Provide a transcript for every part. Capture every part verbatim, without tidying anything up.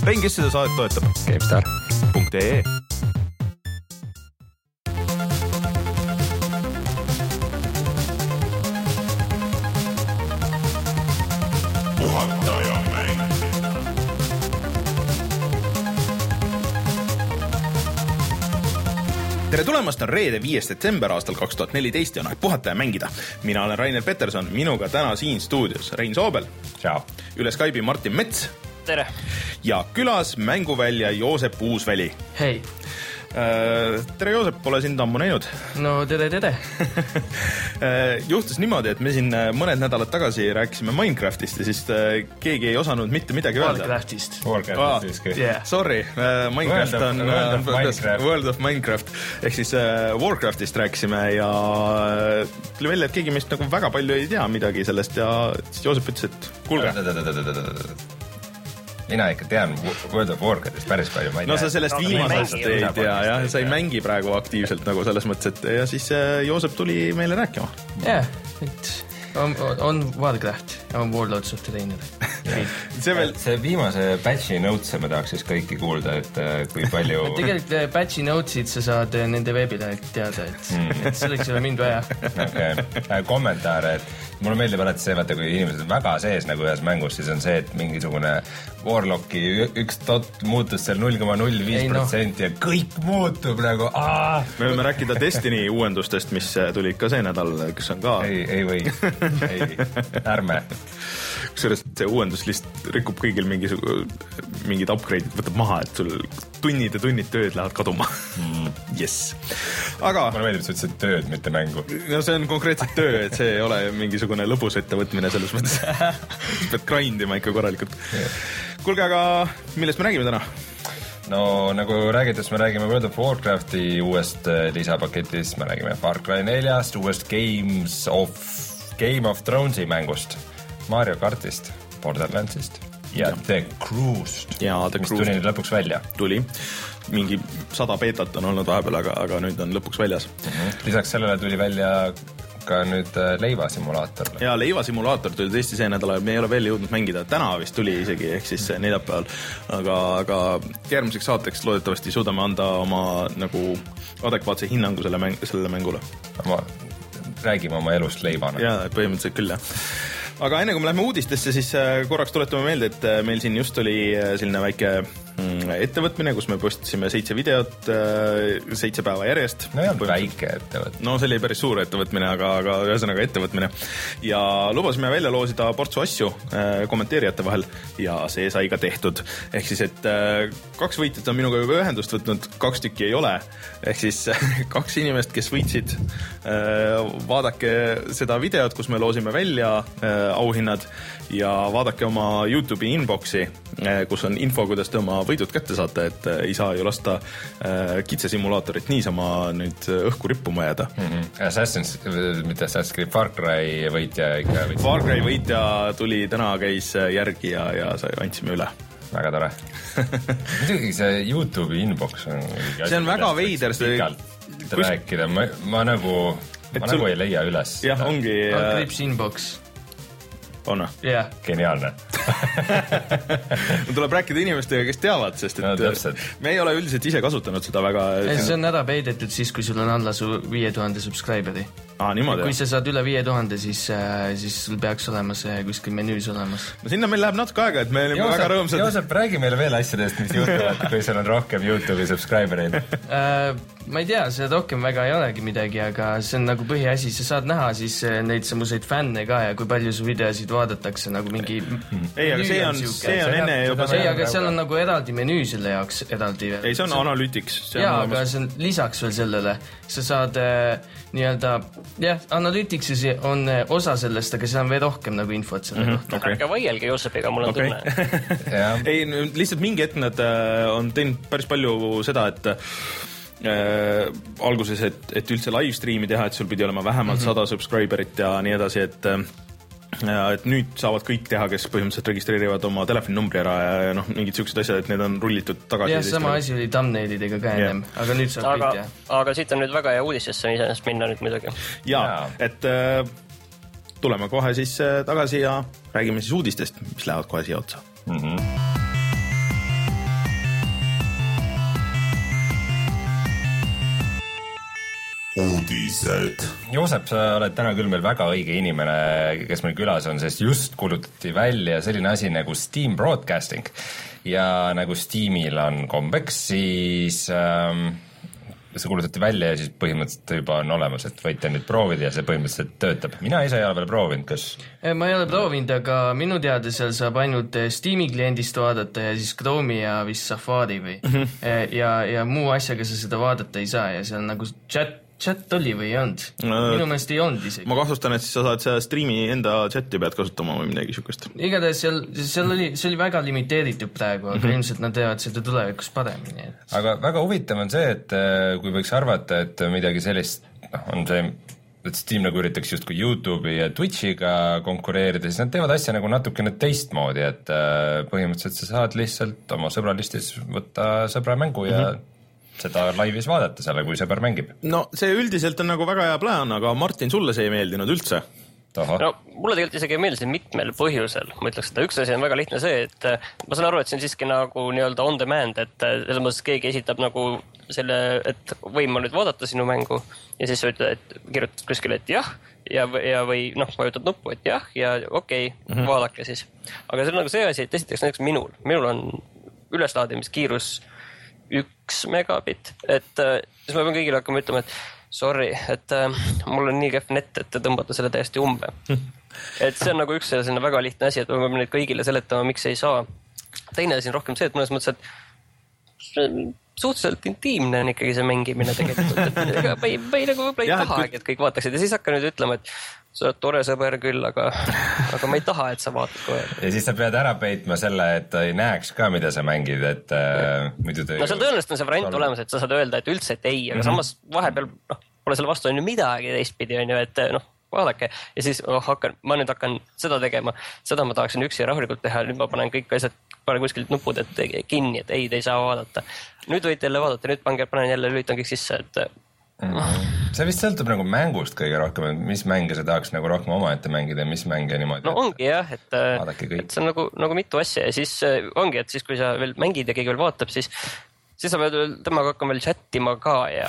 Rein, kes seda saadet toetab? GameStar punkt ee tere tulemast, on reede viies detsember aastal kaks tuhat neliteist ja on aeg puhata ja mängida. Mina olen Rainer Peterson, minuga täna siin stuudios Rein Soobel. Ciao. Üle Skype'i Martin Mets. Tere. Ja külas mänguvälja Joosep Uusväli. Hei. Tere Joosep, pole sind ammu näinud. No tere, tere. Juhtus niimoodi, et me siin mõned nädalad tagasi rääkisime Minecraftist ja siis keegi ei osanud mitte midagi öelda. Warcraftist. Warcraftist ah, yeah. Sorry, Minecraft World of, on World of Minecraft. World of Minecraft. Ehk siis Warcraftist rääkisime ja tuli välja, et keegi meist nagu väga palju ei tea midagi sellest ja siis Joosep ütles, et kuulge. Mina ikka tean World of Warcraftist päris palju, ma ei tea. No sa sellest no, viimasest ei tea, jah, sa ei mängi praegu aktiivselt nagu selles mõttes, et ja siis Joosep tuli meile rääkima. Jah, et on, on Warcraft ja on Warlords of the Rainer. see, veel... see viimase patchi notes'e ma tahaks siis kõiki kuulda, et kui palju... Tegelikult patchi notes'id sa saad nende veebilehelt teada, et, mm. et selleks ei ole mind vaja. Okay. Kommentaare, et mulle meeldib alati see, vaata, kui inimesed on väga sees nagu ühes mängus, siis on see, et mingisugune Warlocki üks dot muutus seal null koma null viis protsenti ja kõik muutub nagu aah! Me võime rääkida Destiny uuendustest, mis tuli ka see nädal, kus on ka... Ei, ei või. Ei, ärme. Kusjuures see uuendus lihtsalt rikub kõigil mingisugune, mingid upgrade'id võtab maha, et sul tunnid ja tunnid tööd lähevad kaduma. Mm. Yes. Aga... Mulle meeldib, et sa ütlesid tööd, mitte mängu. No see on konkreetselt töö, et see ei ole mingisugune lõbus ettevõtmine selles mõttes. Sa pead grindima ikka korralikult. Yeah. Kuulge, aga millest me räägime täna? No nagu räägides, me räägime World of Warcrafti uuest lisapaketist, me räägime Far Cry neljast, uuest Games of, Game of Thronesi mängust, Mario Kartist, Borderlandsist ja, ja The Crew'st, mis tuli nüüd lõpuks välja. Tuli. Mingi sada beetat on olnud vahepeal, aga, aga nüüd on lõpuks väljas. Mm-hmm. Lisaks sellele tuli välja ka nüüd leivasimulaator. Ja leivasimulaator tuli tõesti see nädal, me ei ole veel jõudnud mängida. Täna vist tuli isegi, ehk siis neljapäeval. Aga, aga järgmiseks saateks loodetavasti suudame anda oma nagu adekvaatse hinnangu selle, mäng, selle mängule. Ma räägime oma elust leivana. Ja, põhimõtteliselt küll, jah. Aga enne kui me lähme uudistesse, siis korraks tuletame meelde, et meil siin just oli selline väike ettevõtmine, kus me postisime seitse videot seitse päeva järjest. No ei olnud väike ettevõtmine. No see oli päris suur ettevõtmine, aga, aga ühesõnaga ettevõtmine. Ja lubasime välja loosida portsu asju kommenteerijate vahel ja see sai ka tehtud. Ehk siis, et kaks võitjat on minuga juba ühendust võtnud, kaks tükki ei ole. Ehk siis kaks inimest, kes võitsid, vaadake seda videot, kus me loosime välja auhinnad ja vaadake oma YouTube'i inboxi, kus on info, kuidas te oma võidud kätte saate, et ei saa ju lasta kitsesimulaatorit niisama nüüd õhku rippuma jääda. Mm-hmm. Assassin's, mitte Assassin's Creed, Far Cry võitja ikka võitja. Far Cry võitja tuli täna, käis järgi ja, ja andsime üle. Väga tore. Muidugi see YouTube'i inbox on... See on väga veider. Pikalt kus... rääkida. Ma, ma nagu, ma sul... nagu ei leia üles. Jah, ongi... On Crips inbox. On? Yeah. Geniaalne. tuleb rääkida inimestega, kes teavad, sest et no, me ei ole üldiselt ise kasutanud seda väga... See on ära peidetud siis, kui sul on alla su viie tuhande subscriberi. Ah, niimoodi, kui sa saad üle viie tuhande, siis, siis sul peaks olema see kuskil menüüs olemas. No sinna meil läheb natuke aega, et me olime väga rõõmsad. Joosep, räägi meile veel asjadest, mis juhtuvad, kui sul on rohkem YouTube'i subscribereid. Ma ei tea, see rohkem väga ei olegi midagi, aga see on nagu põhiasi, sa saad näha siis neid samuseid fänne ka ja kui palju su videosid vaadatakse nagu mingi... Ei, aga see on, see on enne juba... Ei, aga seal on nagu eraldi menüü selle jaoks eraldi. Ei, see on Analytics. Jaa, aga see on lisaks veel sellele. Sa saad äh, nii-öelda... Jah, Analyticsis on osa sellest, aga see on veel rohkem nagu infot selle mm-hmm. kohta. Okay. Aga vaielge Joosepiga, mul on okay. tunne. Ei, lihtsalt mingi hetk nad on teinud päris palju seda, et äh, alguses, et, et üldse livestreami teha, et sul pidi olema vähemalt mm-hmm. sada subscriberit ja nii edasi, et ja, et nüüd saavad kõik teha, kes põhimõtteliselt registreerivad oma telefoninumbri ära ja, ja noh, mingid siuksed asjad, et need on rullitud tagasi. Jah, sama asi oli thumbnailidega ka ennem, yeah. aga nüüd saab aga, kõik jah. Aga siit on nüüd väga hea uudistesse iseenesest minna nüüd midagi. Ja, ja. et äh, tuleme kohe siis äh, tagasi ja räägime siis uudistest, mis lähevad kohe siia otsa. Mm-hmm. uudised. Joosep, sa oled täna küll meil väga õige inimene, kes meil külas on, sest just kuulutati välja selline asi nagu Steam Broadcasting ja nagu Steamil on kombeks, siis ähm, see kuulutati välja ja siis põhimõtteliselt juba on olemas, et võite nüüd proovida ja see põhimõtteliselt töötab. Mina ise ei ole veel proovinud, kas? Ma ei ole proovinud, aga minu teada seal saab ainult Steam'i kliendist vaadata ja siis Chrome'i ja vist Safari või mm-hmm. ja, ja muu asjaga sa seda vaadata ei saa ja seal nagu chat chat oli või ei olnud? Minu meelest ei olnud isegi. Ma kahtlustan, et siis sa saad see streami enda chati pead kasutama või midagi sükest. Igatahes seal, seal oli, see oli väga limiteeritud praegu, aga mm-hmm. ilmselt nad teevad seda tulevikus paremini. Et... Aga väga huvitav on see, et kui võiks arvata, et midagi sellist on see, et Steam nagu üritaks justkui YouTube'i ja Twitchiga konkureerida, siis nad teevad asja nagu natukene teistmoodi, et põhimõtteliselt sa saad lihtsalt oma sõbralistis võtta sõbra mängu ja mm-hmm. seda laivis vaadata selle, kui sõber mängib. No see üldiselt on nagu väga hea plaan, aga Martin, sulle see ei meeldinud üldse? Toho. No mulle tegelikult isegi ei meeldi see mitmel põhjusel, ma ütleks seda. Üks asi on väga lihtne see, et ma saan aru, et see on siiski nagu nii-öelda on demand, et selles mõttes keegi esitab nagu selle, et võin ma nüüd vaadata sinu mängu ja siis sa ütled, et kirjutad kuskile, et jah ja, ja või noh, vajutad nuppu, et jah ja okei, okay, mm-hmm. vaadake siis. Aga see on nagu see asi, et esiteks näiteks minul, minul on üleslaadimiskiirus üks megabit, et äh, siis ma pean kõigile hakkama ütlema, et sorry, et äh, mul on nii kehv net, et te tõmbate selle täiesti umbe. Et see on nagu üks selline väga lihtne asi, et ma pean neid kõigile seletama, miks ei saa. Teine asi on rohkem see, et mõnes mõttes, et suhteliselt intiimne on ikkagi see mängimine tegelikult. Et ega ma ei, ma ei nagu võib-olla ei tahagi, et kõik vaataksid ja siis hakka nüüd ütlema, et sa oled tore sõber küll, aga, aga ma ei taha, et sa vaatad kohe. Ja siis sa pead ära peitma selle, et ta ei näeks ka, mida sa mängid, et äh, muidu ta... No seal tõenäoliselt on see variant Sol... olemas, et sa saad öelda, et üldse, et ei, aga mm-hmm. samas vahepeal noh, pole selle vastu on ju midagi teistpidi, on ju, et noh, vaadake. Ja siis oh, hakkan, ma nüüd hakkan seda tegema, seda ma tahaksin üksi rahulikult teha, nüüd ma panen kõik asjad, panen kuskilt nupud, et kinni, et ei, te ei saa vaadata. Nüüd võite jälle vaadata, nüüd pange, panen jälle, lülitan kõik sisse, et... Mm-hmm. See vist sõltub nagu mängust kõige rohkem, mis mänge sa tahaks nagu rohkem omaette mängida ja mis mänge niimoodi. No ongi jah, et, et see on nagu, nagu mitu asja ja siis ongi, et siis kui sa veel mängid ja keegi veel vaatab, siis siis sa pead temaga hakkama veel chattima ka ja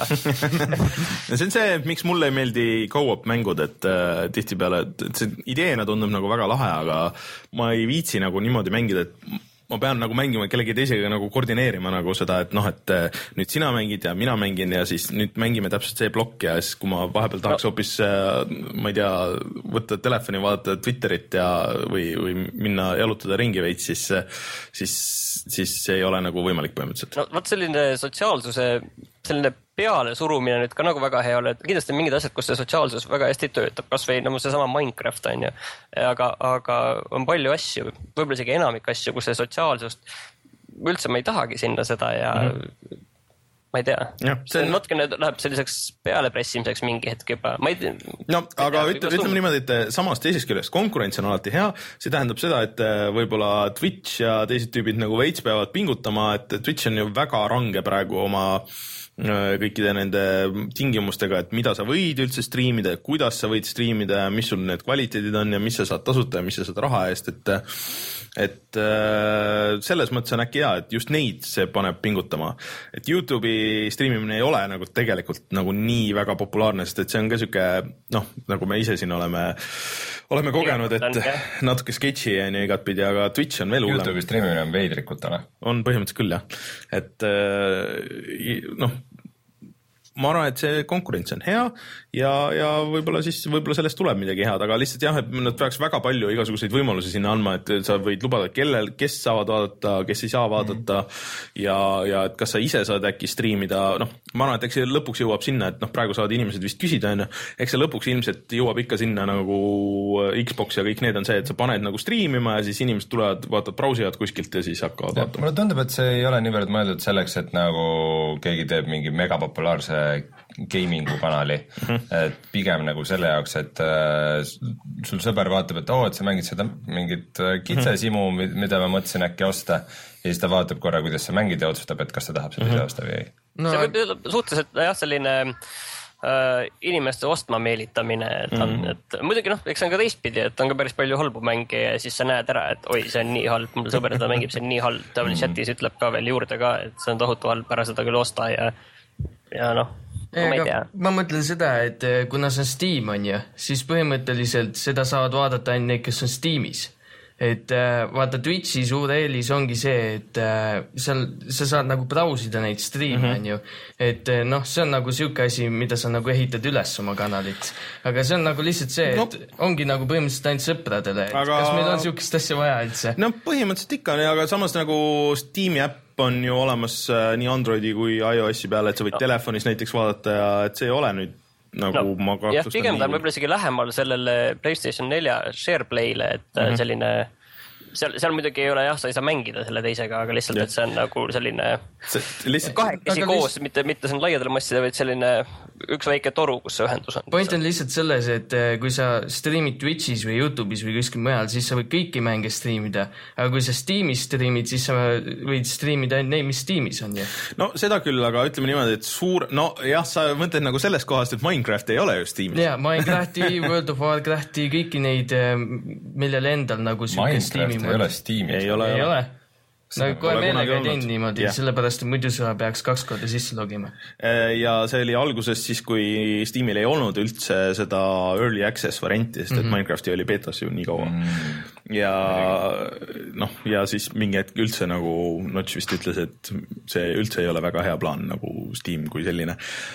see on see, miks mulle ei meeldi co-op mängud, et äh, tihtipeale, et see ideena tundub nagu väga lahe, aga ma ei viitsi nagu niimoodi mängida, et ma pean nagu mängima kellegi teisega nagu koordineerima nagu seda, et noh, et nüüd sina mängid ja mina mängin ja siis nüüd mängime täpselt see plokk ja siis kui ma vahepeal tahaks no. hoopis, ma ei tea, võtta telefoni, vaadata Twitterit ja või, või minna jalutada ringi veits, siis, siis, siis see ei ole nagu võimalik põhimõtteliselt. No vaat selline sotsiaalsuse, selline peale surumine nüüd ka nagu väga hea ole, et kindlasti mingid asjad, kus see sotsiaalsus väga hästi töötab, kas või nagu seesama Minecraft on ju, aga, aga on palju asju, võib-olla isegi enamik asju, kus see sotsiaalsust üldse ma ei tahagi sinna seda ja mm-hmm. ma ei tea. Ja, see on natukene läheb selliseks pealepressimiseks mingi hetk juba. Ma ei tea. No, aga ütle, ütleme niimoodi, et samas teisest küljest konkurents on alati hea. See tähendab seda, et võib-olla Twitch ja teised tüübid nagu veits peavad pingutama, et Twitch on ju väga range praegu oma kõikide nende tingimustega, et mida sa võid üldse striimida ja kuidas sa võid striimida ja mis sul need kvaliteedid on ja mis sa saad tasuta ja mis sa saad raha eest, et et selles mõttes on äkki hea, et just neid see paneb pingutama. Et YouTube'i striimimine ei ole nagu tegelikult nagu nii väga populaarne, sest et see on ka siuke, noh, nagu me ise siin oleme oleme kogenud, et natuke sketši ja nii igatpidi, aga Twitch on veel hullem. YouTube'i striimimine on veidrikutane. On põhimõtteliselt küll, jah. Et noh, ma arvan, et see konkurents on hea ja, ja võib-olla siis võib-olla sellest tuleb midagi head, aga lihtsalt jah, et nad peaks väga palju igasuguseid võimalusi sinna andma, et sa võid lubada, kellel, kes saavad vaadata, kes ei saa vaadata mm. ja, ja et kas sa ise saad äkki striimida, noh, ma arvan, et eks see lõpuks jõuab sinna, et noh, praegu saavad inimesed vist küsida, on, eks see lõpuks ilmselt jõuab ikka sinna nagu Xbox ja kõik need on see, et sa paned nagu striimima ja siis inimesed tulevad, vaatavad, brausivad kuskilt ja siis hakkavad vaatama. Mulle tundub, et see ei ole niivõrd mõeldud selleks, et nagu keegi teeb mingi megapopulaarse gamingu kanali, mm-hmm. et pigem nagu selle jaoks, et äh, sul sõber vaatab, et oo, et sa mängid seda mingit kitsesimu, mm-hmm. mida ma mõtlesin äkki osta ja siis ta vaatab korra, kuidas sa mängid ja otsustab, et kas ta tahab seda mm-hmm. osta või ei. No, see võib öelda suhteliselt jah, selline äh, inimeste ostma meelitamine, et, on, mm-hmm. et muidugi noh, eks see on ka teistpidi, et on ka päris palju halbu mänge ja siis sa näed ära, et oi, see on nii halb, mul sõber seda mängib, see on nii halb, ta veel chatis ütleb ka veel juurde ka, et see on tohutu halb, ära seda küll osta ja, ja noh. ma ei tea. Ma mõtlen seda, et kuna see on Steam on ju, siis põhimõtteliselt seda saavad vaadata ainult need, kes on Steamis. Et vaata Twitchi suur eelis ongi see, et seal sa saad nagu brausida neid streame mm -hmm. on ju, et noh, see on nagu siuke asi, mida sa nagu ehitad üles oma kanalit, aga see on nagu lihtsalt see, et no. ongi nagu põhimõtteliselt ainult sõpradele, et aga... kas meil on siukest asja vaja üldse? No põhimõtteliselt ikka, aga samas nagu Steam'i äpp on ju olemas nii Androidi kui iOS-i peale, et sa võid no. telefonis näiteks vaadata ja et see ei ole nüüd nagu no, ma jah, pigem ta on võib-olla isegi lähemal sellele PlayStation nelja SharePlay'le, et mm -hmm. selline seal, seal muidugi ei ole jah, sa ei saa mängida selle teisega, aga lihtsalt, et see on nagu selline see, lihtsalt, kahekesi koos, lihtsalt... mitte, mitte see on laiadele masside, vaid selline üks väike toru, kus see ühendus on. Point on lihtsalt selles, et kui sa streamid Twitchis või YouTube'is või kuskil mujal, siis sa võid kõiki mänge streamida, aga kui sa Steamis streamid, siis sa võid streamida ainult neid, mis Steamis on. Ja. No seda küll, aga ütleme niimoodi, et suur, no jah, sa mõtled nagu sellest kohast, et Minecraft ei ole ju Steamis. Jaa, Minecrafti, World of Warcrafti, kõiki neid, millel endal nagu süke Steam'i ei ole Steam'i. Ei ole. Ei ole. No kohe meelega ei teinud niimoodi, yeah. sellepärast et muidu sa peaks kaks korda sisse logima. Ja see oli alguses siis, kui Steamil ei olnud üldse seda early access varianti, sest et mm -hmm. Minecrafti oli betas ju nii kaua. Mm -hmm. Ja noh, ja siis mingi hetk üldse nagu Notch vist ütles, et see üldse ei ole väga hea plaan nagu Steam kui selline.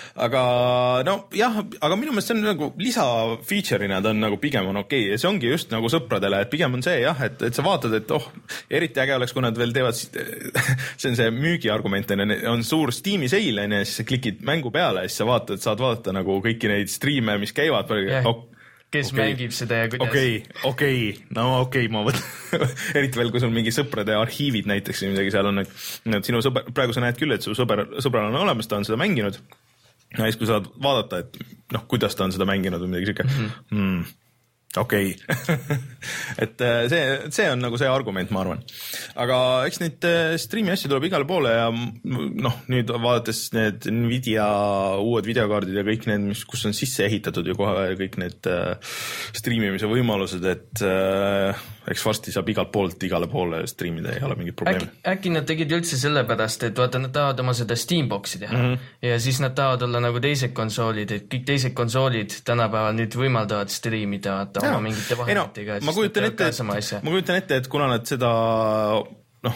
Aga no jah, aga minu meelest see on nagu lisa feature'ina ta on nagu pigem on okei okay. Ja see ongi just nagu sõpradele, et pigem on see jah, et, et sa vaatad, et oh, eriti äge oleks, kui nad veel teevad see on see müügiargument, on suur Steam'i seil, ja siis sa klikid mängu peale ja siis sa vaatad, saad vaadata nagu kõiki neid streame, mis käivad. Yeah. Oh, kes okay. mängib seda ja kuidas. Okei, okay, okei, okay. no okei okay,, ma võtan. Eriti veel, kui sul mingi sõprade arhiivid näiteks või midagi seal on, et sinu sõber, praegu sa näed küll, et su sõber, sõbral on olemas, ta on seda mänginud. Ja siis, kui saad vaadata, et noh, kuidas ta on seda mänginud või midagi siuke. Mm -hmm. mm. okei okay. et see, see on nagu see argument, ma arvan. Aga eks neid streami asju tuleb igale poole ja noh, nüüd vaadates need Nvidia uued videokaardid ja kõik need, mis, kus on sisse ehitatud ju kohe kõik need streamimise võimalused, et äh, eks varsti saab igalt poolt igale poole streamida, ei ole mingit probleemi. Äkki, äkki nad tegid üldse sellepärast, et vaata, nad tahavad oma seda Steamboxi teha mm -hmm. ja siis nad tahavad olla nagu teised konsoolid, et kõik teised konsoolid tänapäeval nüüd võimaldavad streamida vaata oma mingite vahenditega. No, ma kujutan ette, et, ma kujutan ette, et kuna nad seda noh,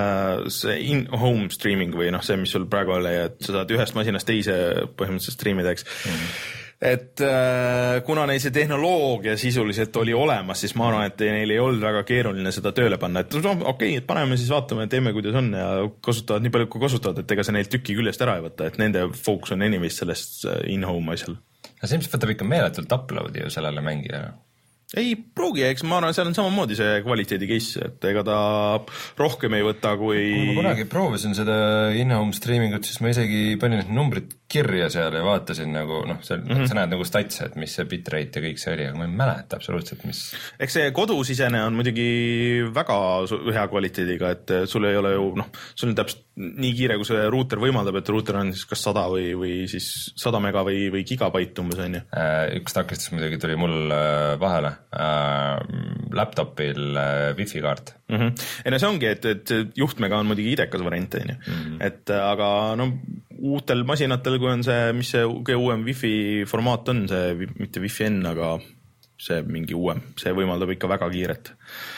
see in-home streaming või noh, see, mis sul praegu oli, et sa saad ühest masinast teise põhimõtteliselt streamida, eks. Mm -hmm. Et äh, kuna neil see tehnoloogia sisuliselt oli olemas, siis ma arvan, et neil ei olnud väga keeruline seda tööle panna, et no, okei, okay, et paneme siis vaatame, teeme, kuidas on ja kasutavad nii palju, kui kasutavad, et ega see neilt tükki küljest ära ei võta, et nende fookus on anyways sellest in-home asjal. Ja see ilmselt võtab ikka meeletult uploadi ju sellele mängijale. Ei pruugi, eks ma arvan, seal on samamoodi see kvaliteedi case, et ega ta rohkem ei võta kui... Kui ma kunagi proovisin seda in-home streamingut, siis ma isegi panin need numbrid kirja seal ja vaatasin nagu, noh, sa, mm -hmm. sa näed nagu statse, et mis see bitrate ja kõik see oli, aga ma ei mäleta absoluutselt, mis... Eks see kodusisene on muidugi väga hea kvaliteediga, et sul ei ole ju, noh, sul on täpselt nii kiire, kui see ruuter võimaldab, et ruuter on siis kas sada või, või siis sada mega või, või gigabait umbes on ju. Üks takistus muidugi tuli mul vahele. Äh, laptopil äh, wifi kaart mm. -hmm. Ei no see ongi, et, et juhtmega on muidugi idekas variant, on ju. Et aga no uutel masinatel, kui on see, mis see kõige uuem wifi formaat on, see mitte Wi-Fi N, aga see mingi uuem, see võimaldab ikka väga kiiret.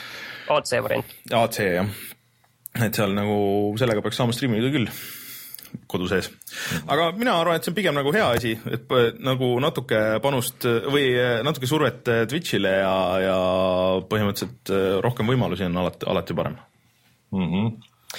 A C variant. A C jah. Et seal nagu sellega peaks saama streamida küll kodu sees. Aga mina arvan, et see on pigem nagu hea asi, et nagu natuke panust või natuke survet Twitchile ja, ja põhimõtteliselt rohkem võimalusi on alati, alati parem. Mm-hmm.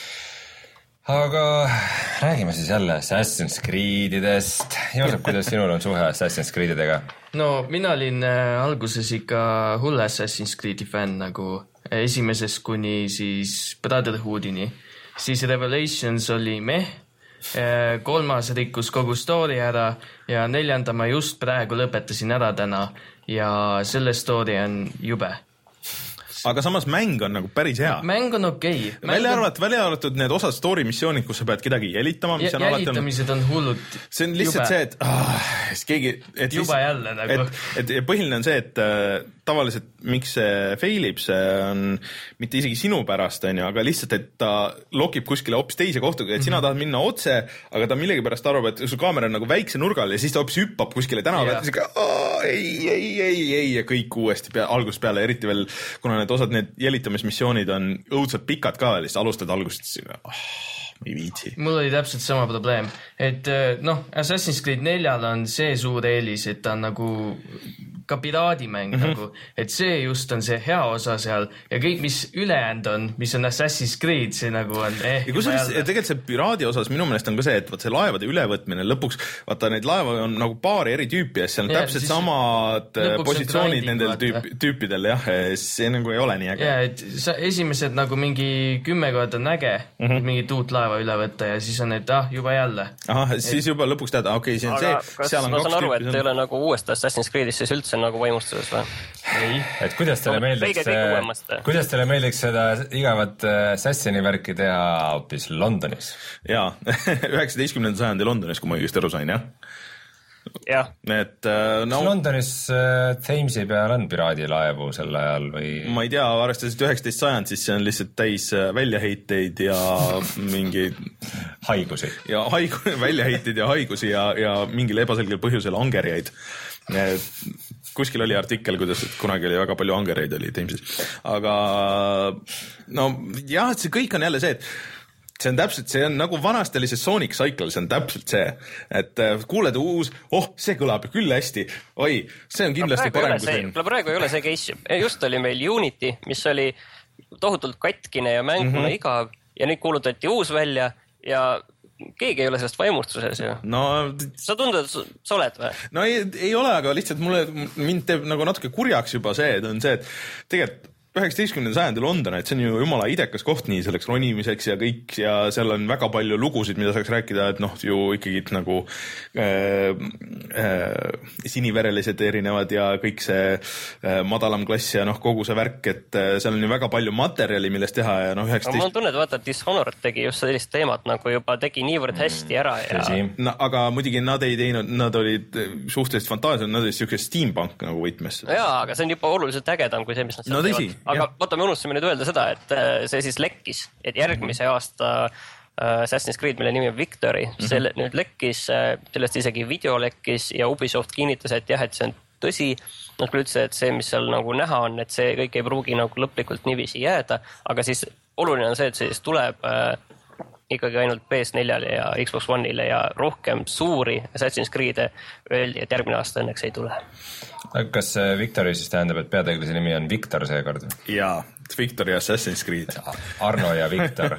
Aga räägime siis jälle Assassin's Creedidest. Joosep, kuidas sinul on suhe Assassin's Creedidega? No mina olin äh, alguses ikka hulle Assassin's Creedi fänn nagu esimesest kuni siis Brotherhoodini. Siis Revelations oli meh. Kolmas rikkus kogu story ära ja neljanda ma just praegu lõpetasin ära täna ja selle story on jube. Aga samas mäng on nagu päris hea. Mäng on okei. Okay. Välja arvatud, välja arvatud need osad story missioonid, kus sa pead kedagi jälitama, mis ja, on alati jälitamised on hullud. See on lihtsalt jube. See, et ah, keegi, et juba siis, jälle nagu. Et, et põhiline on see, et äh, tavaliselt miks see failib, see on mitte isegi sinu pärast, on ju, aga lihtsalt, et ta lokib kuskile hoopis teise kohta, et sina tahad minna otse, aga ta millegipärast arvab, et su kaamera on nagu väikse nurgal ja siis ta hoopis hüppab kuskile tänava pealt, siis ka ei, ei, ei, ei ja kõik uuesti pea, algusest peale, eriti veel, kuna need osad, need jälitamismissioonid on õudselt pikad ka, lihtsalt alustad algusest siin, oh, ei viitsi. Mul oli täpselt sama probleem, et noh, Assassin's Creed neljal on see suur eelis, et ta on nagu ka piraadimäng mm -hmm. nagu, et see just on see hea osa seal ja kõik, mis ülejäänud on, mis on Assassin's Creed, see nagu on eh. Ja kusjuures tegelikult see piraadi osas minu meelest on ka see, et vaat see laevade ülevõtmine lõpuks, vaata neid laeva on nagu paari eri tüüpi ja seal on ja, täpselt samad positsioonid nendel tüüp, tüüpidel, jah, see nagu ei ole nii äge. Ja, et sa esimesed nagu mingi kümme korda on äge mm -hmm. mingit uut laeva üle võtta ja siis on, et ah, juba jälle. Ahah, siis juba lõpuks tead, okei, okay, see on aga see, kas seal on ma kaks saan aru, tüüpi. et ei ole nagu uuest Assassin's Creed'is siis üldse nagu vaimustuses või? Ei. Et kuidas teile meeldiks, kuidas teile meeldiks seda igavat Assassini värki teha hoopis Londonis? Jaa, üheksateistkümnenda sajandi Londonis, kui ma õigesti aru sain, jah? jah. Et no Londonis äh, Thamesi peal on piraadilaevu sel ajal või? Ma ei tea, arvestades üheksateist sajand, siis see on lihtsalt täis väljaheiteid ja mingeid haigusi. Ja haigu, väljaheiteid ja haigusi ja, ja mingil ebaselgel põhjusel angerjaid. Kuskil oli artikkel, kuidas kunagi oli väga palju angereid oli Thamesis. Aga no jah, see kõik on jälle see, et see on täpselt, see on nagu vanasti oli see Sonic Cycle, see on täpselt see, et kuuled uus, oh, see kõlab küll hästi, oi, see on kindlasti no, parem kui see. Praegu ei ole see case, just oli meil Unity, mis oli tohutult katkine ja mänguna mm -hmm. igav ja nüüd kuulutati uus välja ja keegi ei ole sellest vaimustuses ju. No, sa tundud, et sa oled või? No ei, ei ole, aga lihtsalt mulle, mind teeb nagu natuke kurjaks juba see, et on see, et tegelikult üheksateistkümnenda sajandi London, et see on ju jumala idekas koht nii selleks ronimiseks ja kõik ja seal on väga palju lugusid, mida saaks rääkida, et noh, ju ikkagi nagu äh, äh, siniverelised erinevad ja kõik see äh, madalam klass ja noh, kogu see värk, et äh, seal on ju väga palju materjali, millest teha ja noh, üheksateist... Ma tunnen, et vaata, et Dishonored tegi just sellist teemat nagu juba tegi niivõrd hästi ära ja... No, aga muidugi nad ei teinud, nad olid suhteliselt fantaasiad, nad olid siuke steampunk nagu võtmes. Jaa, aga see on juba oluliselt ägedam kui see, mis nad seal no, teevad. Aga vaata, me unustasime nüüd öelda seda, et see siis lekkis, et järgmise aasta Assassin's Creed, mille nimi on Victory, mm -hmm. selle nüüd lekkis, sellest isegi video lekkis ja Ubisoft kinnitas, et jah, et see on tõsi. Nad küll ütlesid, et see, mis seal nagu näha on, et see kõik ei pruugi nagu lõplikult niiviisi jääda, aga siis oluline on see, et see siis tuleb äh, ikkagi ainult P S neljale ja Xbox One'ile ja rohkem suuri Assassin's Creed'e öeldi, et järgmine aasta õnneks ei tule. Kas Victory siis tähendab, et peategelase nimi on Victor seekord? Jaa, Victor ja Assassin's Creed. Arno ja Victor.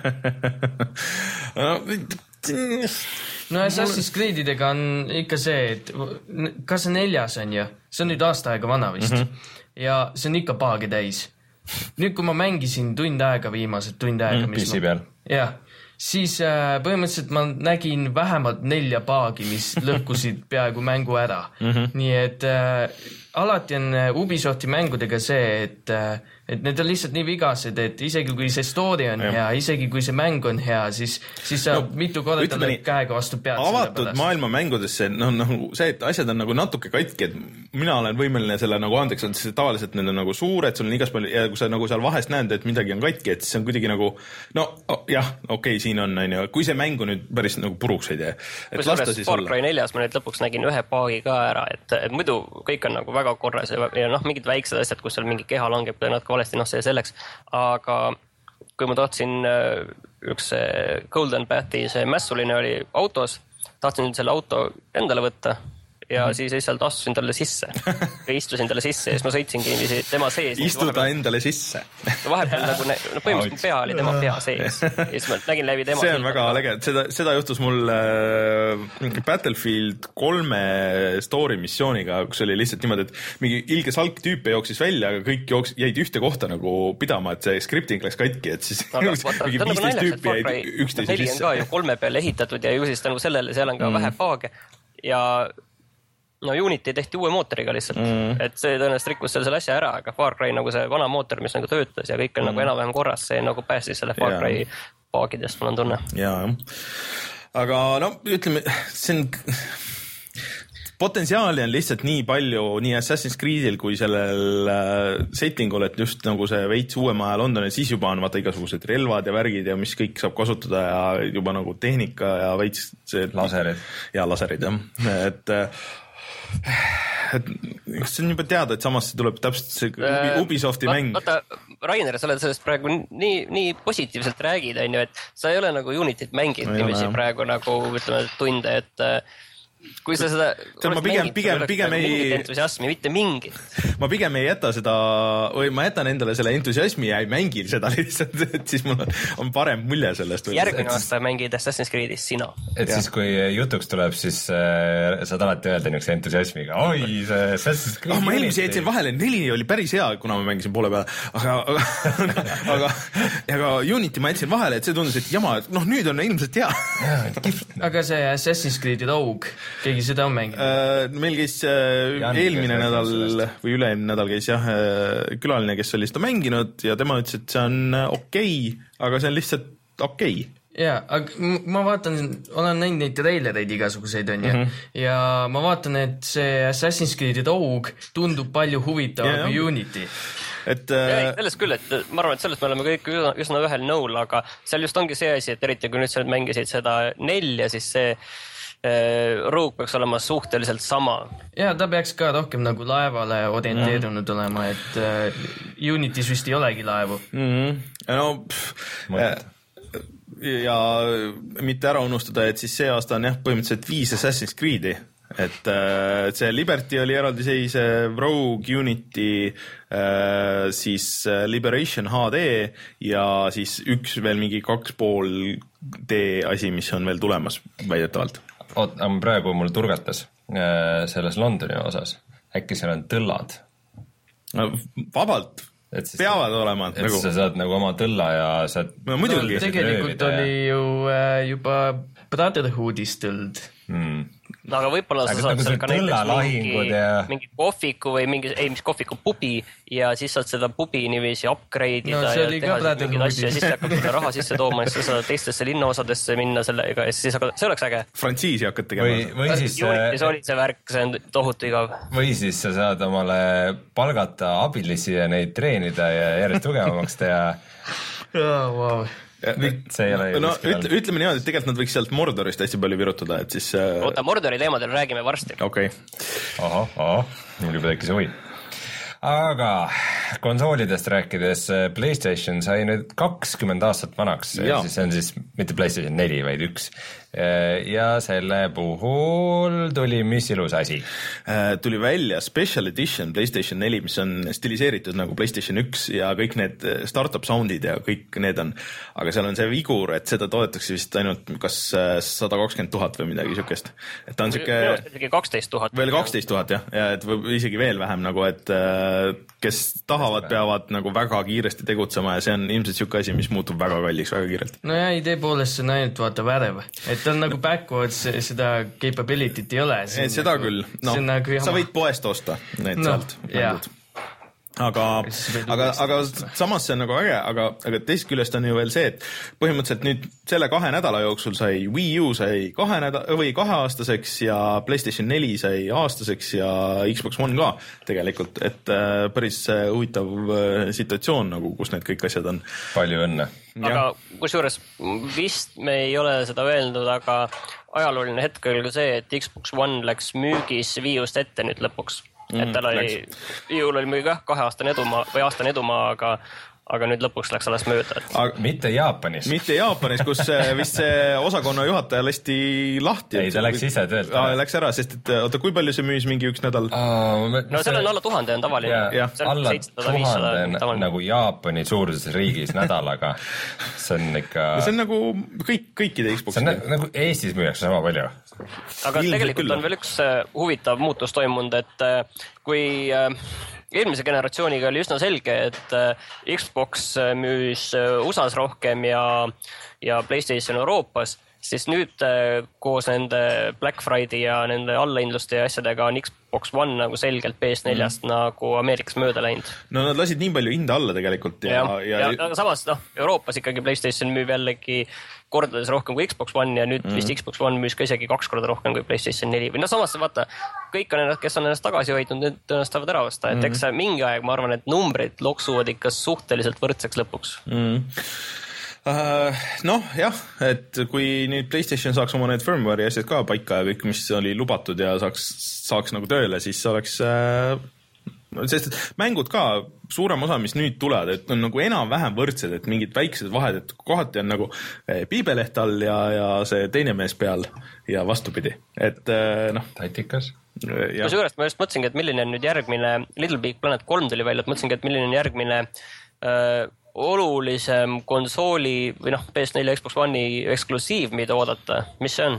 No Assassin's Creedidega on ikka see, et kas see neljas on ju? See on nüüd aasta aega vana vist. Mm -hmm. Ja see on ikka paagi täis. Nüüd, kui ma mängisin tund aega viimased tund aega, mm, mis ma... jah, siis äh, põhimõtteliselt ma nägin vähemalt nelja paagi, mis lõhkusid peaaegu mängu ära. Mm -hmm. Nii et äh, alati on Ubisofti mängudega see, et, äh, et need on lihtsalt nii vigased, et isegi kui see story on ja. hea, isegi kui see mäng on hea, siis, siis sa no, mitu korda talle käega vastu pead. Avatud maailma mängudesse, noh, noh, see, et asjad on nagu natuke katki, et mina olen võimeline selle nagu andeks, et tavaliselt need on nagu suured, sul on igas palju, ja kui sa nagu seal vahest näed, et midagi on katki, et siis on kuidagi nagu, no jah, okei okay,, siin on, on ju, kui see mängu nüüd päris nagu puruks ei tee. Kui selles Far Cry neljas ma nüüd lõpuks nägin ühe paagi ka ära, et, et muidu kõik on nagu väga korras ja, ja noh, mingid väiksed asjad, kus seal mingi keha langeb ja natuke valesti, noh, see selleks. Aga kui ma tahtsin, üks Golden Pathi see mässuline oli autos, tahtsin selle auto endale võtta ja mm-hmm. siis lihtsalt astusin talle sisse ja istusin talle sisse ja siis ma sõitsingi tema sees. Istuda vahepeal... endale sisse. Vahepeal nagu, no põhimõtteliselt pea oli tema pea sees ja siis ma nägin läbi tema. See on väga lege, seda, seda juhtus mul äh, Battlefield kolme story missiooniga, kus oli lihtsalt niimoodi, et mingi ilge salk tüüpe jooksis välja, aga kõik jooks, jäid ühte kohta nagu pidama, et see scripting läks katki, et siis aga, vaata, mingi viisteist tüüpi jäid üksteise sisse. neli on ka ju kolme peale ehitatud ja ju siis tänu sellele seal on ka mm. vähe paage ja no Unity tehti uue mootoriga lihtsalt, mm. et see tõenäoliselt rikkus selle asja ära, aga Far Cry nagu see vana mootor, mis nagu töötas ja kõik on mm. nagu enam-vähem korras, see nagu päästis selle Far Cry yeah. paagidest, mul on tunne. Jaa, aga no ütleme, see on potentsiaali on lihtsalt nii palju nii Assassin's Creedil kui sellel settingul, et just nagu see veits uuema aja Londonil, siis juba on vaata igasugused relvad ja värgid ja mis kõik saab kasutada ja juba nagu tehnika ja veits see laserid ja laserid jah, et et see on juba teada, et samas see tuleb täpselt see Ubisofti äh, mäng. Vaata, Rainer, sa oled sellest praegu nii, nii positiivselt räägid, on ju, et sa ei ole nagu Unityt mänginud niiviisi praegu nagu ütleme tunde, et kui sa seda ma pigem, pigem, pigem ei entusiasmi, mitte mingit. Ma pigem ei jäta seda, või ma jätan endale selle entusiasmi ja ei mängi seda lihtsalt, et siis mul on, on parem mulje sellest. Järgmine aasta mängid Assassin's Creedis sina. Et ja. Siis kui jutuks tuleb, siis äh, saad alati öelda niisuguse entusiasmiga, oi, see Assassin's Creed. Oh, ma eelmise jätsin vahele, neli oli päris hea, kuna ma mängisin poole peale, aga, aga, aga, aga Unity ma jätsin vahele, et see tundus, et jama, noh nüüd on ilmselt hea. Aga see Assassin's Creed Rogue, keegi seda on mänginud? Uh, meil käis uh, eelmine nädal või üle-eelmine nädal käis jah uh, külaline, kes oli seda mänginud ja tema ütles, et see on okei, okay, aga see on lihtsalt okei okay. Jaa, aga ma vaatan, olen näinud neid treilereid igasuguseid on ju, mm-hmm. ja ma vaatan, et see Assassin's Creed Rogue tundub palju huvitavam kui Unity. Et, äh... sellest küll, et ma arvan, et sellest me oleme kõik üsna, üsna ühel nõul, aga seal just ongi see asi, et eriti kui nüüd sa nüüd mängisid seda nelja, siis see Rogue peaks olema suhteliselt sama. Ja ta peaks ka rohkem nagu laevale orienteerunud mm. olema, et uh, Unity's vist ei olegi laevu. Mm-hmm. No, pff, ja mitte ära unustada, et siis see aasta on jah põhimõtteliselt viis Assassin's Creed'i, et uh, see Liberty oli eraldiseisev, Rogue, Unity, uh, siis Liberation H D ja siis üks veel mingi kaks pool D asi, mis on veel tulemas väidetavalt. Oot, praegu mul turgatas äh, selles Londoni osas. Äkki seal on tõllad? No, vabalt. Siis, peavad olema. Et nagu. Sa saad nagu oma tõlla ja saad... No, muidugi. No, tegelikult oli ja... ju äh, juba Brotherhoodist tõld. Hmm. No, aga võib-olla sa saad seal ka näiteks mingi, ja... mingi kohviku või mingi, ei, mis kohviku pubi ja siis saad seda pubi niiviisi upgrade no, ida ja teha mingid asju ja siis hakkab seda raha sisse tooma ja siis sa saad teistesse linnaosadesse minna sellega ja siis hakkad, see oleks äge. Frantsiisi hakkad tegema. Või, või siis... Unitis oli see värk, see on tohutu igav. Või siis sa saad omale palgata abilisi ja neid treenida ja järjest tugevamaks teha. Oh, wow. See ei ole no, ütle, ütleme niimoodi, et tegelikult nad võiks sealt Mordorist hästi palju virutada, et siis... Oota, Mordori teemadel räägime varsti. Okei. Okay. Aha, aha, mul juba tekkis huvi. Aga konsoolidest rääkides, PlayStation sai nüüd kakskümmend aastat vanaks, siis see on siis mitte PlayStation neli, vaid üks. Ja selle puhul tuli mis ilus asi? Tuli välja Special Edition PlayStation neli, mis on stiliseeritud nagu PlayStation üks ja kõik need startup soundid ja kõik need on, aga seal on see vigur, et seda toodetakse vist ainult kas sada kakskümmend tuhat või midagi siukest. Et ta on siuke... Isegi kaksteist tuhat. Veel kaksteist tuhat, jah, ja et või isegi veel vähem nagu, et kes tahavad, peavad nagu väga kiiresti tegutsema ja see on ilmselt siuke asi, mis muutub väga kalliks väga kiirelt. No ja idee poolest see on ainult vaata värev, et ta on nagu backwards, seda capability't ei ole. Et seda nagu, küll, no, nagu sa võid poest osta need no, sealt mängud. Aga, aga, aga samas see on nagu äge, aga, aga teist küljest on ju veel see, et põhimõtteliselt nüüd selle kahe nädala jooksul sai Wii U sai kahe nädala või kaheaastaseks ja PlayStation neli sai aastaseks ja Xbox One ka tegelikult, et äh, päris huvitav äh, situatsioon nagu, kus need kõik asjad on. Palju õnne. Aga kusjuures vist me ei ole seda öelnud, aga ajalooline hetk oli ka see, et Xbox One läks müügis Wii U'st ette nüüd lõpuks. Et tal oli, Iul oli müügi kahe aastane edumaa või aastane edumaa, aga, aga nüüd lõpuks läks alles mööda. Et... Aga mitte Jaapanis. Mitte Jaapanis, kus vist see osakonna juhataja lasti lahti. Ei, ta läks ise töölt. Aa, läks ära, sest et oota, kui palju see müüs mingi üks nädal? Uh, me, no seal on alla tuhande on tavaline. Ja, alla tuhande on nagu Jaapani suuruses riigis nädalaga. See on ikka... See on nagu kõik, kõikide Xbox. See on nagu Eestis müüakse sama palju. Aga Ilmselt tegelikult küll. On veel üks huvitav muutus toimunud, et kui eelmise generatsiooniga oli üsna selge, et Xbox müüs U S A-s rohkem ja, ja PlayStation Euroopas, siis nüüd koos nende Black Friday ja nende allahindluste ja asjadega on Xbox One nagu selgelt P S neljast mm. nagu Ameerikas mööda läinud. No nad lasid nii palju hinda alla tegelikult. Ja, ja, ja, ja, ja samas noh, Euroopas ikkagi PlayStation müüb jällegi kordades rohkem kui Xbox One ja nüüd mm. vist Xbox One müüs ka isegi kaks korda rohkem kui PlayStation neli. Või no samas vaata, kõik on ennast, kes on ennast tagasi hoidnud, need tõenäoliselt tahavad ära osta. Et eks mingi aeg, ma arvan, et numbrid loksuvad ikka suhteliselt võrdseks lõpuks. Mm. Uh, noh, jah, et kui nüüd PlayStation saaks oma need firmware'i asjad ka paika ja kõik, mis oli lubatud ja saaks, saaks nagu tööle, siis oleks... Uh, sest et mängud ka, suurem osa, mis nüüd tulevad, et on nagu enam-vähem võrdsed, et mingid väiksed vahed, et kohati on nagu piibeleht all ja, ja see teine mees peal ja vastupidi, et noh. Tatikas. Kus juurest ma just mõtlesingi, et milline on nüüd järgmine, Little Big Planet kolm tuli välja, et mõtlesingi, et milline on järgmine öö, olulisem konsooli või noh, P S neli Xbox One'i eksklusiiv, mida oodata, mis see on?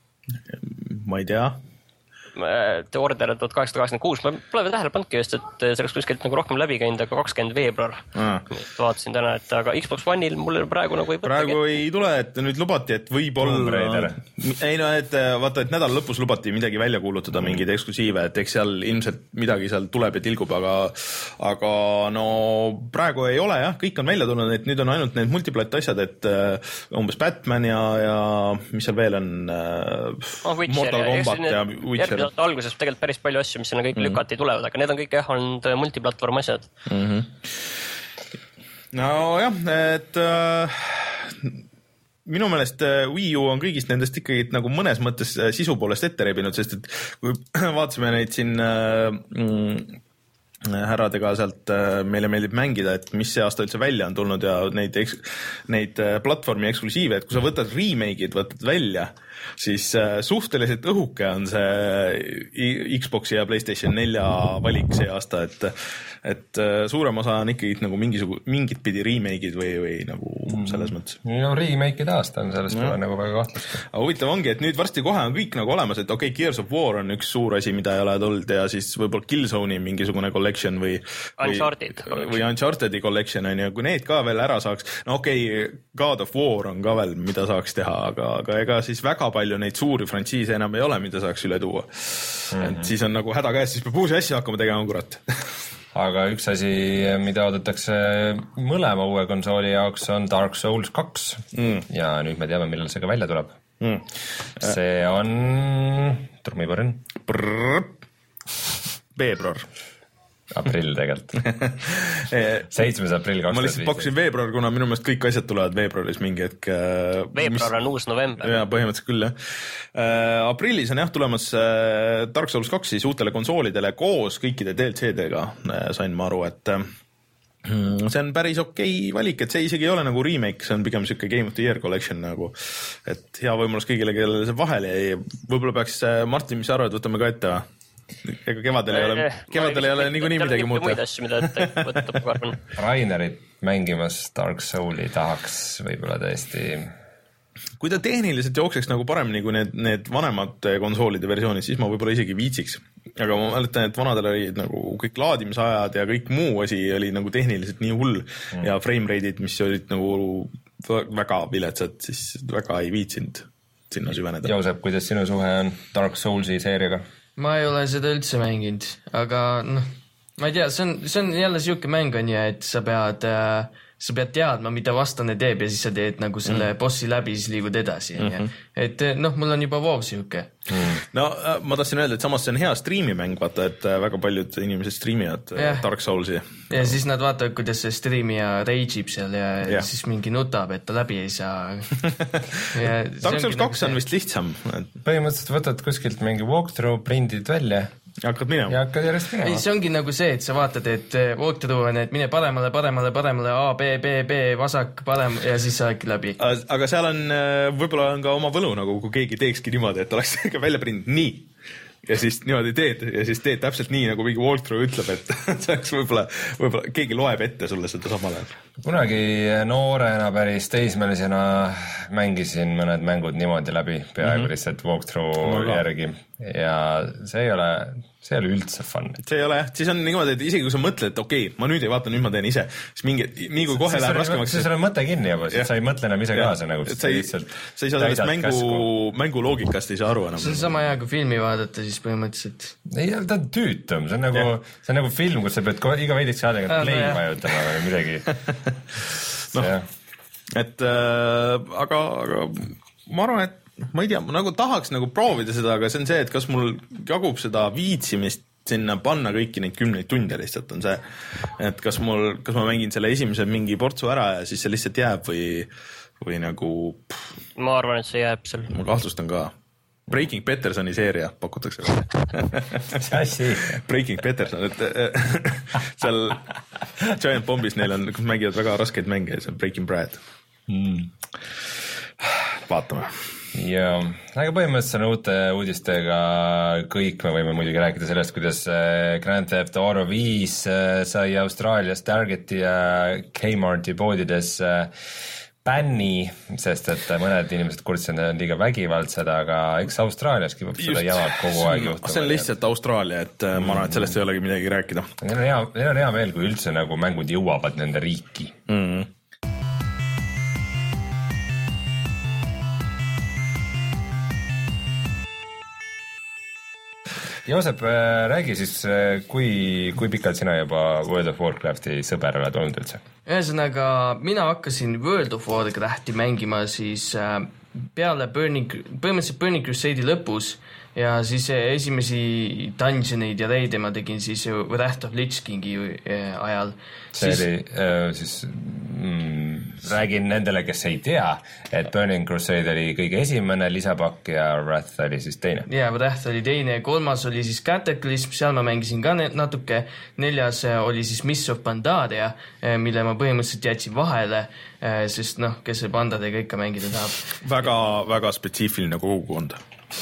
Ma ei tea. The Order tuhat kaheksasada kaheksakümmend kuus, ma pole veel tähele pannud just, et see oleks kuskilt nagu rohkem läbi käinud, aga kakskümmend veebruar ah. vaatasin täna, et aga Xbox One'il mulle praegu nagu ei võtta. Praegu ei tule, et nüüd lubati, et võib olla ei no, et vaata, et nädal lõpus lubati midagi välja kuulutada, mm. mingeid eksklusiive, et eks seal ilmselt midagi seal tuleb ja tilgub, aga aga no praegu ei ole jah, kõik on välja tulnud, et nüüd on ainult need multiplat asjad, et umbes Batman ja, ja mis seal veel on oh, Witcher, Mortal Kombat ja, ja Witcher alguses tegelikult päris palju asju, mis sinna kõik mm-hmm. lükati tulevad, aga need on kõik jah, olnud multiplatvorm asjad. Mm-hmm. No jah, et äh, minu meelest Wii U on kõigist nendest ikkagi nagu mõnes mõttes sisu poolest ette rebinud, sest et kui vaatasime neid siin äh, mm, härradega sealt meile meeldib mängida, et mis see aasta üldse välja on tulnud ja neid, eks, neid platvormi eksklusiive, et kui sa võtad remake'id, võtad välja, siis suhteliselt õhuke on see Xboxi ja PlayStation nelja valik see aasta, et, et suurem osa on ikkagi nagu mingisugune, mingit pidi remake'id või, või nagu selles mõttes. No remake'id aasta on sellest no. nagu väga kahtlust. Aga huvitav ongi, et nüüd varsti kohe on kõik nagu olemas, et okei, okay, Gears of War on üks suur asi, mida ei ole tulnud ja siis võib-olla Killzone'i mingisugune collection või Uncharted või, või Uncharted'i collection on ju, kui need ka veel ära saaks, no okei okay,, God of War on ka veel, mida saaks teha, aga, aga ega siis väga palju neid suuri frantsiise enam ei ole, mida saaks üle tuua. Mm-hmm. Et siis on nagu häda käes, siis peab uusi asju hakkama tegema, kurat. Aga üks asi, mida oodatakse mõlema uue konsooli jaoks on Dark Souls kaks mm. ja nüüd me teame, millal see ka välja tuleb. Mm. See on trummipõrn. Veebruar. Aprill tegelikult. seitsmes aprill kaks tuhat viisteist. Ma lihtsalt pakkusin veebruar, kuna minu meelest kõik asjad tulevad veebruaris mingi hetk. Veebruar mis... on uus november. Jaa, põhimõtteliselt küll, jah. Aprillis on jah tulemas Dark Souls kaks siis uutele konsoolidele koos kõikide D L C-dega, sain ma aru, et see on päris okei valik, et see isegi ei ole nagu remake, see on pigem siuke Game of the Year collection nagu, et hea võimalus kõigile, kellele see vahele jäi. Võib-olla peaks, Martin, mis sa arvad, võtame ka ette või? Ega kevadel ei ole, kevadel ei ole niikuinii midagi muuta. Muid asju, mida ette võtta parvan. Rainerit mängimas Dark Souli tahaks võib-olla tõesti. Kui ta tehniliselt jookseks nagu paremini kui need, need vanemad konsoolide versioonid, siis ma võib-olla isegi viitsiks. Aga ma mäletan, et vanadel oli nagu kõik laadimisajad ja kõik muu asi oli nagu tehniliselt nii hull mm. ja frame rate'id, mis olid nagu väga viletsad, siis väga ei viitsinud sinna süveneda. Joosep, kuidas sinu suhe on Dark Soulsi seeriaga? Ma ei ole seda üldse mänginud, aga noh, ma ei tea, see on, see on jälle siuke mäng on ja, et sa pead, äh, sa pead teadma, mida vastane teeb ja siis sa teed nagu selle mm. bossi läbi, siis liigud edasi. Mm-hmm. Et noh, mul on juba WoW siuke. Mm. No ma tahtsin öelda, et samas see on hea striimimäng, vaata, et väga paljud inimesed striimivad yeah. Dark Soulsi. Ja siis nad vaatavad, kuidas see striimija rage'ib seal ja yeah. siis mingi nutab, et ta läbi ei saa. Dark Souls kaks on vist lihtsam. Põhimõtteliselt võtad kuskilt mingi walkthrough, prindid välja ja hakkad minema. Ja hakkad järjest minema. Ei, see ongi nagu see, et sa vaatad, et walkthrough on, et mine paremale, paremale, paremale, A, B, B, B, vasak, parem ja siis sa äkki läbi. Aga seal on, võib-olla on ka oma võlu, nagu kui keegi teekski niimoodi, et oleks ka välja prind nii. Ja siis niimoodi teed ja siis teed täpselt nii, nagu mingi walkthrough ütleb, et see oleks võib-olla, võib-olla keegi loeb ette sulle seda samal ajal. Kunagi noorena päris teismelisena mängisin mõned mängud niimoodi läbi, peaaegu mm-hmm. lihtsalt walkthrough no, järgi. ja see ei ole, see ei ole üldse fun. see ei ole jah, siis on niimoodi, et isegi kui sa mõtled, et okei okay,, ma nüüd ei vaata, nüüd ma teen ise, siis mingi, nii kui kohe läheb raskemaks. siis sul on mõte kinni juba, siis sa ei mõtle enam ise kaasa nagu. Sa ei, sa ei saa sellest mängu, mängu loogikast ei saa aru enam. See on sama hea, kui filmi vaadata, siis põhimõtteliselt. Ei, ta on tüütum, see on nagu, see on nagu film, kus sa pead iga veidiksi saada play no, vajutama või midagi. noh, et äh, aga, aga ma arvan, et ma ei tea, ma nagu tahaks nagu proovida seda, aga see on see, et kas mul jagub seda viitsimist sinna panna kõiki neid kümneid tunde lihtsalt on see, et kas mul, kas ma mängin selle esimese mingi portsu ära ja siis see lihtsalt jääb või, või nagu pff. Ma arvan, et see jääb seal. Ma kahtlustan ka. Breaking Petersoni seeria pakutakse mis asi? Breaking Peterson, et seal Giant Bombis neil on, kus mängivad väga raskeid mänge, see on Breaking Bad. Mm. Vaatame. Ja, aga põhimõtteliselt on uute uudistega kõik, me võime muidugi rääkida sellest, kuidas Grand Theft Auto viis sai Austraalias Targeti ja Kmarti poodides bänni, sest et mõned inimesed kurtsid on liiga vägivaldsed, aga eks Austraalias kipub seda jamad kogu aeg juhtuma. See on lihtsalt Austraalia, et ma arvan, et sellest ei olegi midagi rääkida. Neil on hea, neil on hea meel, kui üldse nagu mängud jõuavad nende riiki. Mm-hmm. Joosep, räägi siis, kui, kui pikalt sina juba World of Warcrafti sõber oled olnud üldse? Ühesõnaga, mina hakkasin World of Warcrafti mängima siis peale Burning, põhimõtteliselt Burning Crusade'i lõpus ja siis esimesi dungeoneid ja reide ma tegin siis Wrath of Lich Kingi ajal. See siis... oli äh, siis, mm, räägin nendele, kes ei tea, et Burning Crusade oli kõige esimene lisapakk ja Wrath oli siis teine. Ja, Wrath oli teine, kolmas oli siis Cataclysm, seal ma mängisin ka natuke, neljas oli siis Mists of Pandaria, mille ma põhimõtteliselt jätsin vahele, sest noh, kes see Pandadega ikka mängida tahab. Väga, väga spetsiifiline kogukond.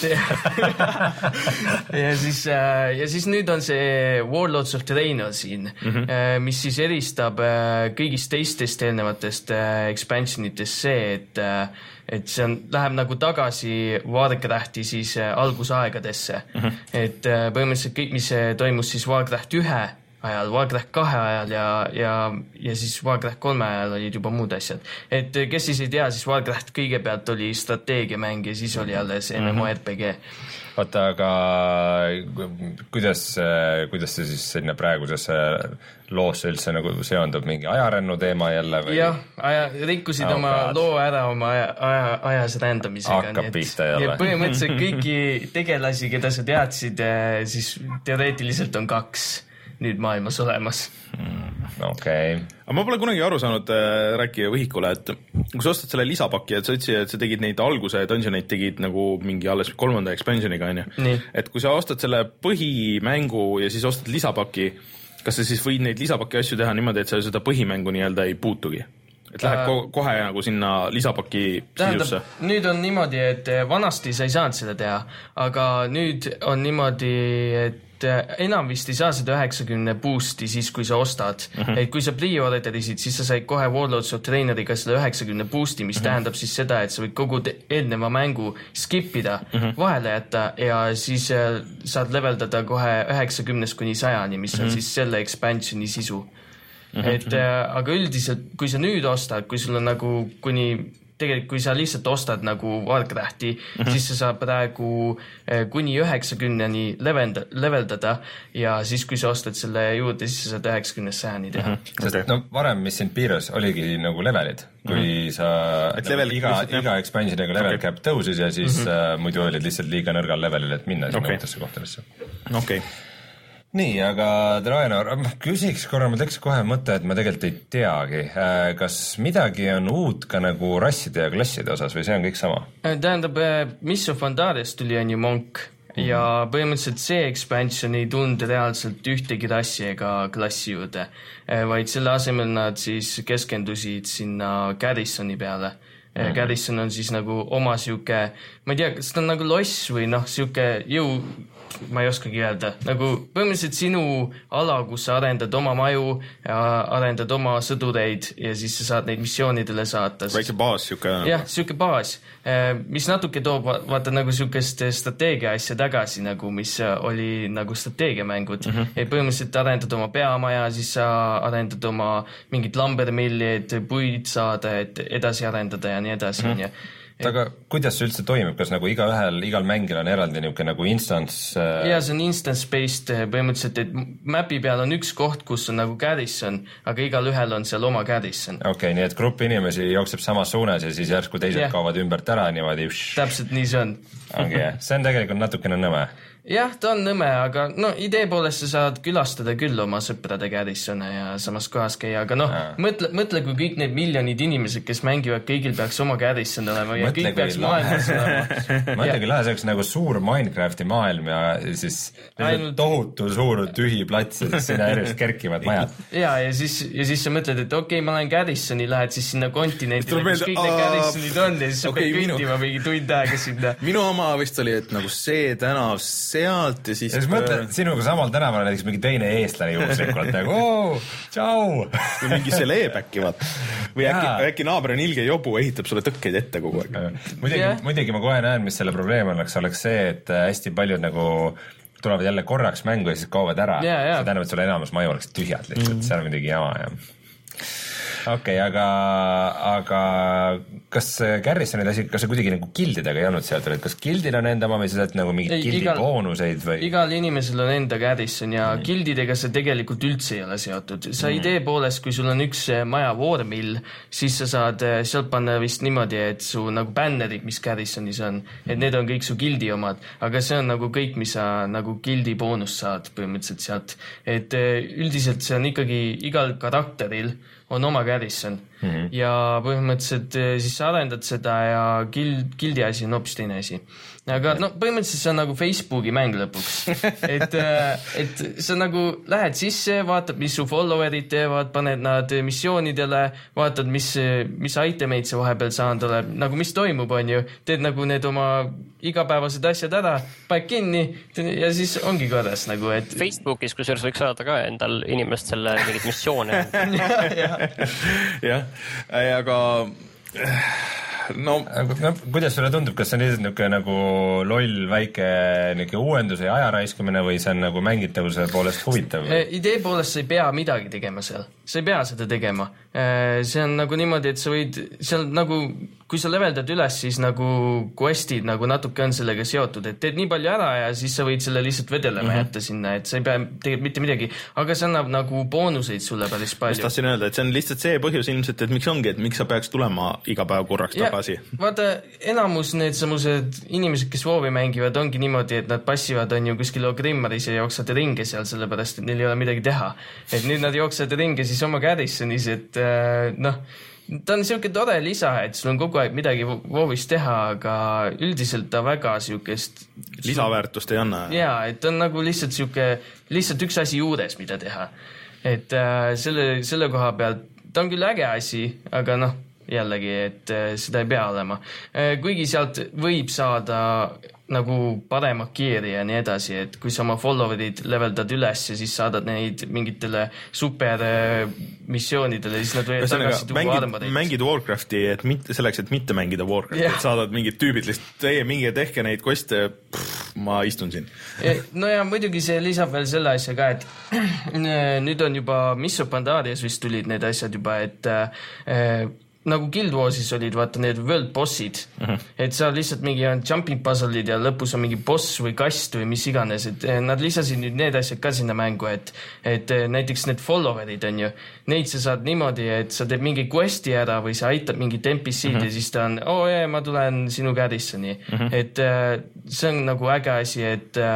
ja siis ja siis nüüd on see Warlords of Draenor siin, mm-hmm. mis siis eristab kõigist teistest eelnevatest expansionitest see, et et see on, läheb nagu tagasi Warcrafti siis algusaegadesse, mm-hmm. et põhimõtteliselt kõik, mis toimus siis Warcraft ühe ajal, Warcraft kahe ajal ja, ja, ja siis Warcraft kolme ajal olid juba muud asjad. Et kes siis ei tea, siis Warcraft kõigepealt oli strateegiamäng ja siis oli alles M M O R P G. Oota, aga kuidas, kuidas see siis sinna praegusesse loosse üldse nagu seondub mingi ajarännu teema jälle? Või? Jah, aja, rikkusid oh, oma God. loo ära oma aja, aja, ajas rändamisega. Hakkab pihta jälle. Põhimõtteliselt kõiki tegelasi, keda sa teadsid, siis teoreetiliselt on kaks nüüd maailmas olemas. Okei. Aga ma pole kunagi aru saanud äh, rääkija võhikule, et kui sa ostad selle lisapaki, et sa ütlesid, et sa tegid neid alguse dungeoneid tegid nagu mingi alles kolmanda expansioniga, on ju. Et kui sa ostad selle põhimängu ja siis ostad lisapaki, kas sa siis võid neid lisapaki asju teha niimoodi, et sa seda põhimängu nii-öelda ei puutugi? Et läheb ko- kohe nagu sinna lisapaki sisusse? Nüüd on niimoodi, et vanasti sa ei saanud seda teha, aga nüüd on niimoodi, et enam vist ei saa seda üheksakümne boost'i siis, kui sa ostad. Mm-hmm. Et kui sa pre-orderisid, siis sa said kohe Warlords of Draenoriga seda üheksakümne boost'i, mis mm-hmm. tähendab siis seda, et sa võid kogu eelneva mängu skipida, mm-hmm. vahele jätta ja siis saad leveldada kohe üheksakümnest kuni sajani, mis mm-hmm. on siis selle expansioni sisu. Mm-hmm. Et aga üldiselt, kui sa nüüd ostad, kui sul on nagu kuni tegelikult, kui sa lihtsalt ostad nagu Warcrafti, mm-hmm. siis sa saad praegu kuni üheksakümneni levenda, leveldada ja siis, kui sa ostad selle juurde, siis sa saad üheksakümnest sajani teha. Mm-hmm. Sest okay. no varem, mis sind piiras, oligi nagu levelid. Kui mm-hmm. sa nagu, level, iga, iga expansioniga level okay. cap tõusis ja siis mm-hmm. uh, muidu olid lihtsalt liiga nõrgal levelil, et minna okay. uutesse kohtadesse. Okei. Okay. Nii, aga Draenor, ma küsiks korra, ma teeks kohe mõte, et ma tegelikult ei teagi. Kas midagi on uut ka nagu rasside ja klasside osas või see on kõik sama? Tähendab, Mists of Pandariast tuli on ju Monk mm-hmm. ja põhimõtteliselt see expansion ei tund reaalselt ühtegi rassi ega klassi juurde, vaid selle asemel nad siis keskendusid sinna Garrisoni peale. mm-hmm. Garrison on siis nagu oma siuke, ma ei tea, kas ta on nagu loss või noh, siuke jõu, ma ei oskagi öelda, nagu põhimõtteliselt sinu ala, kus sa arendad oma maju ja arendad oma sõdureid ja siis sa saad neid missioonidele saata. Väike baas, siuke. Jah, siuke baas, mis natuke toob vaata nagu siukest strateegia asja tagasi, nagu mis oli nagu strateegiamängud. Mm-hmm. Et põhimõtteliselt arendad oma peamaja, siis sa arendad oma mingid lambermilli, et puid saada, et edasi arendada ja nii edasi. Mm-hmm. Et... aga kuidas see üldse toimib, kas nagu iga ühel, igal mängil on eraldi niuke nagu instance äh... ja see on instance-based põhimõtteliselt, et mapi peal on üks koht, kus on nagu Garrison, aga igal ühel on seal oma Garrison. okei, okay, nii et grupp inimesi jookseb samas suunas ja siis järsku teised yeah. kaovad ümbert ära niimoodi. Täpselt nii see on. okay, see on tegelikult natukene nõme. Jah, ta on nõme, aga no idee poolest sa saad külastada küll oma sõprade Garrisone ja samas kohas käia, aga noh, mõtle, mõtle, kui kõik need miljonid inimesed, kes mängivad, kõigil peaks oma Garrison olema ja mõtle, kõik peaks maailmas olema. mõtle, kui lahe see oleks nagu suur Minecrafti maailm ja siis ainult... tohutu suur tühi plats ja siis sinna järjest kerkivad majad. ja, ja siis, ja siis sa mõtled, et okei okay,, ma lähen Garrisoni, lähed siis sinna kontinendile, kus kõik need Garrisonid on ja siis sa okay, pead kõndima minu... mingi tund aega sinna. Minu oma vist oli, et nagu see tänav sealt ja siis... ja siis mõtle, sinuga samal tänaval näiteks mingi teine eestlane juhuslikult nagu oo, tšau! või mingi seleeb äkki, vaat. või äkki, äkki naaber on ilge jobu, ehitab sulle tõkkeid ette kogu aeg. muidugi, yeah. muidugi ma kohe näen, mis selle probleem oleks, oleks see, et hästi paljud nagu tulevad jälle korraks mängu ja siis kaovad ära. Yeah, yeah. see tähendab, et sulle enamus maju oleks tühjad lihtsalt, mm. seal on midagi jama ja... okei okay,, aga, aga kas Garrisonid asi, kas see kuidagi nagu gildidega ei olnud sealt, et kas gildil on enda oma või sa saad nagu mingid gildi igal, boonuseid või? Igal inimesel on enda Garrison ja mm. gildidega see tegelikult üldse ei ole seotud. Sa mm. idee poolest, kui sul on üks maja Warmill, siis sa saad sealt panna vist niimoodi, et su nagu bännerid, mis Garrisonis on, et need on kõik su gildi omad, aga see on nagu kõik, mis sa nagu gildi boonust saad põhimõtteliselt sealt. Et üldiselt see on ikkagi igal karakteril on oma Garrison mm-hmm. ja põhimõtteliselt siis sa arendad seda ja gild, gildi asi on hoopis teine asi. aga no põhimõtteliselt see on nagu Facebooki mäng lõpuks. et, et sa nagu lähed sisse, vaatad, mis su followerid teevad, paned nad missioonidele, vaatad, mis, mis itemeid sa vahepeal saanud oled, nagu mis toimub, on ju, teed nagu need oma igapäevased asjad ära, paned kinni ja siis ongi korras nagu, et Facebookis, kus võiks saada ka endal inimest selle mingit missioone. jah, aga no, no kuidas sulle tundub, kas see on lihtsalt niisugune nagu loll väike niisugune uuenduse ja aja raiskamine või see on nagu mängitavuse poolest huvitav? Idee poolest sa ei pea midagi tegema seal, sa ei pea seda tegema. See on nagu niimoodi, et sa võid seal nagu, kui sa leveldad üles, siis nagu questid nagu natuke on sellega seotud, et teed nii palju ära ja siis sa võid selle lihtsalt vedelema mm-hmm. jätta sinna, et sa ei pea tegelikult mitte midagi, aga see annab nagu boonuseid sulle päris palju. Mis tahtsin öelda, et see on lihtsalt see põhjus ilmselt, et miks ongi, et miks sa peaks tulema iga päev korraks ja, tagasi. Vaata, enamus need samused inimesed, kes WoW-i mängivad, ongi niimoodi, et nad passivad on ju kuskil Ogrimmaris ja jooksvad ringe seal, sellepärast, et neil ei ole midagi teha. Et nüüd nad jooksvad ringe siis oma Garrisonis, et noh, ta on siuke tore lisa, et sul on kogu aeg midagi WoW-is teha, aga üldiselt ta väga siukest lisaväärtust ei anna. Jaa, et ta on nagu lihtsalt siuke, lihtsalt üks asi juures, mida teha. Et äh, selle, selle koha pealt, ta on küll äge asi, aga noh, jällegi, et äh, seda ei pea olema. Äh, kuigi sealt võib saada nagu parema gear'i ja nii edasi, et kui sa oma followerid leveldad üles ja siis saadad neid mingitele super missioonidele, siis nad võivad tagasi tuua armadeid. Mängid Warcrafti, et mitte, selleks, et mitte mängida Warcrafti, yeah. et saadad mingid tüübid lihtsalt, teie mingi tehke neid koste, pff, ma istun siin. No ja muidugi see lisab veel selle asja ka, et nüüd on juba Mists of Pandarias vist tulid need asjad juba, et äh, nagu Guild Warsis olid, vaata need world bossid, uh-huh. et seal lihtsalt mingi on jumping puzzle'id ja lõpus on mingi boss või kast või mis iganes, et nad lisasid nüüd need asjad ka sinna mängu, et, et näiteks need followerid on ju, neid sa saad niimoodi, et sa teed mingi questi ära või sa aitad mingit N P C-d uh-huh. ja siis ta on, oo oh, jah, ma tulen sinu Garrisoni, uh-huh. et see on nagu äge asi, et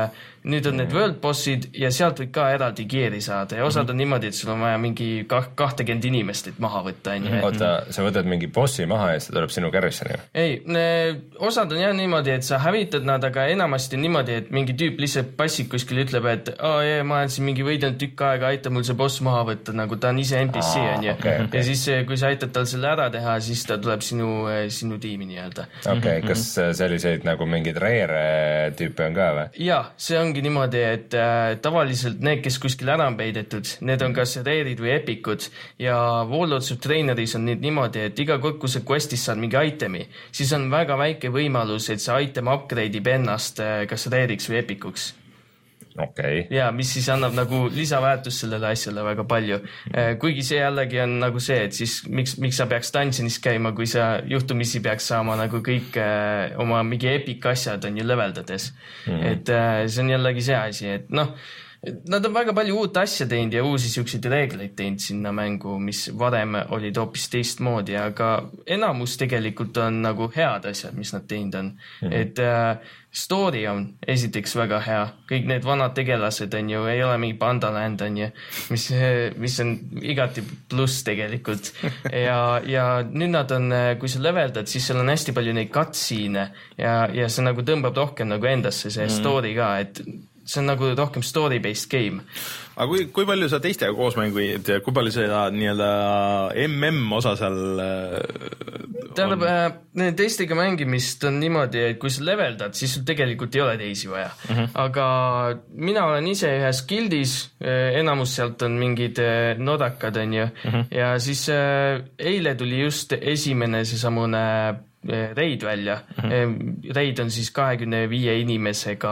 nüüd on need world bossid ja sealt võib ka eraldi geari saada ja osad on niimoodi, et sul on vaja mingi kahtekümmend inimest, et maha võtta. Oota, sa võtad mingi bossi maha ja see tuleb sinu carry'sse? Ei, osad on jah niimoodi, et sa hävitad nad, aga enamasti on niimoodi, et mingi tüüp lihtsalt passib kuskil ütleb, et oh, yeah, ma olen siin mingi võidelnud tükk aega, aita mul see boss maha võtta, nagu ta on ise N P C on ju. Okay, okay. Ja siis, kui sa aitad tal selle ära teha, siis ta tuleb sinu, sinu tiimi nii-öelda. Okay, kas selliseid nagu mingid rare tüüpe on ka või? Jaa, see ongi niimoodi, et äh, tavaliselt need, kes kuskil ära on peidetud, need on kas rare'id või epicud ja Warlords of Traineris on nüüd niimoodi, et iga kord, kui sa questis saad mingi itemi, siis on väga väike võimalus, et see item upgrade ib ennast äh, kas rare'iks või epicuks. Okay. Ja mis siis annab nagu lisaväärtust sellele asjale väga palju. Kuigi see jällegi on nagu see, et siis miks, miks sa peaks dungeonis käima, kui sa juhtumisi peaks saama nagu kõik äh, oma mingi epic asjad on ju leveldades. Mm-hmm. Et äh, see on jällegi see asi, et noh, nad on väga palju uut asja teinud ja uusi siukseid reegleid teinud sinna mängu, mis varem olid hoopis teistmoodi, aga enamus tegelikult on nagu head asjad, mis nad teinud on. Mm-hmm. Et äh, story on esiteks väga hea. Kõik need vanad tegelased on ju, ei ole mingi Pandaland on ju, mis, mis on igati pluss tegelikult. Ja, ja nüüd nad on, kui sa leveldad, siis seal on hästi palju neid cutscene ja, ja see nagu tõmbab rohkem nagu endasse see mm-hmm. story ka, et see on nagu rohkem story-based game. Aga kui, kui palju sa teistega koos mängud ja kui palju seda nii-öelda M M osa seal Tähendab, äh, teistega mängimist on niimoodi, et kui sa leveldad, siis sul tegelikult ei ole teisi vaja. Mm-hmm. Aga mina olen ise ühes guildis, enamus sealt on mingid nodakad on ju, mm-hmm. ja siis äh, eile tuli just esimene see samune reid välja. Mm-hmm. Reid on siis kahekümne viie inimesega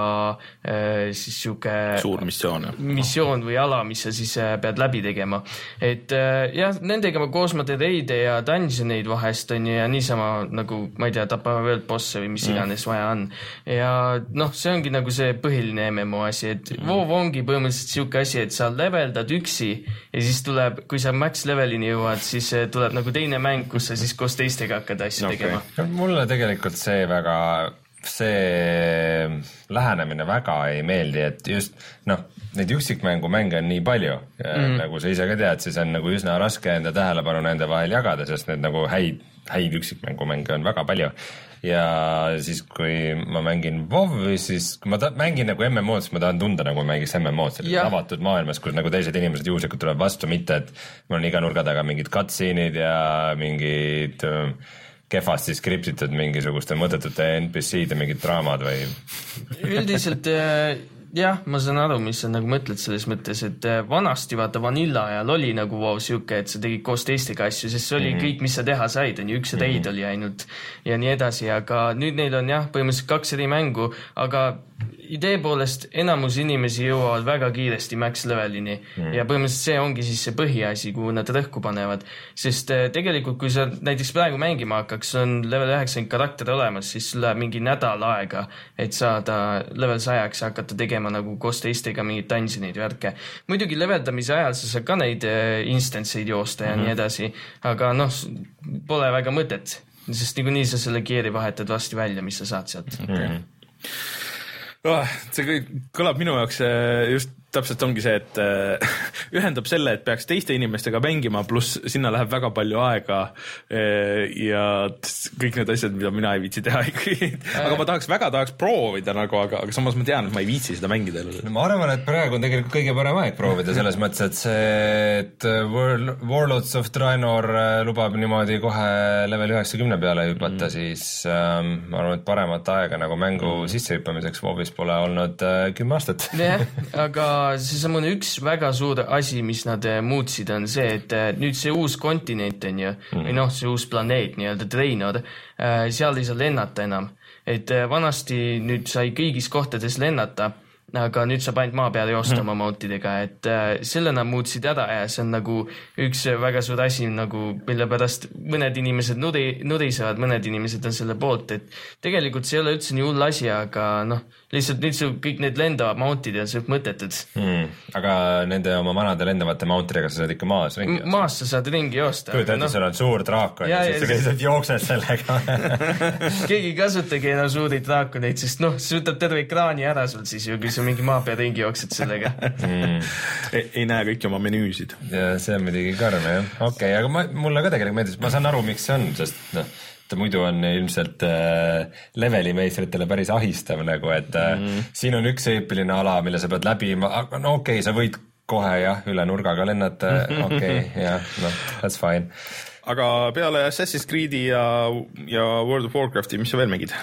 siis siuke suur missioon, missioon või ala, mis sa siis pead läbi tegema. Et jah, nendega ma koos ma teen reide ja dungeoneid vahest on ja niisama nagu, ma ei tea, tapame veel bosse või mis iganes mm. vaja on. Ja noh, see ongi nagu see põhiline M M O asi, et mm. WoW ongi põhimõtteliselt siuke asi, et sa leveldad üksi ja siis tuleb, kui sa max levelini jõuad, siis tuleb nagu teine mäng, kus sa siis koos teistega hakkad asju okay. tegema. Mulle tegelikult see väga, see lähenemine väga ei meeldi, et just, noh, neid üksikmängu mänge on nii palju. Mm. Nagu sa ise ka tead, siis on nagu üsna raske enda tähelepanu nende vahel jagada, sest need nagu häid, häid üksikmängu mänge on väga palju. Ja siis, kui ma mängin WoW-i, siis kui ma ta, mängin nagu M M O-d, siis ma tahan tunda nagu mängiks M M O-d selles avatud maailmas, kus nagu teised inimesed juhuslikult tuleb vastu, mitte et mul on iga nurga taga mingid cutscene'id ja mingid kehvasti skriptitud mingisuguste mõttetute N P C-d ja mingid draamad või? Üldiselt jah, ma saan aru, mis sa nagu mõtled selles mõttes, et vanasti vaata Vanilla ajal oli nagu wow siuke, et sa tegid koos teistega asju, sest see oli mm-hmm. kõik, mis sa teha said, on ju, üks reid mm-hmm. oli ainult ja nii edasi, aga nüüd neil on jah, põhimõtteliselt kaks eri mängu, aga idee poolest enamus inimesi jõuavad väga kiiresti max levelini mm. ja põhimõtteliselt see ongi siis see põhiasi, kuhu nad rõhku panevad, sest tegelikult kui sa näiteks praegu mängima hakkaks, on level üheksakümmend karakter olemas, siis sul läheb mingi nädal aega, et saada level sajaks ja hakata tegema nagu koos teistega mingid dungeoneid värke. Muidugi leveldamise ajal sa saad ka neid instanceid joosta ja mm-hmm. nii edasi, aga noh, pole väga mõtet, sest niikuinii sa selle geari vahetad vasti välja, mis sa saad sealt. Mm-hmm. Oh, see kõik kõlab minu jaoks just täpselt ongi see, et äh, ühendab selle, et peaks teiste inimestega mängima, pluss sinna läheb väga palju aega äh, ja kõik need asjad, mida mina ei viitsi teha ikkagi. Aga ma tahaks väga tahaks proovida nagu, aga, aga samas ma tean, et ma ei viitsi seda mängida. No, ma arvan, et praegu on tegelikult kõige parem aeg proovida selles mõttes, et see, et Warlords of Draenor lubab niimoodi kohe level üheksakümne peale hüpata, mm. siis ähm, ma arvan, et paremat aega nagu mängu mm. sisse hüppamiseks WoW'is pole olnud äh, kümme aastat. Jah, aga see samune üks väga suur asi, mis nad muutsid, on see, et nüüd see uus kontinent on ju, mm. või noh, see uus planeet, nii-öelda Draenor, seal ei saa lennata enam. Et vanasti nüüd sai kõigis kohtades lennata, aga nüüd saab ainult maa peale joosta oma mountidega, et selle nad muutsid ära ja see on nagu üks väga suur asi, nagu, mille pärast mõned inimesed nuri, nurisevad, mõned inimesed on selle poolt, et tegelikult see ei ole üldse nii hull asi, aga noh, lihtsalt nüüd sul kõik need lendavad mountid ja see on mõttetud. Hmm. Aga nende oma vanade lendavate mountidega sa saad ikka maas ringi joosta? Maas sa saad ringi joosta. Kuid ette, no. Sul on suur draakon ja, ja siis sa käisid jooksed sellega. Keegi kasutagi enam suuri draakoneid, sest noh, see võtab terve ekraani ära sul siis ju, kui sa mingi maa peal ringi jooksed sellega mm. ei, ei näe kõiki oma menüüsid. ja see on midagi karm, jah. okei okay,, aga ma, mulle ka tegelikult meeldis, ma saan aru, miks see on, sest noh, ta muidu on ilmselt äh, leveli meistritele päris ahistav nagu, et äh, mm. siin on üks eepiline ala, mille sa pead läbima, aga no okei okay,, sa võid kohe jah, üle nurgaga lennata, okei okay,, jah, noh, that's fine. Aga peale Assassin's Creed'i ja, ja World of Warcrafti, mis sa veel mängid?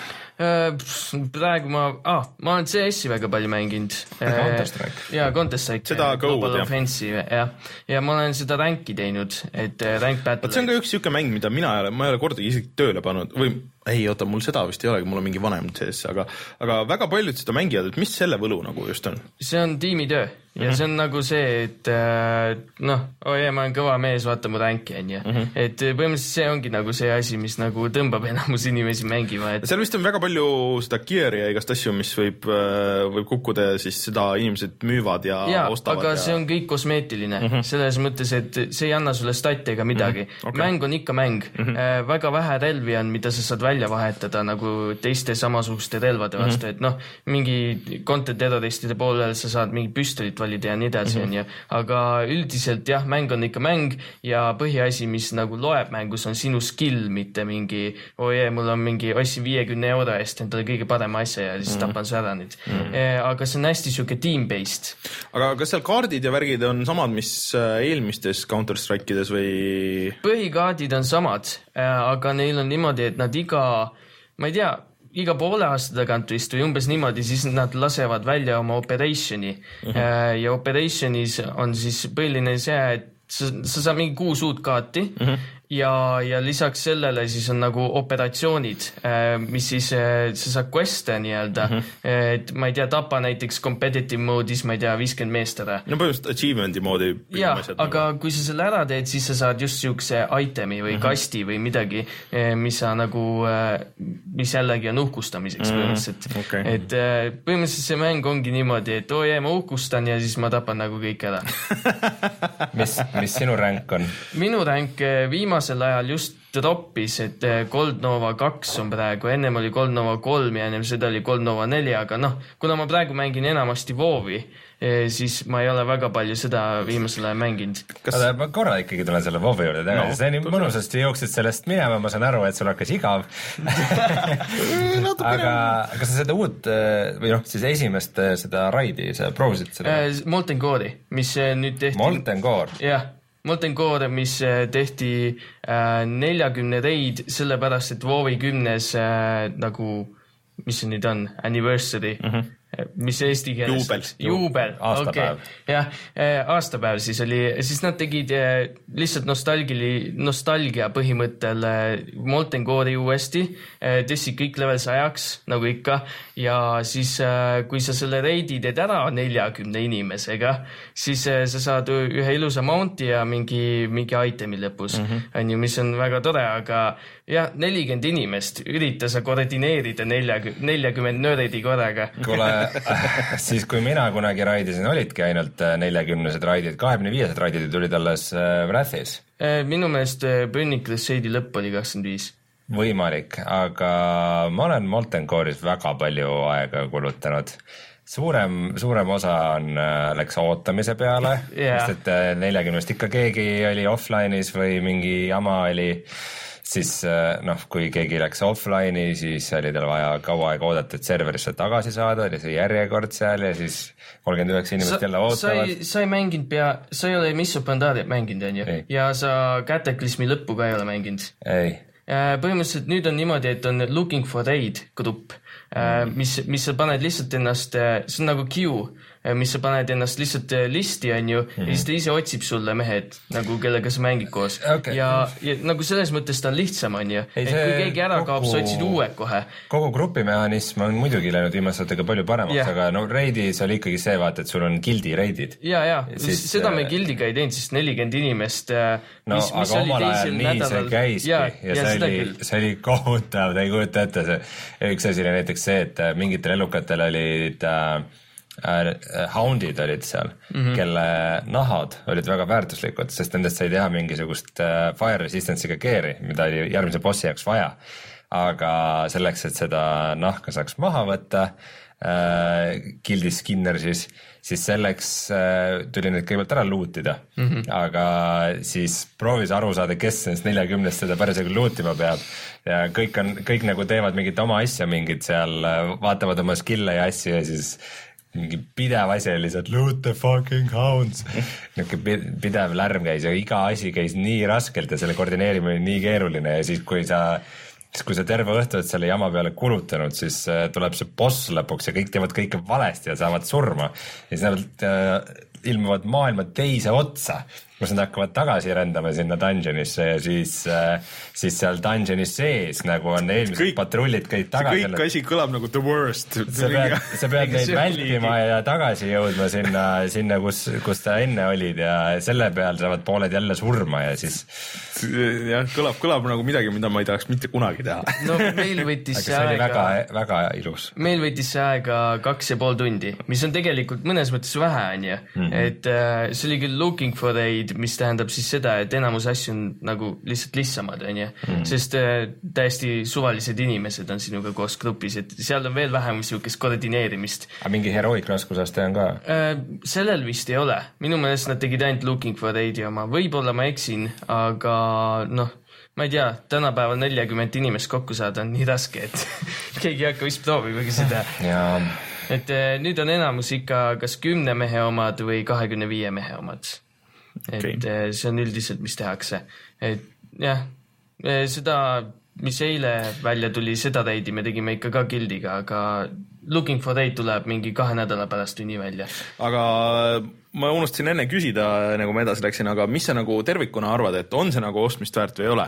Praegu ma, ah, ma olen C S-i väga palju mänginud. Counter-Strike. Jaa, Counter-Strike. Seda Global Offensive, jah. Ja ma olen seda ranki teinud, et rank battle. See on ka üks siuke mäng, mida mina ei ole, ma ei ole kordagi isegi tööle pannud, või ei, oota, mul seda vist ei olegi, mul on mingi vanem C S, aga, aga väga paljud seda mängivad, et mis selle võlu nagu just on? See on tiimitöö ja mm -hmm. see on nagu see, et noh, oi oh, ma olen kõva mees, vaata mu ranki on ju. Mm -hmm. Et põhimõtteliselt see ongi nagu see asi, mis nagu tõmbab enamus inimesi mängima. Et... seal vist on väga palju seda gear'i ja igast asju, mis võib, võib kukkuda ja siis seda inimesed müüvad ja, ja ostavad. Aga ja... see on kõik kosmeetiline, mm -hmm. selles mõttes, et see ei anna sulle stat ega midagi. Mm -hmm. Okay. Mäng on ikka mäng. Mm -hmm. Väga vähe relvi on, mida sa saad välja vahetada nagu teiste samasuguste relvade vastu, mm -hmm. et noh, mingi content terroristide poolel sa saad mingi püstolit valida ja nii edasi mm, -hmm. ja, aga üldiselt jah, mäng on ikka mäng ja põhiasi, mis nagu loeb mängus, on sinu skill, mitte mingi oi oh yeah, mul on mingi ostsin viiekümne euro eest endale kõige parema asja ja siis mm -hmm. tapan su ära nüüd mm. -hmm. E, aga see on hästi siuke team-based. Aga kas seal kaardid ja värgid on samad, mis eelmistes Counter-Strike'ides või? Põhikaardid on samad, aga neil on niimoodi, et nad iga, ma ei tea, iga poole aasta tagant vist või umbes niimoodi, siis nad lasevad välja oma operationi mm -hmm. ja operationis on siis põhiline see, et sa, sa saad mingi kuus uut kaarti mm -hmm. ja, ja lisaks sellele siis on nagu operatsioonid, mis siis, sa saad quest'e nii-öelda mm, -hmm. et ma ei tea, tapa näiteks competitive mode'is, ma ei tea, viiskümmend meest ära. No põhimõtteliselt achievement'i moodi. Jah, aga nagu... kui sa selle ära teed, siis sa saad just siukse itemi või mm -hmm. kasti või midagi, mis sa nagu, mis jällegi on uhkustamiseks mm -hmm. põhimõtteliselt. Okay. Et põhimõtteliselt see mäng ongi niimoodi, et oo jee, ma uhkustan ja siis ma tapan nagu kõik ära. mis, mis sinu rank on? Minu rank viimasel ajal just droppis, et Cold Nova kaks on praegu, ennem oli Cold Nova kolm ja ennem seda oli Cold Nova neli, aga noh, kuna ma praegu mängin enamasti WoW'i, siis ma ei ole väga palju seda viimasel ajal mänginud. Kas... Aga ma korra ikkagi tulen selle WoW'i juurde tagasi, no, see nii mõnusasti jooksid sellest minema, ma saan aru, et sul hakkas igav. aga kas sa seda uut või noh, siis esimest seda raidi, sa proovisid seda? Molten Core'i, mis nüüd tehti. Molten Core? jah. Molten Core, mis tehti neljakümne reid sellepärast, et WoW'i kümnes äh, nagu, mis see nüüd on, anniversary mm, -hmm. mis eesti keeles? Juubel. Juubel, okei. Okay. jah, aastapäev siis oli, siis nad tegid lihtsalt nostalgili, nostalgia põhimõttel Molten Core'i uuesti, tõstsid kõik level sajaks, nagu ikka, ja siis kui sa selle reidi teed ära neljakümne inimesega, siis sa saad ühe ilusa mount'i ja mingi, mingi itemi lõpus, mm -hmm. on ju, mis on väga tore, aga jah, nelikümmend inimest, ürita sa koordineerida neljakümmend nördi korraga. Kuule, siis kui mina kunagi raidisin, olidki ainult neljakümnesed raidid, kahekümne viiesed raidid tulid alles Wrathis. Minu meelest Burning Crusade'i lõpp oli kakskümmend viis. Võimalik, aga ma olen Molten Core'is väga palju aega kulutanud. Suurem, suurem osa on, läks ootamise peale, yeah. sest et neljakümnest ikka keegi oli offline'is või mingi jama oli, siis noh, kui keegi läks offline'i, siis oli tal vaja kaua aega oodata, et serverisse tagasi saada, oli see järjekord seal ja siis kolmkümmend üheksa inimest jälle ootavad. Sa ei mänginud pea, sa ei ole Miss of Pandaria mänginud, on ju? Ja sa Cataclysmi lõppu ka ei ole mänginud? Ei. Põhimõtteliselt nüüd on niimoodi, et on Looking for Raid grupp, mm. mis, mis sa paned lihtsalt ennast, see on nagu queue, mis sa paned ennast lihtsalt listi, on ju, mm-hmm. ja siis ta ise otsib sulle mehed, nagu kellega sa mängid koos. Okay. Ja, ja nagu selles mõttes ta on lihtsam, on ju. Et kui keegi ära kogu, kaob, sa otsid uued kohe. Kogu grupimehhanism on muidugi läinud viimastega palju paremaks, yeah. aga no raidis oli ikkagi see, vaata, et sul on gildi raidid. Ja, ja, siis, seda me gildiga ei teinud, sest nelikümmend inimest, no, mis, mis oli teisel nädalal. Nii see käiski ja, ja, ja see, oli, see oli kohutav, ta ei kujuta ette. See, üks asi oli näiteks see, et mingitel elukatel olid äh, houndid olid seal, mm-hmm. kelle nahad olid väga väärtuslikud, sest nendest sai teha mingisugust fire resistance'iga gear'i, mida oli järgmise bossi jaoks vaja. aga selleks, et seda nahka saaks maha võtta, Gildi Skinner siis, siis selleks tuli need kõigepealt ära lootida mm, -hmm. aga siis proovis aru saada, kes nendest neljakümnest seda päriselt lootima peab ja kõik on, kõik nagu teevad mingit oma asja, mingid seal vaatavad oma skill'e ja asju ja siis mingi pidev asi oli lihtsalt loot the fucking hounds. Niisugune pidev lärm käis ja iga asi käis nii raskelt ja selle koordineerimine oli nii keeruline ja siis, kui sa siis kui sa terve õhtu et selle jama peale kulutanud, siis tuleb see boss lõpuks ja kõik teevad kõike valesti ja saavad surma. Ja siis nad äh, ilmuvad maailma teise otsa, kus nad hakkavad tagasi rändama sinna dungeonisse ja siis, äh, siis seal dungeonis sees nagu on eelmised kõik, patrullid kõik tagasi. Kõik asi kõlab nagu the worst. Sa pead, sa pead neid vältima ja tagasi jõudma sinna, sinna kus, kus ta enne olid ja selle peal saavad pooled jälle surma ja siis jah, kõlab, kõlab nagu midagi, mida ma ei tahaks mitte kunagi teha. No meil võttis see aega väga, väga ilus. Meil võttis see aega kaks ja pool tundi, mis on tegelikult mõnes mõttes vähe, on ju. Mm-hmm. Et äh, see oli küll looking for aid, mis tähendab siis seda, et enamus asju on nagu lihtsalt lihtsamad, on ju. Mm-hmm. Sest äh, täiesti suvalised inimesed on sinuga koos grupis, et seal on veel vähem niisugust koordineerimist. Aga mingi heroic raskusaste on ka? Äh, sellel vist ei ole. Minu meelest nad tegid ainult looking for aid'i oma. Võib-olla ma eksin, aga noh, ma ei tea, tänapäeval neljakümmend inimest kokku saada on nii raske, et keegi hakka vist proovimagi seda. Ja. Et äh, nüüd on enamus ikka kas kümne mehe omad või kahekümne viie mehe omad. Et okay. äh, see on üldiselt, mis tehakse. Et jah, äh, seda, mis eile välja tuli, seda reidi me tegime ikka ka Gildiga, aga looking for aid tuleb mingi kahe nädala pärast või nii välja. Aga ma unustasin enne küsida, nagu ma edasi läksin, aga mis sa nagu tervikuna arvad, et on see nagu ostmist väärt või ei ole?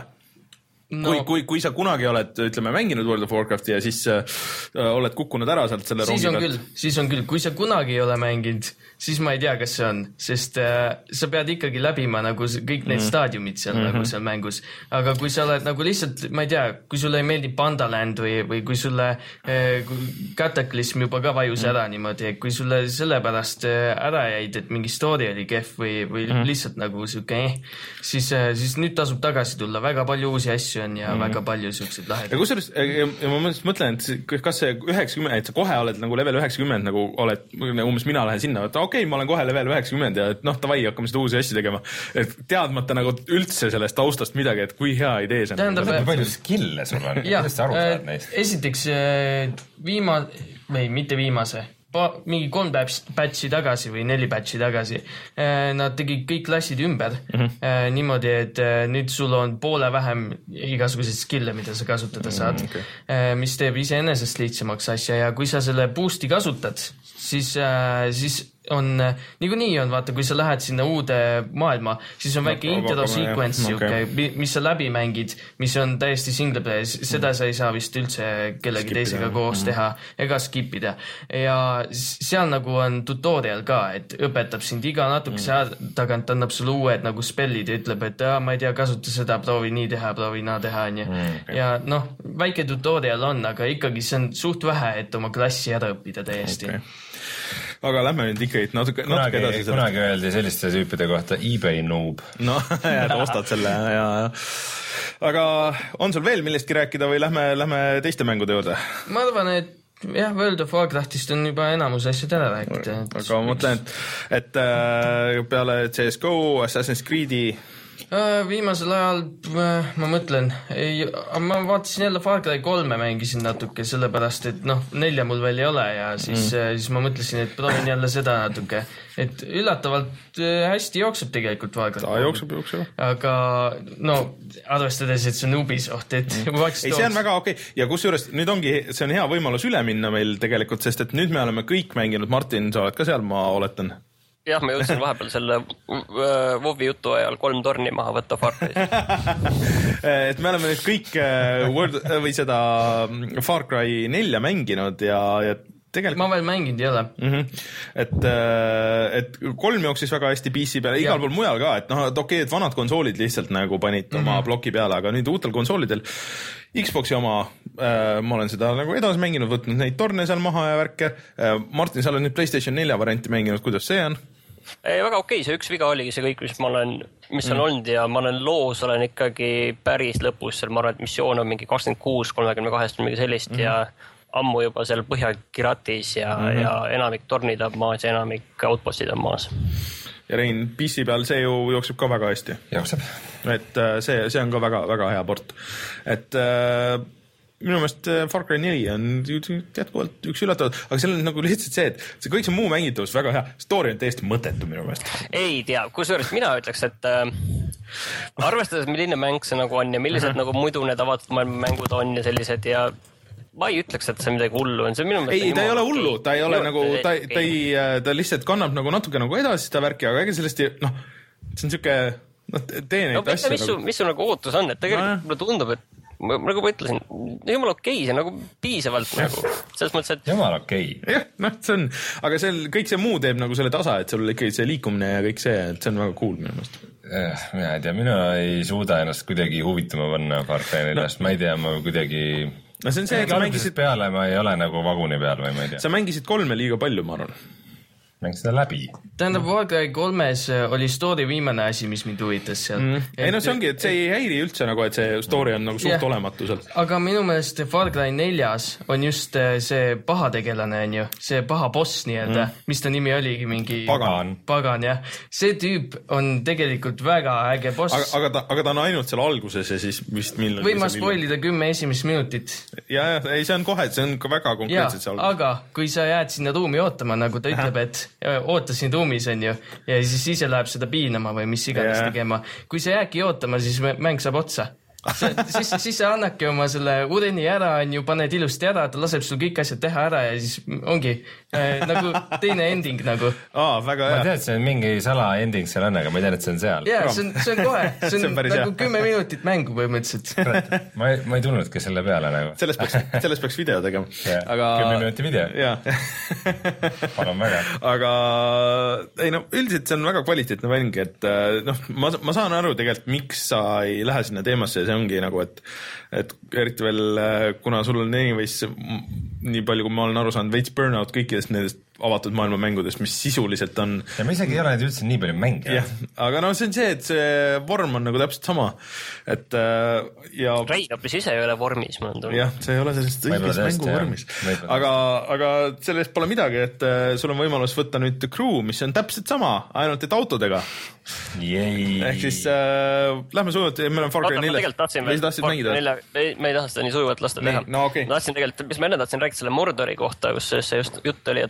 No. Kui, kui, kui sa kunagi oled, ütleme, mänginud World of Warcrafti ja siis äh, oled kukkunud ära sealt selle rongi pealt. Küll, siis on küll, kui sa kunagi ei ole mänginud, siis ma ei tea, kas see on, sest äh, sa pead ikkagi läbima nagu kõik need mm. staadiumid seal mm-hmm. nagu seal mängus. Aga kui sa oled nagu lihtsalt, ma ei tea, kui sulle ei meeldi Pandaland või, või kui sulle äh, Cataclysm juba ka vajus mm. ära niimoodi, kui sulle sellepärast äh, ära jäid, et mingi story oli kehv või, või mm. lihtsalt nagu siuke eh, siis, äh, siis nüüd tasub tagasi tulla väga palju uusi asju on ja mm. väga palju siukseid lahedaid. Ja kusjuures, ja ma mõtlen, et kas see üheksakümmend, et sa kohe oled nagu level üheksakümmend, nagu oled, umbes mina lähen sinna, et okei okay,, ma olen kohe level üheksakümmend ja et noh, davai, hakkame seda uusi asju tegema. Et teadmata nagu üldse sellest taustast midagi, et kui hea idee see on. Tähendab, kui palju skill'e sul on? Kuidas sa aru saad neist? Esiteks viima-, või mitte viimase, mingi kolm patchi tagasi või neli patchi tagasi. Nad tegid kõik klassid ümber mm-hmm. niimoodi, et nüüd sul on poole vähem igasuguseid skill'e, mida sa kasutada saad, mm, okay. mis teeb iseenesest lihtsamaks asja ja kui sa selle boost'i kasutad, siis, siis on, niikuinii on, vaata, kui sa lähed sinna uude maailma, siis on väike no, intro sequence, okay. mis sa läbi mängid, mis on täiesti single player, seda sa ei saa vist üldse kellegi skipida, teisega koos mm. teha ega skipida. Ja seal nagu on tutorial ka, et õpetab sind iga natukese mm. tagant, annab sulle uued nagu spellid ja ütleb, et ah, ma ei tea, kasuta seda, proovi nii teha, proovi naa teha, on ju. Mm, okay. Ja noh, väike tutorial on, aga ikkagi see on suht vähe, et oma klassi ära õppida täiesti. Okay. Aga lähme nüüd ikkagi natuke, natuke edasi. Kunagi öeldi selliste tüüpide kohta eBay noob. No, ja ostad selle, ja, ja. Aga on sul veel millestki rääkida või lähme, lähme teiste mängude juurde? Ma arvan, et jah, World of Warcraftist on juba enamus asjad ära rääkida. Aga ma mõtlen, et, et peale C S G O, Assassin's Creed'i viimasel ajal ma mõtlen, ei, ma vaatasin jälle Far Cry kolme mängisin natuke, sellepärast, et noh, nelja mul veel ei ole ja siis, mm. siis ma mõtlesin, et proovin jälle seda natuke. Et üllatavalt hästi jookseb tegelikult Far Cry. Ta jookseb, jookseb. Aga no, arvestades, et see on Ubisoft, et mm. ei, see on väga okei. Okay. Ja kusjuures nüüd ongi, see on hea võimalus üle minna meil tegelikult, sest et nüüd me oleme kõik mänginud, Martin, sa oled ka seal, ma oletan. Jah, ma jõudsin vahepeal selle WoW-i jutu ajal kolm torni maha võtta Far Cry's. Et me oleme nüüd kõik Word, või seda Far Cry nelja mänginud ja, ja tegelikult... Ma veel mänginud ei ole. Mm-hmm. Et, et kolm jooksis väga hästi P C peale, igal pool mujal ka, et noh, et okei, et vanad konsoolid lihtsalt nagu panid mm-hmm. oma ploki peale, aga nüüd uutel konsoolidel Xboxi oma, äh, ma olen seda nagu edasi mänginud, võtnud neid torne seal maha ja värke. Äh, Martin, sa oled nüüd PlayStation nelja varianti mänginud, kuidas see on? ei, väga okei, see üks viga oligi see kõik, mis ma olen, mis on mm. olnud ja ma olen loos, olen ikkagi päris lõpus seal, ma arvan, et missioon on mingi kakskümmend kuus kolmekümne kahest mingi sellist mm. ja ammu juba seal Põhja-Kiratis ja, mm-hmm. ja enamik tornid on maas ja enamik outpostid on maas. Ja Rein, P C peal see ju jookseb ka väga hästi. Jookseb. Et see, see on ka väga, väga hea port. Et äh, minu meelest Far Cry neli on jätkuvalt üks üllatavad, aga seal on nagu lihtsalt see, et see kõik see muu mängitavus väga hea. Story on täiesti mõttetu minu meelest. Ei tea, kusjuures mina ütleks, et äh, arvestades, milline mäng see nagu on ja millised uh-huh. nagu muidu need avatud maailma mängud on ja sellised ja ma ei ütleks, et see midagi hullu on. See minu ei, ta ei ole hullu, ta ei ole nagu, ta, ta, ei, ta lihtsalt kannab nagu natuke nagu edasi seda värki, aga ega sellest ei, noh, see on siuke, noh, tee neid no, asju. Mis, nagu... mis su nagu ootus on, et tegelikult mulle tundub, et ma, nagu ma ütlesin, jumal okei, see on nagu piisavalt nagu, selles mõttes, et jumal okei. Jah, noh, see on, aga see, kõik see muu teeb nagu selle tasa, et sul ikkagi see liikumine ja kõik see, et see on väga cool minu meelest. Mina ei tea, mina ei suuda ennast kuidagi huvitama panna Far Cry neljast, no. Ma ei tea, ma kuidagi no see on see, et sa mängisid peale, ma ei ole nagu vaguni peal või ma ei tea. Sa mängisid kolme liiga palju, ma arvan. Mängi seda läbi. Tähendab, Far Cry kolmes oli story viimane asi, mis mind huvitas seal. Mm. Ei no see ongi, et see ei häiri üldse nagu, et see story on nagu suht yeah. olematu seal. Aga minu meelest Far Cry neljas on just see paha tegelane, on ju, see paha boss nii-öelda, mm. mis ta nimi oligi, mingi Pagan. Pagan, jah. See tüüp on tegelikult väga äge boss. Aga, aga, ta, aga ta on ainult seal alguses ja siis vist millal... Või ma spoilida kümme esimest minutit. Ja, ja, ei, see on kohe, see on väga konkreetselt see alguses. Aga kui sa jääd sinna ruumi ootama, nagu ta ütleb, et ootasin ruumis, on ju, ja siis ise läheb seda piinama või mis iganes yeah. tegema. Kui sa jääki ootama, siis mäng saab otsa. See, siis, siis sa annadki oma selle ureni ära, on ju, paned ilusti ära, ta laseb sul kõik asjad teha ära ja siis ongi äh, nagu teine ending nagu. Aa, väga hea. Ma tean, et see on mingi sala ending seal on, aga ma tean, et see on seal. Jaa, see on, see on kohe, see on, see on nagu hea. Kümme minutit mängu põhimõtteliselt. ma, ei, ma ei tulnudki selle peale nagu. Sellest peaks, sellest peaks video tegema. Yeah. Aga... Kümme minuti video. Jaa. Palun väga. Aga ei no, üldiselt see on väga kvaliteetne mäng, et noh, ma, ma saan aru tegelikult, miks sa ei lähe sinna teemasse ja see ongi nagu, et, et eriti veel, kuna sul on anyways nii palju, kui ma olen aru saanud, veits burnout kõikidest nendest avatud maailma mängudest, mis sisuliselt on... Ja ma isegi ei ole üldse nii palju mänge. Ja, aga no see on see, et see vorm on nagu täpselt sama. Et, ja... Rein hoopis ise ei ole vormis, ma on tulnud. Jah, see ei ole sellest õigest mängu vormis. Aga, aga sellest pole midagi, et sul on võimalus võtta nüüd crew, mis on täpselt sama, ainult et autodega. Jei. Ehk siis äh, lähme sujuvalt, me oleme Far Cry nelja. Ma tegelikult tahtsin veel, me ei taha seda nii sujuvalt lasta teha. No, okay. Ma tahtsin tegelikult, mis ma enne tahtsin rääkida selle Mordori kohta, kus see just jutt oli, et,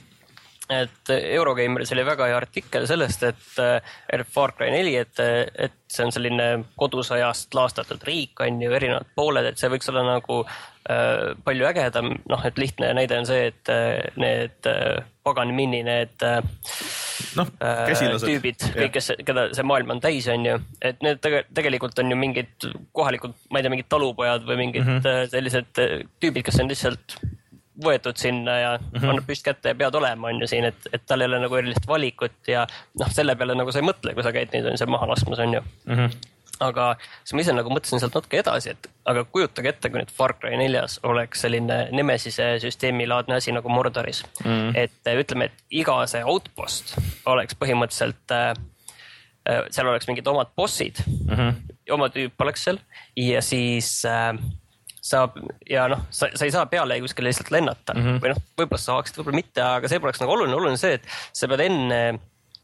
et Eurogameris oli väga hea artikkel sellest, et Far Cry neli, et, et see on selline kodusajast laastatud riik, on ju erinevad pooled, et see võiks olla nagu äh, palju ägedam, noh, et lihtne näide on see, et need Pagan Mini, need no, tüübid, kõik, kes, keda see maailm on täis, on ju, et need tege, tegelikult on ju mingid kohalikud, ma ei tea, mingid talupojad või mingid mm -hmm. sellised tüübid, kes on lihtsalt võetud sinna ja mm -hmm. annab püst kätte ja pead olema, on ju siin, et, et tal ei ole nagu erilist valikut ja noh, selle peale nagu sa ei mõtle, kui sa käid neid on seal maha laskmas, on ju. Mm -hmm. Aga siis ma ise nagu mõtlesin sealt natuke edasi, et aga kujutage ette, kui nüüd Far Cry neljas oleks selline Nemesise süsteemilaadne asi nagu Mordoris. Mm. Et ütleme, et iga see outpost oleks põhimõtteliselt, äh, seal oleks mingid omad bossid, mm -hmm. oma tüüp oleks seal ja siis äh, saab ja noh, sa, sa ei saa peale kuskile lihtsalt lennata mm -hmm. või noh, võib-olla saaksid, võib-olla mitte, aga see poleks nagu oluline, oluline see, et sa pead enne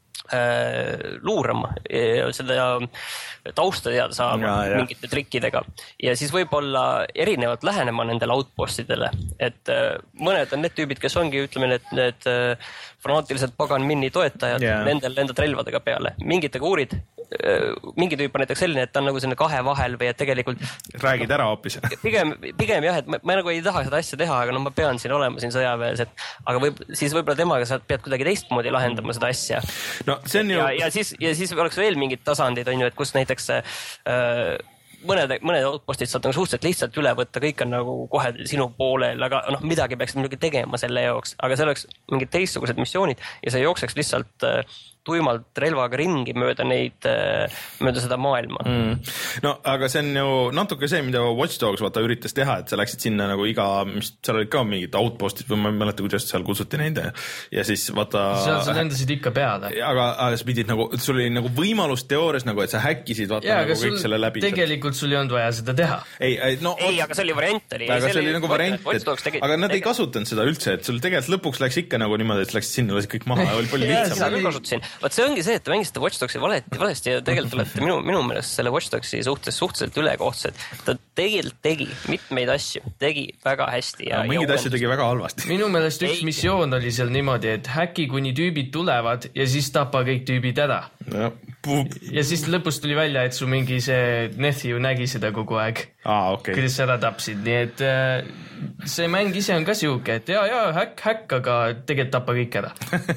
Äh, luurama ja seda tausta teada saama ja, ja. mingite trikkidega ja siis võib-olla erinevalt lähenema nendele outpostidele, et äh, mõned on need tüübid, kes ongi, ütleme, need, need äh, fanaatilised Pagan Mini toetajad yeah. nendel lendad relvadega peale, mingitega uurid äh, mingi tüüp on näiteks selline, et ta on nagu selline kahe vahel või et tegelikult räägid ära hoopis pigem, pigem jah, et ma, ma nagu ei taha seda asja teha, aga no ma pean siin olema siin sõjaväes, et aga võib, siis võib-olla temaga sa pead kuidagi teistmoodi lahendama seda asja no, see on ju... ja, ja siis, ja siis oleks veel mingid tasandid, on ju, et kus näiteks äh, mõned, mõned outpostid saad nagu suhteliselt lihtsalt üle võtta, kõik on nagu kohe sinu poolel, aga noh, midagi peaks muidugi tegema selle jaoks, aga see oleks mingid teistsugused missioonid ja see jookseks lihtsalt äh, tuimalt relvaga ringi mööda neid, mööda seda maailma mm.. no aga see on ju natuke see, mida Watch Dogs vaata üritas teha, et sa läksid sinna nagu iga, mis seal olid ka mingid outpostid või ma ei mäleta, kuidas seal kutsuti neid ja siis vaata seal sa lendasid ikka peale. aga, aga sa pidid nagu, sul oli nagu võimalus teoorias nagu, et sa häkkisid vaata ja, nagu kõik selle läbi. Tegelikult sul ei olnud vaja seda teha. Ei, ei, no, ei aga see oli variant oli. aga see oli nagu variant, et, tegi, aga nad tegi. ei kasutanud seda üldse, et sul tegelikult lõpuks läks ikka nagu niimoodi, et läksid sinna, lasid kõik maha ja oli palju lihtsam. Vaat see ongi see, et te mängisite Watch Dogsi valesti, valesti ja tegelikult olete minu, minu meelest selle Watch Dogsi suhtes suhteliselt ülekohtsed. Ta tegelikult tegi mitmeid asju, tegi väga hästi. Ja, ja mingid asju tegi väga halvasti. Minu meelest üks Ei. missioon oli seal niimoodi, et häki kuni tüübid tulevad ja siis tapa kõik tüübid ära. Ja, ja siis lõpus tuli välja, et su mingi see nephew nägi seda kogu aeg. Ah, okay. Kuidas ära tapsid, nii et see mäng ise on ka siuke, et jaa, jaa, häkk, häkk, aga tegelikult tappa kõik ära.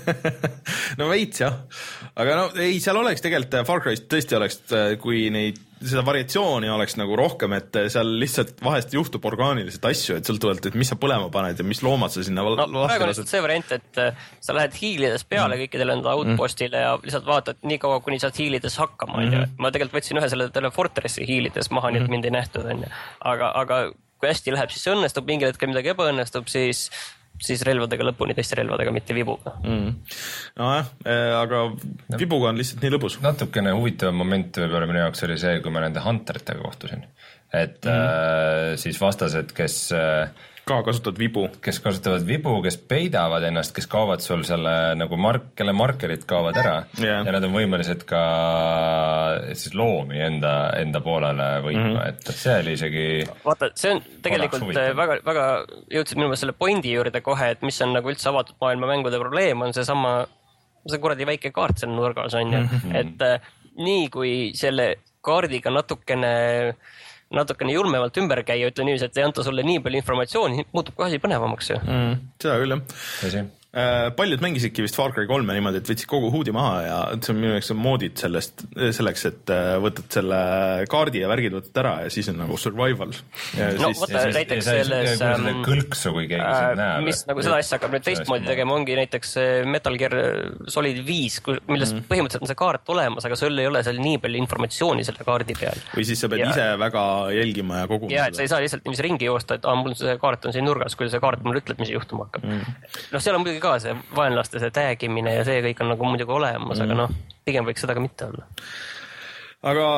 no veits jah, aga no ei, seal oleks tegelikult Far Cry'st tõesti oleks, kui neid seda variatsiooni oleks nagu rohkem, et seal lihtsalt vahest juhtub orgaaniliselt asju, et sõltuvalt, et mis sa põlema paned ja mis loomad sa sinna no, praegu on lihtsalt see variant, et sa lähed hiilides peale mm. kõikidele enda outpostile mm. ja lihtsalt vaatad nii kaua, kuni saad hiilides hakkama mm. -hmm. ma tegelikult võtsin ühe selle tele Fortressi hiilides maha, nii et mind ei nähtud on ju. aga, aga kui hästi läheb, siis see õnnestub, mingil hetkel midagi ebaõnnestub, siis siis relvadega lõpuni, teiste relvadega, mitte vibuga. Mm. Nojah, aga vibuga on lihtsalt nii lõbus. Natukene huvitav moment võib-olla minu jaoks oli see, kui ma nende hunteritega kohtusin. Et mm. äh, siis vastased, kes äh, ka kasutavad vibu. Kes kasutavad vibu, kes peidavad ennast, kes kaovad sul selle nagu mark, kelle markerid kaovad ära yeah. ja nad on võimelised ka siis loomi enda, enda poolele võitma, mm -hmm. et see oli isegi vaata, see on tegelikult väga, väga jõudsid minu meelest selle pointi juurde kohe, et mis on nagu üldse avatud maailma mängude probleem, on see sama, see kuradi väike kaart seal nurgas on ju, mm -hmm. et äh, nii kui selle kaardiga natukene natukene julmevalt ümber käia, ütle niiviisi, et ei anta sulle nii palju informatsiooni, muutub ka asi põnevamaks ju. Mm, seda küll jah. Paljud mängisidki vist Far Cry kolme niimoodi, et võtsid kogu huudi maha ja see on minu jaoks moodid sellest, selleks, et võtad selle kaardi ja värgid võtad ära ja siis on nagu survival. Ja no siis, võta näiteks selles ähm, kõlksu, kui keegi äh, näeb. Mis nagu seda asja hakkab nüüd teistmoodi tegema, ongi näiteks Metal Gear Solid viis, milles mm. põhimõtteliselt on see kaart olemas, aga sul ei ole seal nii palju informatsiooni selle kaardi peal. Või siis sa pead ja, ise väga jälgima ja koguma. Ja, et sa ei saa lihtsalt niiviisi ringi joosta, et ah, mul see kaart on siin nurgas, kui see kaart mulle ütleb, mis juhtuma hakkab. Mm. No seal on muidugi ka see vaenlaste see tagimine ja see kõik on nagu muidugi olemas, mm. aga noh, pigem võiks seda ka mitte olla. Aga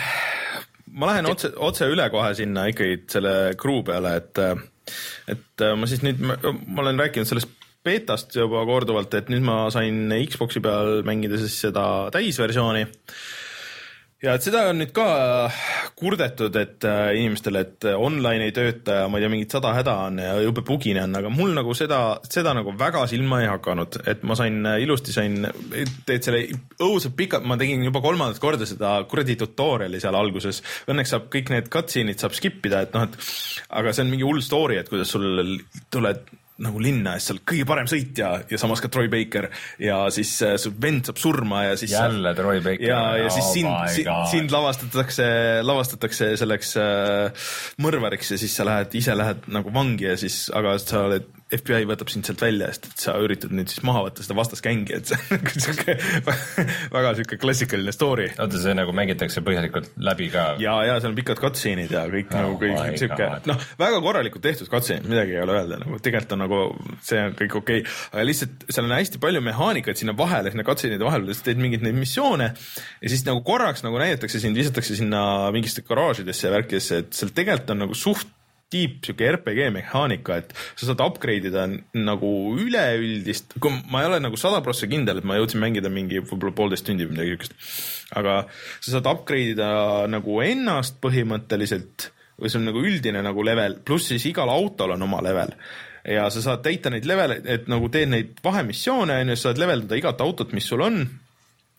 ma lähen otse, otse üle kohe sinna ikkagi selle crew peale, et, et ma siis nüüd, ma olen rääkinud sellest beetast juba korduvalt, et nüüd ma sain Xboxi peal mängida siis seda täisversiooni. Ja et seda on nüüd ka kurdetud, et inimestele, et online ei tööta ja ma ei tea, mingid sada häda on ja jube bugine on, aga mul nagu seda, seda nagu väga silma ei hakanud, et ma sain ilusti sain, teed selle õudselt pikalt, ma tegin juba kolmandat korda seda kuradi tutoriali seal alguses. Õnneks saab kõik need cutscene'id saab skippida, et noh, et aga see on mingi hull story, et kuidas sul tuled nagu linna ja seal kõige parem sõitja ja samas ka Troy Baker ja siis su vend saab surma ja siis jälle sa, Troy Baker ja, ja siis oh sind, sind, sind lavastatakse lavastatakse selleks äh, mõrvariks ja siis sa lähed, ise lähed nagu vangi ja siis, aga sa oled F B I võtab sind sealt välja, sest et sa üritad nüüd siis maha võtta seda vastasgängi, et see on siuke väga siuke klassikaline story. Oota, see nagu mängitakse põhjalikult läbi ka? Ja, ja seal on pikad cutscene'id ja kõik oh, nagu kõik siuke, noh, väga korralikult tehtud cutscene'id, midagi ei ole öelda, nagu tegelikult on nagu, see on kõik okei, okay. Aga lihtsalt seal on hästi palju mehaanikaid sinna vahele, sinna cutscene'ide vahele, sa teed mingeid neid missioone ja siis nagu korraks nagu näidatakse sind, visatakse sinna mingiste garaažidesse ja värkidesse, et seal tegelikult on nagu suht tiip siuke R P G mehaanika, et sa saad upgrade'ida nagu üleüldist, kui ma ei ole nagu sada prossa kindel, et ma jõudsin mängida mingi võib-olla poolteist tundi või midagi siukest, aga sa saad upgrade'ida nagu ennast põhimõtteliselt või see on nagu üldine nagu level, pluss siis igal autol on oma level ja sa saad täita neid level, et nagu teed neid vahemissioone ja sa saad leveldada igat autot, mis sul on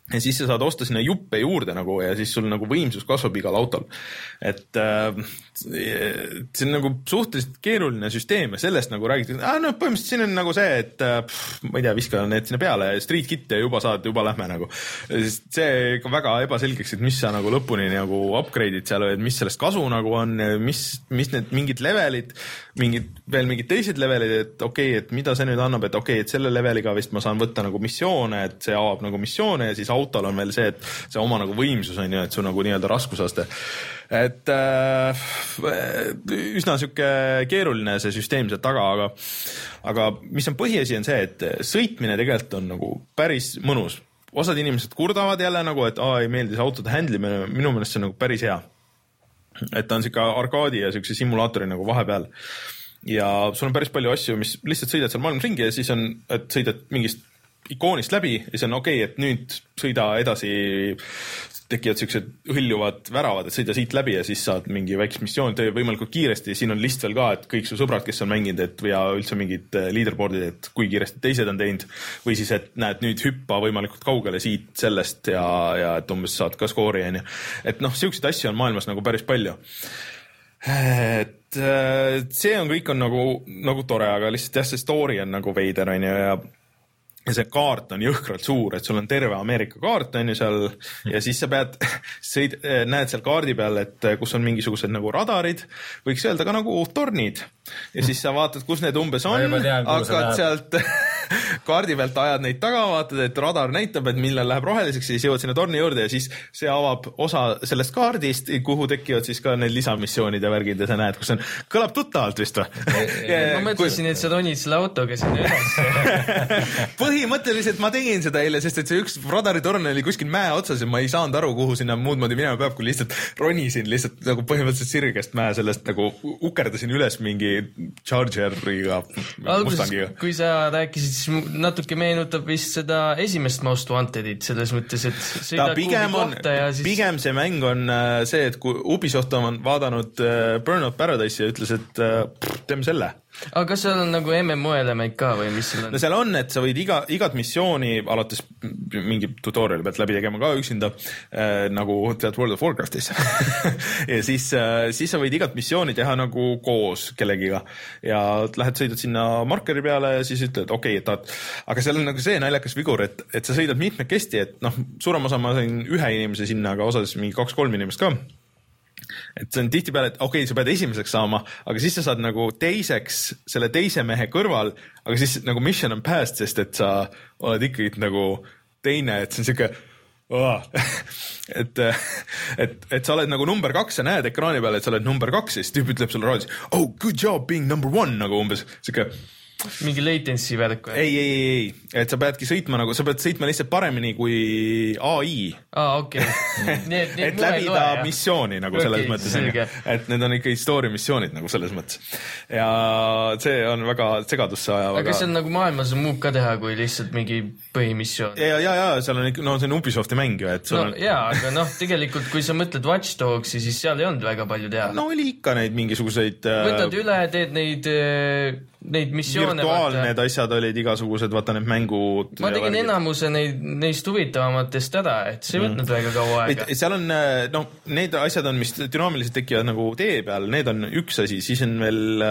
ja siis sa saad osta sinna juppe juurde nagu ja siis sul nagu võimsus kasvab igal autol. Et äh, see on nagu suhteliselt keeruline süsteem ja sellest nagu räägitakse, ah, no põhimõtteliselt siin on nagu see, et pff, ma ei tea, viska need sinna peale ja street kit ja juba saad, juba lähme nagu. See ikka väga ebaselgeks, et mis sa nagu lõpuni nagu upgrade'id seal, et mis sellest kasu nagu on, mis, mis need mingid levelid, mingid, veel mingid teised levelid, et okei, okay, et mida see nüüd annab, et okei, okay, et selle leveliga vist ma saan võtta nagu missioone, et see avab nagu missioone ja siis autol on veel see, et see oma nagu võimsus on ju, et su nagu nii-öelda raskusaste. Et äh, üsna siuke keeruline see süsteem seal taga, aga, aga mis on põhiasi on see, et sõitmine tegelikult on nagu päris mõnus. Osad inimesed kurdavad jälle nagu, et aa, ei meeldi see autode handlimine, minu meelest see on nagu päris hea. Et ta on siuke arkaadi ja siukse simulaatori nagu vahepeal. Ja sul on päris palju asju, mis lihtsalt sõidad seal maailmas ringi ja siis on, et sõidad mingist ikoonist läbi ja see on okei, okay, et nüüd sõida edasi, tekivad siuksed hõljuvad väravad, et sõida siit läbi ja siis saad mingi väikest missioon töö võimalikult kiiresti. Siin on list veel ka, et kõik su sõbrad, kes on mänginud, et ja üldse mingid leaderboardid, et kui kiiresti teised on teinud või siis, et näed nüüd hüppa võimalikult kaugele siit sellest ja, ja et umbes saad ka skoori. Et noh, siukseid asju on maailmas nagu päris palju. Et see on kõik on nagu, nagu tore, aga lihtsalt jah, see story on nagu veider on ju ja ja see kaart on jõhkralt suur, et sul on terve Ameerika kaart on ju seal ja siis sa pead, sõid, näed seal kaardi peal, et kus on mingisugused nagu radarid, võiks öelda ka nagu tornid ja siis sa vaatad, kus need umbes on, hakkad sealt kaardi pealt ajad neid taga, vaatad, et radar näitab, et millal läheb roheliseks ja siis jõuad sinna torni juurde ja siis see avab osa sellest kaardist, kuhu tekivad siis ka need lisamissioonid ja värgid ja sa näed, kus on, kõlab tuttavalt vist või? Ma mõtlesin, et sa ronid selle autoga sinna üles. Põhimõtteliselt ma tegin seda eile, sest et see üks radaritorn oli kuskil mäe otsas ja ma ei saanud aru, kuhu sinna muud moodi minema peab, kui lihtsalt ronisin lihtsalt nagu põhimõtteliselt sirgest mäe sellest nagu ukerdasin üles mingi Chargeriga, Mustangiga. Kui sa rääkisid, siis natuke meenutab vist seda esimest Most Wantedit selles mõttes, et sõida kuhugi kohta ja siis... Pigem see mäng on see, et kui Ubisoft on vaadanud Burnout Paradise ja ütles, et pff, teeme selle. Aga kas seal on nagu M M O element ka või mis seal on? No seal on, et sa võid iga, igat missiooni alates mingi tutoriali pealt läbi tegema ka üksinda, äh, nagu tead World of Warcraftis. ja siis, äh, siis sa võid igat missiooni teha nagu koos kellegiga ja lähed sõidad sinna markeri peale ja siis ütled, okei, okay, et tahad. Aga seal on nagu see naljakas vigur, et, et sa sõidad mitmekesti, et noh, suurem osa ma sain ühe inimese sinna, aga osades mingi kaks-kolm inimest ka. Et see on tihti peale, et okei, okay, sa pead esimeseks saama, aga siis sa saad nagu teiseks selle teise mehe kõrval, aga siis nagu mission on past, sest et sa oled ikkagi nagu teine, et see on siuke oh. et, et, et sa oled nagu number kaks, sa näed ekraani peale, et sa oled number kaks ja siis tüüp ütleb sulle raadis, oh, good job being number one, nagu umbes siuke mingi latency värk või? Ei, ei, ei, ei, et sa peadki sõitma nagu, sa pead sõitma lihtsalt paremini kui A I. Aa, okei. Okay. et läbida missiooni nagu selles okay, mõttes. Selge. Et need on ikka story missioonid nagu selles mõttes. Ja see on väga segadusse ajav. Aga kas see on nagu maailmas on muud ka teha kui lihtsalt mingi põhimissioon? Ja, ja, ja, seal on ikka, no see on Ubisofti mäng ju, et no, on... jaa, aga noh, tegelikult kui sa mõtled Watch Dogsi, siis seal ei olnud väga palju teha. No oli ikka neid mingisuguseid... Võtad üle, teed neid... neid missioone virtuaalne need asjad olid igasugused, vaata need mängud ma tegin enamuse neid, neist huvitavamatest ära, et see ei võtnud mm. väga kaua aega. Seal on, noh, need asjad on, mis dünaamiliselt tekivad nagu tee peal, need on üks asi, siis on veel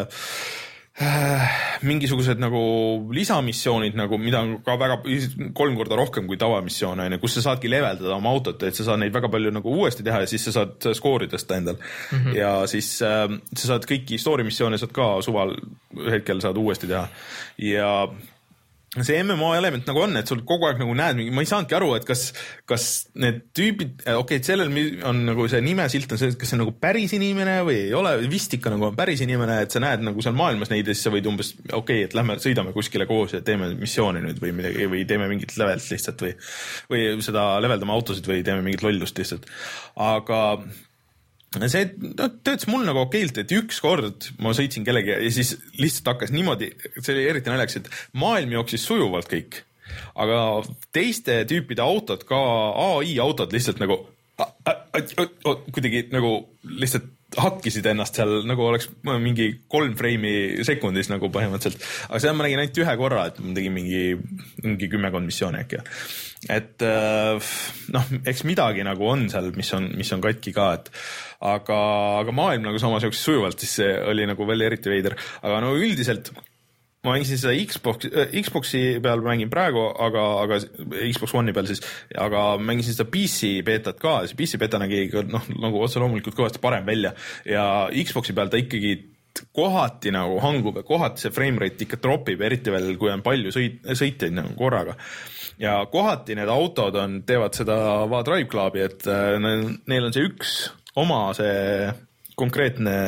äh, mingisugused nagu lisamissioonid, nagu, mida on ka väga kolm korda rohkem kui tavamissioon, kus sa saadki leveldada oma autot, et sa saad neid väga palju nagu uuesti teha ja siis sa saad skoori tõsta endal mm -hmm. ja siis äh, sa saad kõiki story missioone saad ka suval hetkel saad uuesti teha ja see M M O element nagu on, et sul kogu aeg nagu näed, ma ei saanudki aru, et kas, kas need tüübid, okei, okay, et sellel on nagu see nimesilt on see, kas see on nagu päris inimene või ei ole, vist ikka nagu on päris inimene, et sa näed nagu seal maailmas neid ja siis sa võid umbes, okei okay,, et lähme sõidame kuskile koos ja teeme missiooni nüüd või midagi või teeme mingit levelt lihtsalt või, või seda leveldame autosid või teeme mingit lollust lihtsalt. Aga see no, töötas mul nagu okeilt, et üks kord ma sõitsin kellegi ja siis lihtsalt hakkas niimoodi, see oli eriti naljaks, et maailm jooksis sujuvalt kõik, aga teiste tüüpide autod, ka A I autod lihtsalt nagu a, a, a, a, kuidagi nagu lihtsalt hakkisid ennast seal nagu oleks mingi kolm freimi sekundis nagu põhimõtteliselt, aga seda ma nägin ainult ühe korra, et ma tegin mingi, mingi kümmekond missiooni äkki. Et noh, eks midagi nagu on seal, mis on, mis on katki ka, et aga, aga maailm nagu samas jooksis sujuvalt, siis see oli nagu veel eriti veider, aga no üldiselt ma mängisin seda Xbox, Xboxi peal mängin praegu, aga, aga Xbox One'i peal siis, aga mängisin seda P C beetat ka, see P C beeta nägi noh, nagu otse loomulikult kõvasti parem välja ja Xboxi peal ta ikkagi kohati nagu hangub ja kohati see frame rate ikka tropib, eriti veel, kui on palju sõit, sõitjaid nagu korraga. Ja kohati need autod on, teevad seda va Drive Clubi, et neil on see üks oma see konkreetne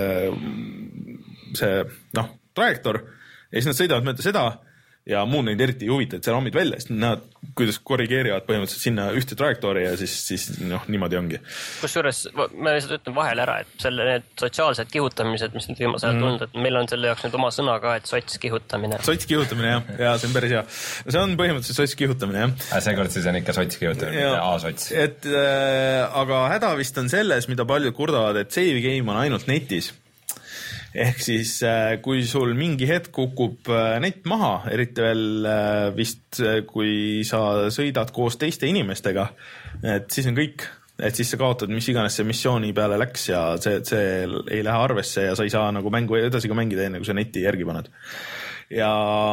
see noh, trajektor ja siis nad sõidavad mööda seda ja muu neid eriti ei huvita, et see rammid välja, sest nad kuidas korrigeerivad põhimõtteliselt sinna ühte trajektoori ja siis, siis noh, niimoodi ongi. Kusjuures ma lihtsalt ütlen vahel ära, et selle need sotsiaalsed kihutamised, mis nüüd viimasel ajal tundnud, et meil on selle jaoks nüüd oma sõna ka, et sots kihutamine. Sots kihutamine, jah. Ja see on päris hea. See on põhimõtteliselt sots kihutamine, jah. Aga seekord siis on ikka sots kihutamine, mitte A-sots. Et, äh, aga häda vist on selles, mida paljud kurdavad, et save game on ainult netis. Ehk siis kui sul mingi hetk kukub net maha, eriti veel vist kui sa sõidad koos teiste inimestega, et siis on kõik, et siis sa kaotad, mis iganes see missiooni peale läks ja see, see ei lähe arvesse ja sa ei saa nagu mängu edasi ka mängida enne, kui sa neti järgi paned. Ja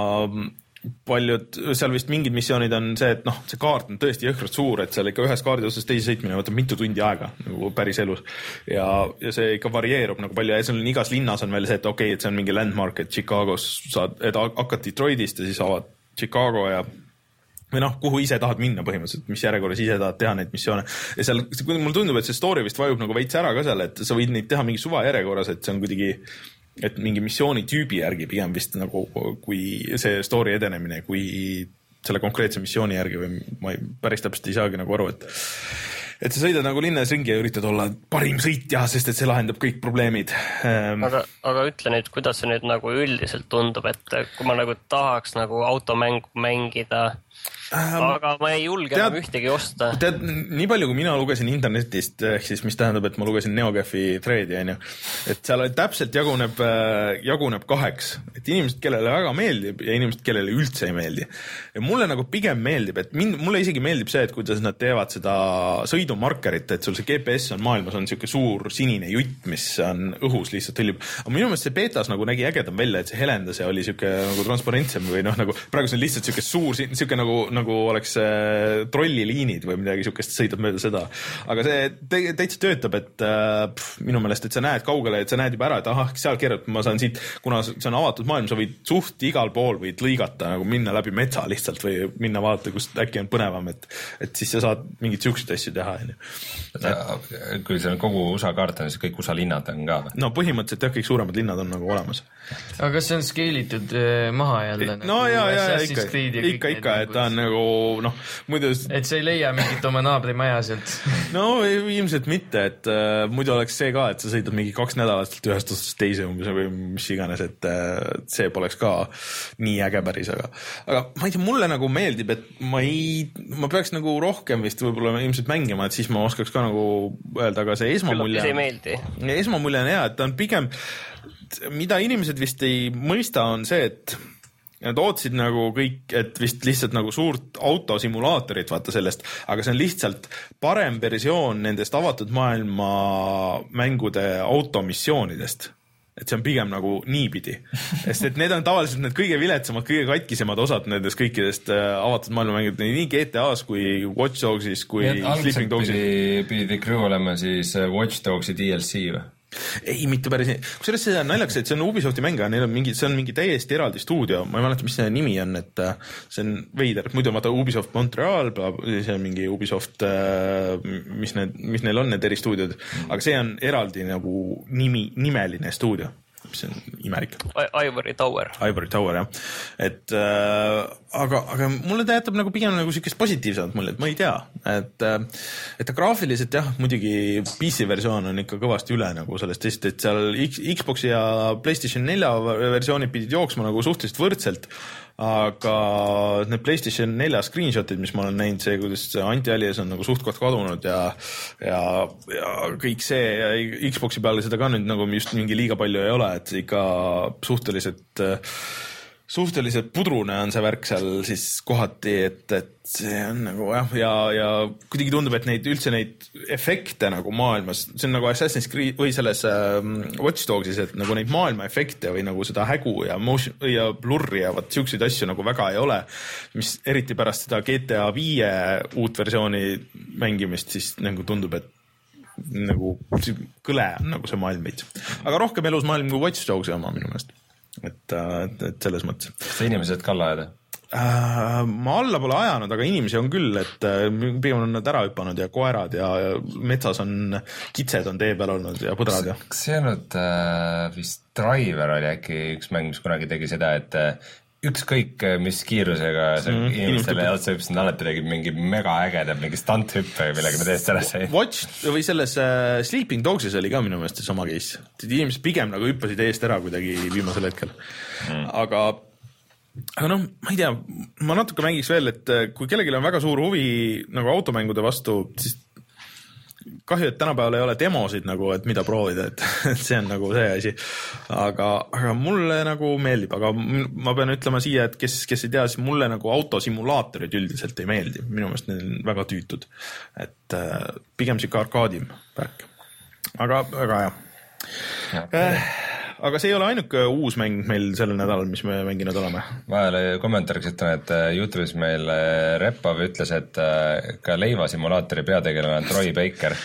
paljud, seal vist mingid missioonid on see, et noh, see kaart on tõesti jõhkralt suur, et seal ikka ühes kaardi otsast teise sõitmine võtab mitu tundi aega nagu päris elus ja, ja see ikka varieerub nagu palju ja seal on igas linnas on veel see, et okei, okay, et see on mingi landmark, et Chicagos saad, et hakkad Detroitist ja siis avad Chicago ja või noh, kuhu ise tahad minna põhimõtteliselt, mis järjekorras ise tahad teha neid missioone ja seal, mulle tundub, et see story vist vajub nagu veits ära ka seal, et sa võid neid teha mingi suva järjekorras, et see on kuidagi et mingi missiooni tüübi järgi pigem vist nagu kui see story edenemine, kui selle konkreetse missiooni järgi või ma ei, päris täpselt ei saagi nagu aru, et et sa sõidad nagu linnas ringi ja üritad olla parim sõitja, sest et see lahendab kõik probleemid. Aga, aga ütle nüüd, kuidas see nüüd nagu üldiselt tundub, et kui ma nagu tahaks nagu automängu mängida, aga ma ei julge enam ühtegi osta. Tead, nii palju kui mina lugesin internetist, ehk siis mis tähendab, et ma lugesin NeoGafi threadi, on ju, et seal täpselt jaguneb, jaguneb kaheks, et inimesed, kellele väga meeldib ja inimesed, kellele üldse ei meeldi. Ja mulle nagu pigem meeldib, et mind, mulle isegi meeldib see, et kuidas nad teevad seda sõidumarkerit, et sul see G P S on maailmas, on siuke suur sinine jutt, mis on õhus lihtsalt hõljub. Aga minu meelest see betas nagu nägi ägedam välja, et see helendas ja oli siuke nagu transparentsem või noh, nagu praegu see on lihtsalt siuke suur, siuke nagu nagu oleks trolliliinid või midagi siukest sõidab mööda seda. Aga see te täitsa töötab, et pff, minu meelest, et sa näed kaugele, et sa näed juba ära, et ahah, seal keerad, ma saan siit, kuna see on avatud maailm, sa võid suht igal pool võid lõigata, nagu minna läbi metsa lihtsalt või minna vaadata, kus äkki on põnevam, et, et siis sa saad mingit siukseid asju teha. Kui see on kogu U S A kaart on, siis kõik U S A linnad on ka? No põhimõtteliselt jah, kõik suuremad linnad on nagu olemas. Aga kas see on scale'itud maha jälle? No nagu ja, ja, ja ikka, ikka, ikka, et ta on nagu noh, muidu et sa ei leia mingit oma naabrimaja sealt. No ilmselt mitte, et uh, muidu oleks see ka, et sa sõidad mingi kaks nädalastelt ühest otsast teise umbes või mis iganes, et uh, see poleks ka nii äge päris, aga aga ma ei tea, mulle nagu meeldib, et ma ei ma peaks nagu rohkem vist võib-olla ilmselt mängima, et siis ma oskaks ka nagu öelda, aga see esmamulje ei meeldi. Esmamulje on hea, et ta on pigem mida inimesed vist ei mõista on see, et nad ootsid nagu kõik, et vist lihtsalt nagu suurt autosimulaatorit vaata sellest, aga see on lihtsalt parem versioon nendest avatud maailma mängude automissioonidest. Et see on pigem nagu niipidi. Sest et need on tavaliselt need kõige viletsamad, kõige katkisemad osad nendest kõikidest avatud maailma mängud, nii G T A-s kui Watch Dogsis kui Sleeping Dogsis. Pidi, pidi crew olema siis Watch Dogsi D L C või? Ei, mitte päris nii. Kusjuures see on naljaks, et see on Ubisofti mäng, neil on mingi, see on mingi täiesti eraldi stuudio, ma ei mäleta, mis see nimi on, et see on veider, muidu vaata Ubisoft Montreal, see on mingi Ubisoft, mis, need, mis neil on need eri stuudiod, aga see on eraldi nagu nimi, nimeline stuudio, mis on imelik. Ivory Tower. Ivory Tower, jah. Et äh, aga, aga mulle ta jätab nagu pigem nagu siukest positiivsemat mulje, et ma ei tea, et, et ta graafiliselt jah, muidugi P C versioon on ikka kõvasti üle nagu sellest teist, et seal X, Xboxi ja PlayStation nelja versioonid pidid jooksma nagu suhteliselt võrdselt, aga need PlayStation nelja screenshotid, mis ma olen näinud, see, kuidas anti-alias on nagu suht-koht kadunud ja, ja, ja kõik see ja Xboxi peale seda ka nüüd nagu just mingi liiga palju ei ole, et ikka suhteliselt suhteliselt pudrune on see värk seal siis kohati, et, et see on nagu jah, ja, ja kuidagi tundub, et neid üldse neid efekte nagu maailmas, see on nagu Assassin's Creed või selles äh, Watch Dogsis, et nagu neid maailma efekte või nagu seda hägu ja motion ja blurri ja võt siukseid asju nagu väga ei ole, mis eriti pärast seda G T A viie uut versiooni mängimist siis nagu tundub, et nagu kõle on nagu see maailm veits. Aga rohkem elus maailm kui Watch Dogsi oma minu meelest. Et, et, et selles mõttes. Kas inimesed ka alla ajada? Äh, ma alla pole ajanud, aga inimesi on küll, et pigem on nad ära hüpanud ja koerad ja, ja metsas on kitsed on tee peal olnud ja põdrad. Ja. Kas see olnud äh, vist Driver oli äkki üks mäng, mis kunagi tegi seda, et äh, ükskõik mis kiirusega see mm, inimestele otsa hüpsnud, alati tegid mingi mega ägedab mingi stunt-hüppe, millega me teest ära sai. Watch või selles uh, Sleeping Dogsis oli ka minu meelest sama case. Inimesed pigem nagu hüppasid eest ära kuidagi viimasel hetkel. Mm. Aga, aga noh, ma ei tea, ma natuke mängiks veel, et kui kellelgi on väga suur huvi nagu automängude vastu, siis kahju, et tänapäeval ei ole demosid nagu, et mida proovida, et, et see on nagu see asi. Aga, aga mulle nagu meeldib, aga ma pean ütlema siia, et kes, kes ei tea, siis mulle nagu autosimulaatorid üldiselt ei meeldi. Minu meelest need on väga tüütud. Et äh, pigem siuke arkaadim värk. Aga, aga jah. Ja, äh, aga see ei ole ainuke uus mäng meil sellel nädalal, mis me mänginud oleme. Vahel kommentaariks ütlen, et YouTube'is meil Repav ütles, et ka leivasimulaatori peategelane on Troy Baker.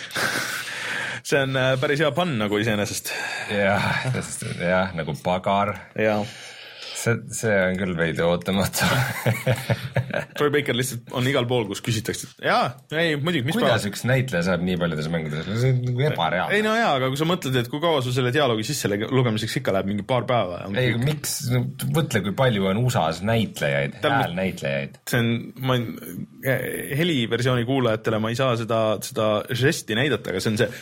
See on päris hea pann nagu iseenesest. Jah, jah, nagu pagar. Jah. See, see on küll veidi ootamatu. Troy Baker lihtsalt on igal pool, kus küsitakse, et jaa, ei, muidugi, mis kuidas üks näitleja saab nii paljudes mängudes? See on nagu ebareaalne. Ei no jaa, aga kui sa mõtled, et kui kaua sul selle dialoogi sisse lugemiseks ikka läheb mingi paar päeva. Ei, kõik... miks, no, võtle, kui palju on U S A-s näitlejaid, häälnäitlejaid. See on, ma heliversiooni kuulajatele ma ei saa seda, seda žesti näidata, aga see on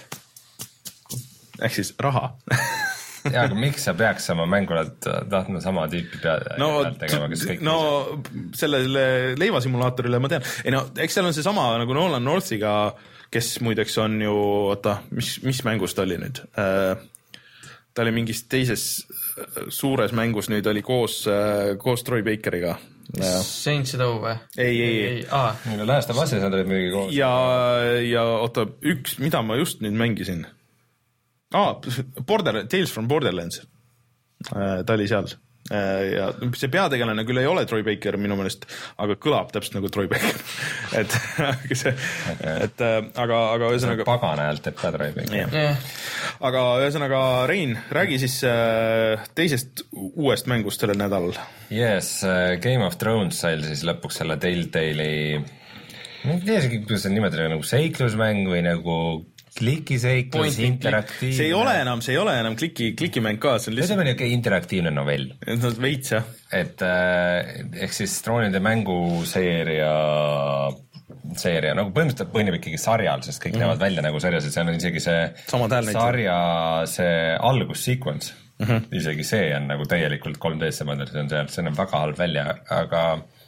see ehk siis raha. ja, aga miks sa peaks sama mängulalt tahtma sama tüüpi peale no, tegema, kes kõik no sellele leivasimulaatorile ma tean, ei no eks seal on see sama nagu Nolan Northiga, kes muideks on ju, oota, mis, mis mängus ta oli nüüd äh, ta oli mingis teises suures mängus nüüd oli koos, äh, koos Troy Bakeriga Saints Row või? ei, ei, ei ah. Läästa vastas nad olid mingi koos ja, ja oota, üks, mida ma just nüüd mängisin Ah, Border, Tales from Borderlands. Ta oli seal. Ja see peategelane küll ei ole Troy Baker minu meelest, aga kõlab täpselt nagu Troy Baker. et, see, et aga, aga ühesõnaga... Pagana häält teeb ka Troy Baker. Yeah. Aga ühesõnaga, Rein, räägi siis teisest uuest mängust sellel nädalal. Yes, Game of Thrones sai siis lõpuks selle Telltale'i, ma ei tea isegi, kuidas see nimetada, nagu seiklusmäng või nagu klikiseiklus, interaktiivne. See ei ole enam, see ei ole enam kliki, klikimäng ka, see on lihtsalt... See on okay, interaktiivne novell. No, veits, jah. Et äh, ehk siis Troonide mänguseeria seeria, nagu põhimõtteliselt põhineb ikkagi sarjal, sest kõik mm. näevad välja nagu sarjas, et see on isegi see sarja, see algussequence. Mm -hmm. Isegi see on nagu täielikult kolm D-sse mõndel, see on see, see on väga halb välja, aga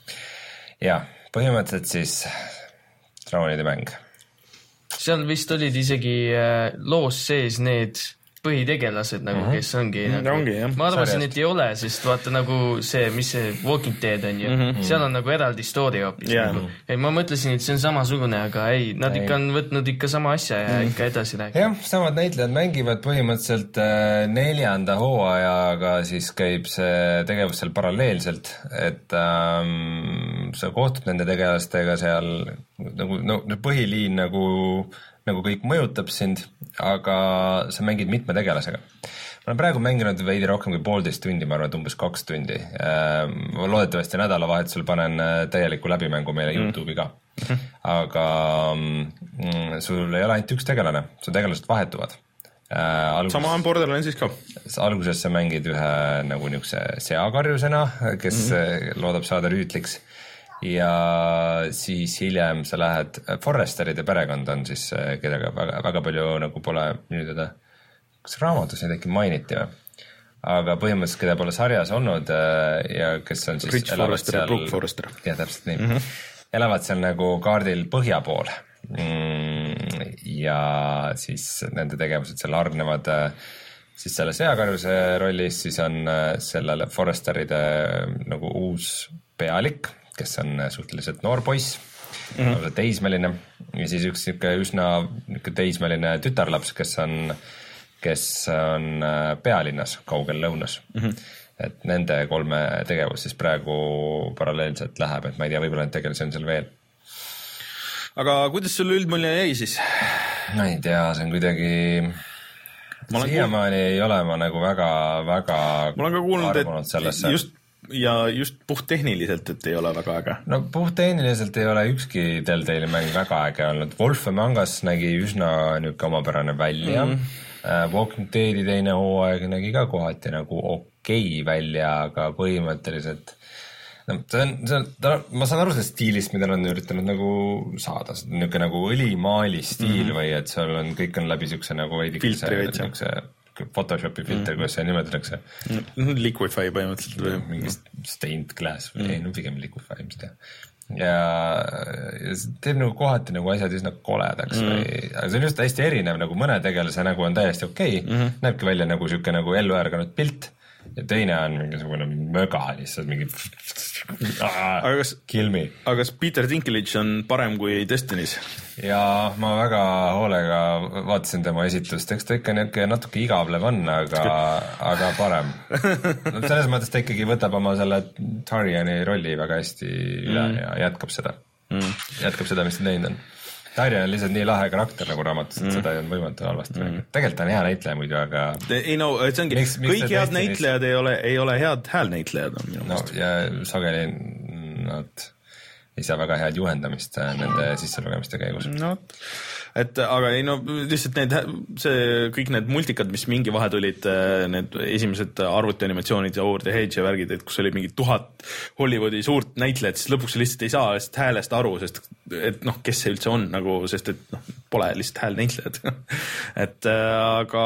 jah, põhimõtteliselt siis Troonide mäng. Seal vist olid isegi äh, loos sees need põhitegelased nagu, mm-hmm. kes ongi, mm, nagu, ongi ma arvasin, et ei ole, sest vaata nagu see, mis see Walking Dead on ju, mm-hmm. seal on nagu eraldi story hoopis yeah. nagu. Ja ma mõtlesin, et see on samasugune, aga ei, nad ei. ikka on võtnud ikka sama asja ja mm. ikka edasi rääkida. Jah, samad näitlejad mängivad põhimõtteliselt äh, neljanda hooajaga, siis käib see tegevus seal paralleelselt, et ähm, sa kohtud nende tegelastega seal, nagu no, põhiliin nagu nagu kõik mõjutab sind, aga sa mängid mitme tegelasega. Ma olen praegu mänginud veidi rohkem kui poolteist tundi, ma arvan, et umbes kaks tundi. Loodetavasti nädalavahetusel panen täieliku läbimängu meile mm. YouTube'i ka. Aga mm, sul ei ole ainult üks tegelane, su tegelased vahetuvad. Algus, sama on Borderlandsis ka. Alguses sa mängid ühe nagu niukse seakarjusena, kes mm-hmm. loodab saada rüütliks. Ja siis hiljem sa lähed, Forresteride perekond on siis, kellega väga, väga palju nagu pole nüüd teda, kas raamatus neid äkki mainiti või? aga põhimõtteliselt, keda pole sarjas olnud ja kes on siis Rich Forrester ja Brooke Forrester. Ja täpselt nii. Mm-hmm. Elavad seal nagu kaardil põhja pool mm, ja siis nende tegevused seal argnevad siis selle seakarjuse rollis, siis on sellele Forresteride nagu uus pealik, kes on suhteliselt noor poiss, mm-hmm. teismeline ja siis üks niisugune üsna niisugune teismeline tütarlaps, kes on kes on pealinnas, kaugel lõunas. Mm-hmm. Et nende kolme tegevus siis praegu paralleelselt läheb, et ma ei tea, võib-olla need tegelasi on seal veel. Aga kuidas sulle üldmulje jäi siis? No ei tea, see on kuidagi... Siiamaani ei ole ma nagu väga, väga ma olen ka kuulnud, et sellesse. Just, ja just puhttehniliselt, et ei ole väga äge. No puhttehniliselt ei ole ükski Telltale'i mäng väga äge olnud. Wolf Among Us nägi üsna niisugune omapärane välja. Mm-hmm. Walking Deadi teine hooaeg nägi ka kohati nagu okei välja, aga põhimõtteliselt no, see on, see on, ta, ma saan aru sellest stiilist, mida on üritanud nagu saada, niisugune nagu õlimaali stiil mm-hmm. või et seal on, kõik on läbi niisuguse nagu filtri veits, Photoshopi filter mm-hmm., kuidas see nimetatakse mm-hmm. Liquify põhimõtteliselt või mingi stained glass või mm-hmm. no pigem Liquify, mis teha ja, ja teeb nagu kohati nagu asjad üsna koledaks mm. või, aga see on just hästi erinev, nagu mõne tegelase nägu on täiesti okei okay, mm -hmm. näebki välja nagu siuke nagu ellu ärganud pilt ja teine on mingisugune möga lihtsalt mingi aga kas, aga kas Peter Dinklage on parem kui Destiny's? Ja ma väga hoolega vaatasin tema esitust, eks ta ikka niuke natuke igavlev on, aga, aga parem. No, selles mõttes ta ikkagi võtab oma selle Tariani rolli väga hästi üle mm. ja jätkab seda. Mm. Jätkab seda, mis ta teinud on. Tarian on lihtsalt nii lahe karakter nagu raamatus, et mm. seda ei on võimatu halvasti mm. tegelikult on hea näitleja muidu, aga ei no, see ongi, miks, miks kõik head näitlejad ei ole, ei ole head häälnäitlejad on minu no, ja sageli nad ei saa väga head juhendamist nende sisselugemiste käigus. No, et aga ei no lihtsalt need, see, kõik need multikad, mis mingi vahe tulid, need esimesed arvutianimatsioonid ja Over the Hedge ja värgid, et kus oli mingi tuhat Hollywoodi suurt näitlejat, siis lõpuks lihtsalt ei saa lihtsalt häälest aru, sest et noh, kes see üldse on nagu, sest et noh, pole lihtsalt hääl näitlejad. et aga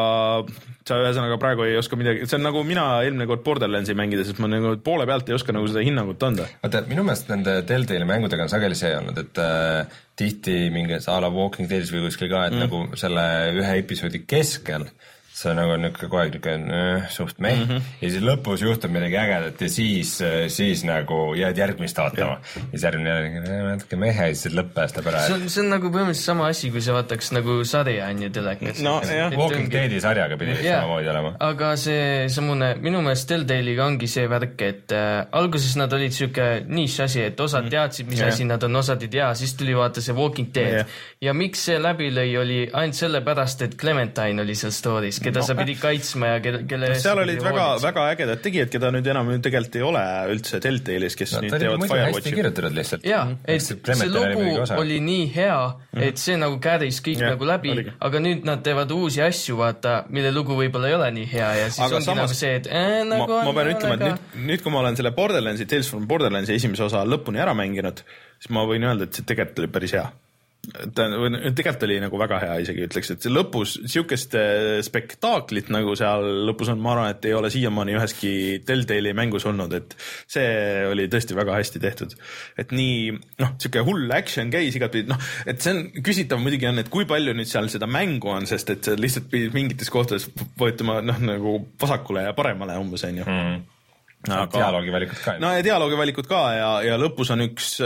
sa ühesõnaga praegu ei oska midagi, see on nagu mina eelmine kord Borderlandsi mängida, sest ma nagu poole pealt ei oska nagu seda hinnangut anda. Vaata, minu meelest nende Telltale'i mängudega on sageli see olnud, et äh, tihti mingi a la Walking Deadis või kuskil ka, et mm. nagu selle ühe episoodi keskel see on nagu niisugune kogu aeg niisugune suht meh mm -hmm. ja siis lõpus juhtub midagi ägedat ja siis, siis nagu jääd järgmist vaatama. Ja siis järgmine jälle natuke mehe ja siis lõpp päästab ära. See on, see on nagu põhimõtteliselt sama asi, kui sa vaataks nagu sarja on ju telekas. No, Walking Deadi sarjaga pidi yeah. samamoodi olema. Aga see samune, minu meelest Telltale'iga ongi see värk, et äh, alguses nad olid siuke niš asi, et osad teadsid, mis yeah. asi nad on, osad ei tea, siis tuli vaata see Walking Dead yeah. ja miks see läbi lõi, oli ainult sellepärast, et Clementine oli seal story's, keda no, sa pidid kaitsma ja kelle... kelle no, seal olid väga, väga ägedad tegijad, keda nüüd enam tegelikult ei ole üldse Telltale'is, kes no, nüüd teevad Firewatchi. Hästi kirjutatud lihtsalt. Jaa, et see lugu oli nii hea, et see nagu käris kõik ja, nagu läbi, oligi. Aga nüüd nad teevad uusi asju, vaata, mille lugu võib-olla ei ole nii hea ja siis aga ongi samas, nagu see, et äh, nagu ma, ma pean ütlema, et nüüd, nüüd kui ma olen selle Borderlandsi, Tales from Borderlandsi esimese osa lõpuni ära mänginud, siis ma võin öelda, et see tegelikult oli päris hea. Ta, tegelikult oli nagu väga hea isegi ütleks, et see lõpus siukest spektaaklit nagu seal lõpus on, ma arvan, et ei ole siiamaani üheski Telltale'i mängus olnud, et see oli tõesti väga hästi tehtud. Et nii, noh, siuke hull action käis igat pidi, noh, et see on küsitav muidugi on, et kui palju nüüd seal seda mängu on, sest et see lihtsalt pidi mingites kohtades võetama, noh, nagu vasakule ja paremale umbes, on ju. Mm. Aga, dialoogivalikud ka. No ja dialoogivalikud ka ja, ja lõpus on üks,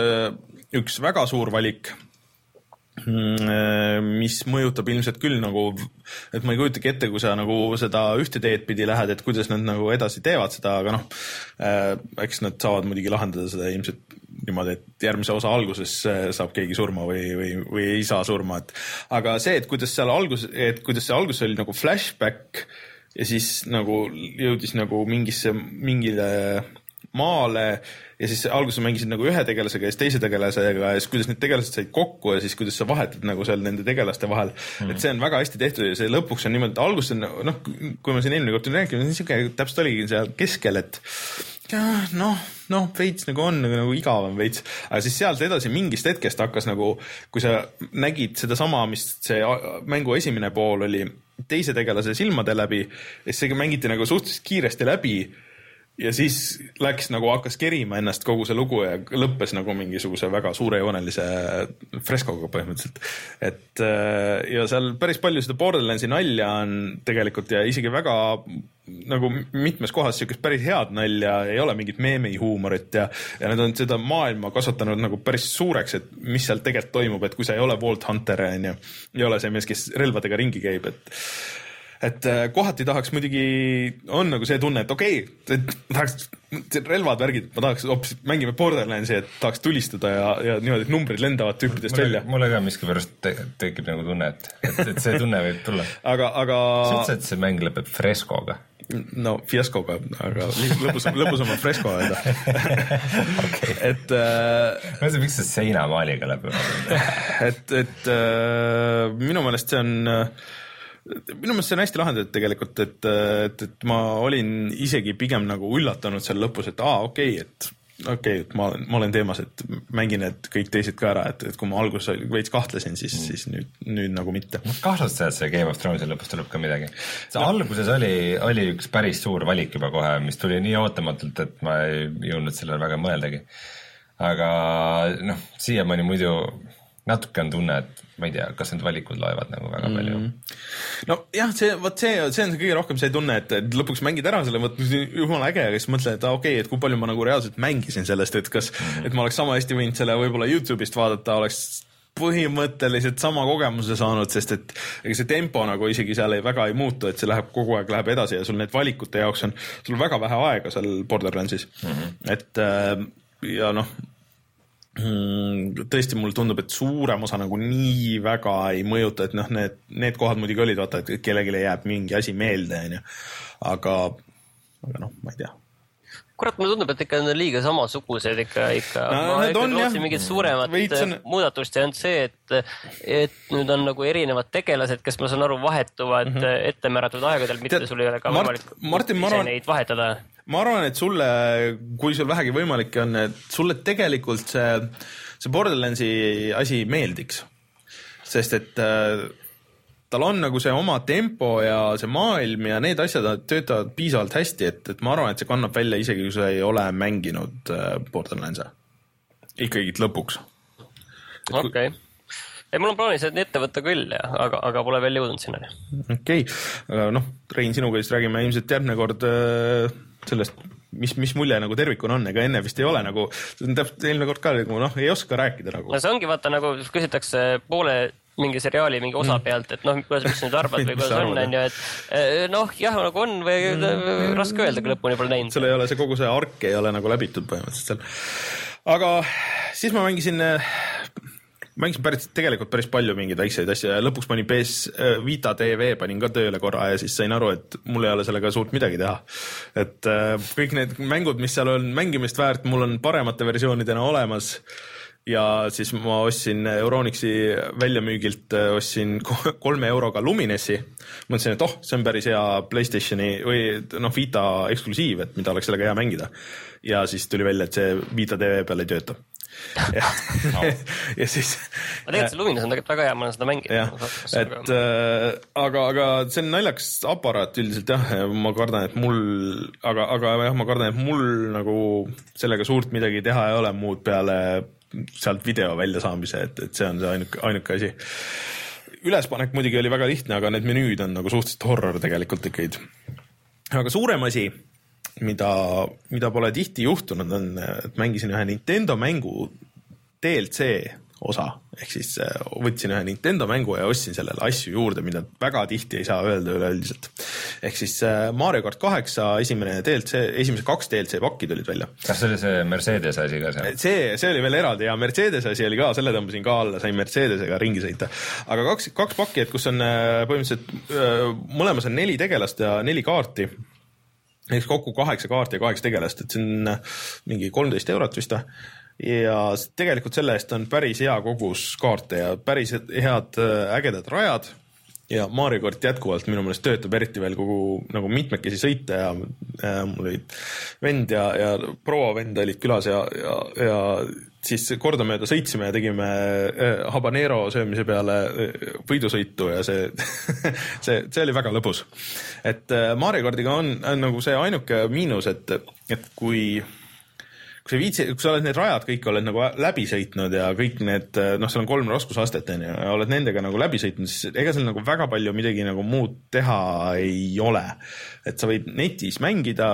üks väga suur valik, mis mõjutab ilmselt küll nagu, et ma ei kujutagi ette, kui sa nagu seda ühte teed pidi lähed, et kuidas nad nagu edasi teevad seda, aga noh, eks nad saavad muidugi lahendada seda ilmselt niimoodi, et järgmise osa alguses saab keegi surma või, või, või ei saa surma, et aga see, et kuidas seal algus, et kuidas see alguses oli nagu flashback ja siis nagu jõudis nagu mingisse, mingile maale ja siis alguses mängisid nagu ühe tegelasega ja siis teise tegelasega ja siis kuidas need tegelased said kokku ja siis kuidas sa vahetad nagu seal nende tegelaste vahel. Mm. Et see on väga hästi tehtud ja see lõpuks on niimoodi, et alguses on, noh, kui ma siin eelmine kord rääkinud, siis niisugune täpselt oligi seal keskel, et noh, noh, veits nagu on nagu, nagu igavam veits, aga siis sealt edasi mingist hetkest hakkas nagu, kui sa nägid seda sama, mis see mängu esimene pool oli teise tegelase silmade läbi, ja siis see mängiti nagu suhteliselt kiiresti läbi ja siis läks nagu hakkas kerima ennast kogu see lugu ja lõppes nagu mingisuguse väga suurejoonelise freskoga põhimõtteliselt. Et ja seal päris palju seda Borderlandsi nalja on tegelikult ja isegi väga nagu mitmes kohas siukest päris head nalja, ei ole mingit meemi huumorit ja, ja need on seda maailma kasvatanud nagu päris suureks, et mis seal tegelikult toimub, et kui sa ei ole Vault Hunter, on ju, ei ole see mees, kes relvadega ringi käib, et et kohati tahaks muidugi, on nagu see tunne, et okei, okay, et tahaks relvad värgid, ma tahaks hoopis mängime Borderlandsi, et tahaks tulistada ja, ja niimoodi, et numbrid lendavad tüüpidest mulle, välja. Mulle ka miskipärast te, tekib nagu tunne, et, et, et see tunne võib tulla. aga, aga... Sitsa, et see mäng lõpeb freskoga. No, fiaskoga, aga lõpus, lõpus on fresko öelda. Okay. Et... Äh, ma ei tea, miks see seinamaaliga lõpeb? et, et äh, minu meelest see on... Äh, minu meelest see on hästi lahendatud tegelikult, et, et, et ma olin isegi pigem nagu üllatunud seal lõpus, et aa, okei, okay, et okei, okay, ma, ma olen teemas, et mängin need kõik teised ka ära, et, et kui ma alguses veits kahtlesin, siis, mm. siis nüüd, nüüd nagu mitte. Ma kahtlustasin, et see Game of Thronesi lõpus tuleb ka midagi. See no. Alguses oli, oli üks päris suur valik juba kohe, mis tuli nii ootamatult, et ma ei jõudnud sellele väga mõeldagi. Aga noh, siiamaani muidu natuke on tunne, et ma ei tea, kas need valikud loevad nagu väga palju. Mm. No jah, see, võt see, see on see kõige rohkem see tunne, et, et lõpuks mängid ära selle, võt jumala äge, ja siis mõtlen, et okei, okay, et kui palju ma nagu reaalselt mängisin sellest, et kas, mm. et ma oleks sama hästi võinud selle võib-olla YouTube'ist vaadata, oleks põhimõtteliselt sama kogemuse saanud, sest et ega see tempo nagu isegi seal ei, väga ei muutu, et see läheb kogu aeg läheb edasi ja sul need valikute jaoks on, sul väga vähe aega seal Borderlandsis. Mm. Et ja noh, tõesti mulle tundub, et suurem osa nagu nii väga ei mõjuta, et noh, need, need kohad muidugi olid, vaata, et kellelegi jääb mingi asi meelde, on ju. Aga, aga noh, ma ei tea. Kurat, mulle tundub, et ikka on liiga samasugused ikka, ikka. No, ma ikka lootsin mingit suuremat on... muudatust ja on see, et, et nüüd on nagu erinevad tegelased, kes ma saan aru vahetuvad mm -hmm. ette määratud aegadel, mitte sul ei ole ka Mart, võimalik Martin, ise neid vahetada. Ma arvan, et sulle, kui sul vähegi võimalik on, et sulle tegelikult see, see Borderlandsi asi meeldiks. Sest et äh, tal on nagu see oma tempo ja see maailm ja need asjad töötavad piisavalt hästi, et, et ma arvan, et see kannab välja isegi, kui sa ei ole mänginud äh, Borderlandsi. Ikkagi lõpuks. Okei. Okay. Ei, mul on plaanis, et ette võtta küll, ja, aga, aga pole veel jõudnud sinna. Okei. Okay. Noh, Rein, sinuga siis räägime ilmselt järgmine kord äh, sellest, mis, mis mulje nagu tervikuna on, ega enne vist ei ole nagu, see on täpselt eelmine kord ka, nagu noh, ei oska rääkida nagu. No see ongi vaata nagu, küsitakse poole mingi seriaali mingi osa pealt, et noh, kuidas mis nüüd arvad või kuidas on, on ju, et noh, jah, nagu on või mm. raske öelda, kui lõpuni pole näinud. Sul ei ole see kogu see ark ei ole nagu läbitud põhimõtteliselt seal. Aga siis ma mängisin mängisin päris, tegelikult päris palju mingeid väikseid asja ja lõpuks panin P S Vita T V panin ka tööle korra ja siis sain aru, et mul ei ole sellega suurt midagi teha. Et kõik need mängud, mis seal on mängimist väärt, mul on paremate versioonidena olemas ja siis ma ostsin Euronixi väljamüügilt, ostsin kolme euroga Luminesi. Mõtlesin, et oh, see on päris hea PlayStationi või noh, Vita eksklusiiv, et mida oleks sellega hea mängida. Ja siis tuli välja, et see Vita T V peal ei tööta. Ja, no. ja siis ma tean, et see Lumines on tegelikult väga hea, ma olen seda mänginud. Et äh, aga, aga see on naljaks aparaat üldiselt jah, ma kardan, et mul aga, aga jah, ma kardan, et mul nagu sellega suurt midagi teha ei ole muud peale sealt video välja saamise, et, et see on see ainuke, ainuke asi. Ülespanek muidugi oli väga lihtne, aga need menüüd on nagu suhteliselt horror tegelikult ikkagi. Aga suurem asi mida, mida pole tihti juhtunud, on, et mängisin ühe Nintendo mängu D L C osa, ehk siis võtsin ühe Nintendo mängu ja ostsin sellele asju juurde, mida väga tihti ei saa öelda üleüldiselt. Ehk siis Mario Kart kaheksa esimene D L C, esimese kaks D L C pakid olid välja. Kas see oli see Mercedes asi ka seal? See, see oli veel eraldi ja Mercedes asi oli ka, selle tõmbasin ka alla, sain Mercedesega ringi sõita. Aga kaks, kaks pakki, et kus on põhimõtteliselt mõlemas on neli tegelast ja neli kaarti. näiteks kokku kaheksa kaarti ja kaheksa tegelast, et see on mingi kolmteist eurot vist ja tegelikult selle eest on päris hea kogus kaarte ja päris head ägedad rajad ja Mario Kart jätkuvalt minu meelest töötab eriti veel kogu nagu mitmekesi sõita ja, ja mul olid vend ja, ja proua vend olid külas ja, ja, ja siis kordamööda sõitsime ja tegime habanero söömise peale võidusõitu ja see, see, see oli väga lõbus. Et Mario Kartiga on, on nagu see ainuke miinus, et, et kui kui sa viitsi, kui sa oled need rajad kõik oled nagu läbi sõitnud ja kõik need, noh, seal on kolm raskusastet on ju, ja oled nendega nagu läbi sõitnud, siis ega seal nagu väga palju midagi nagu muud teha ei ole. Et sa võid netis mängida,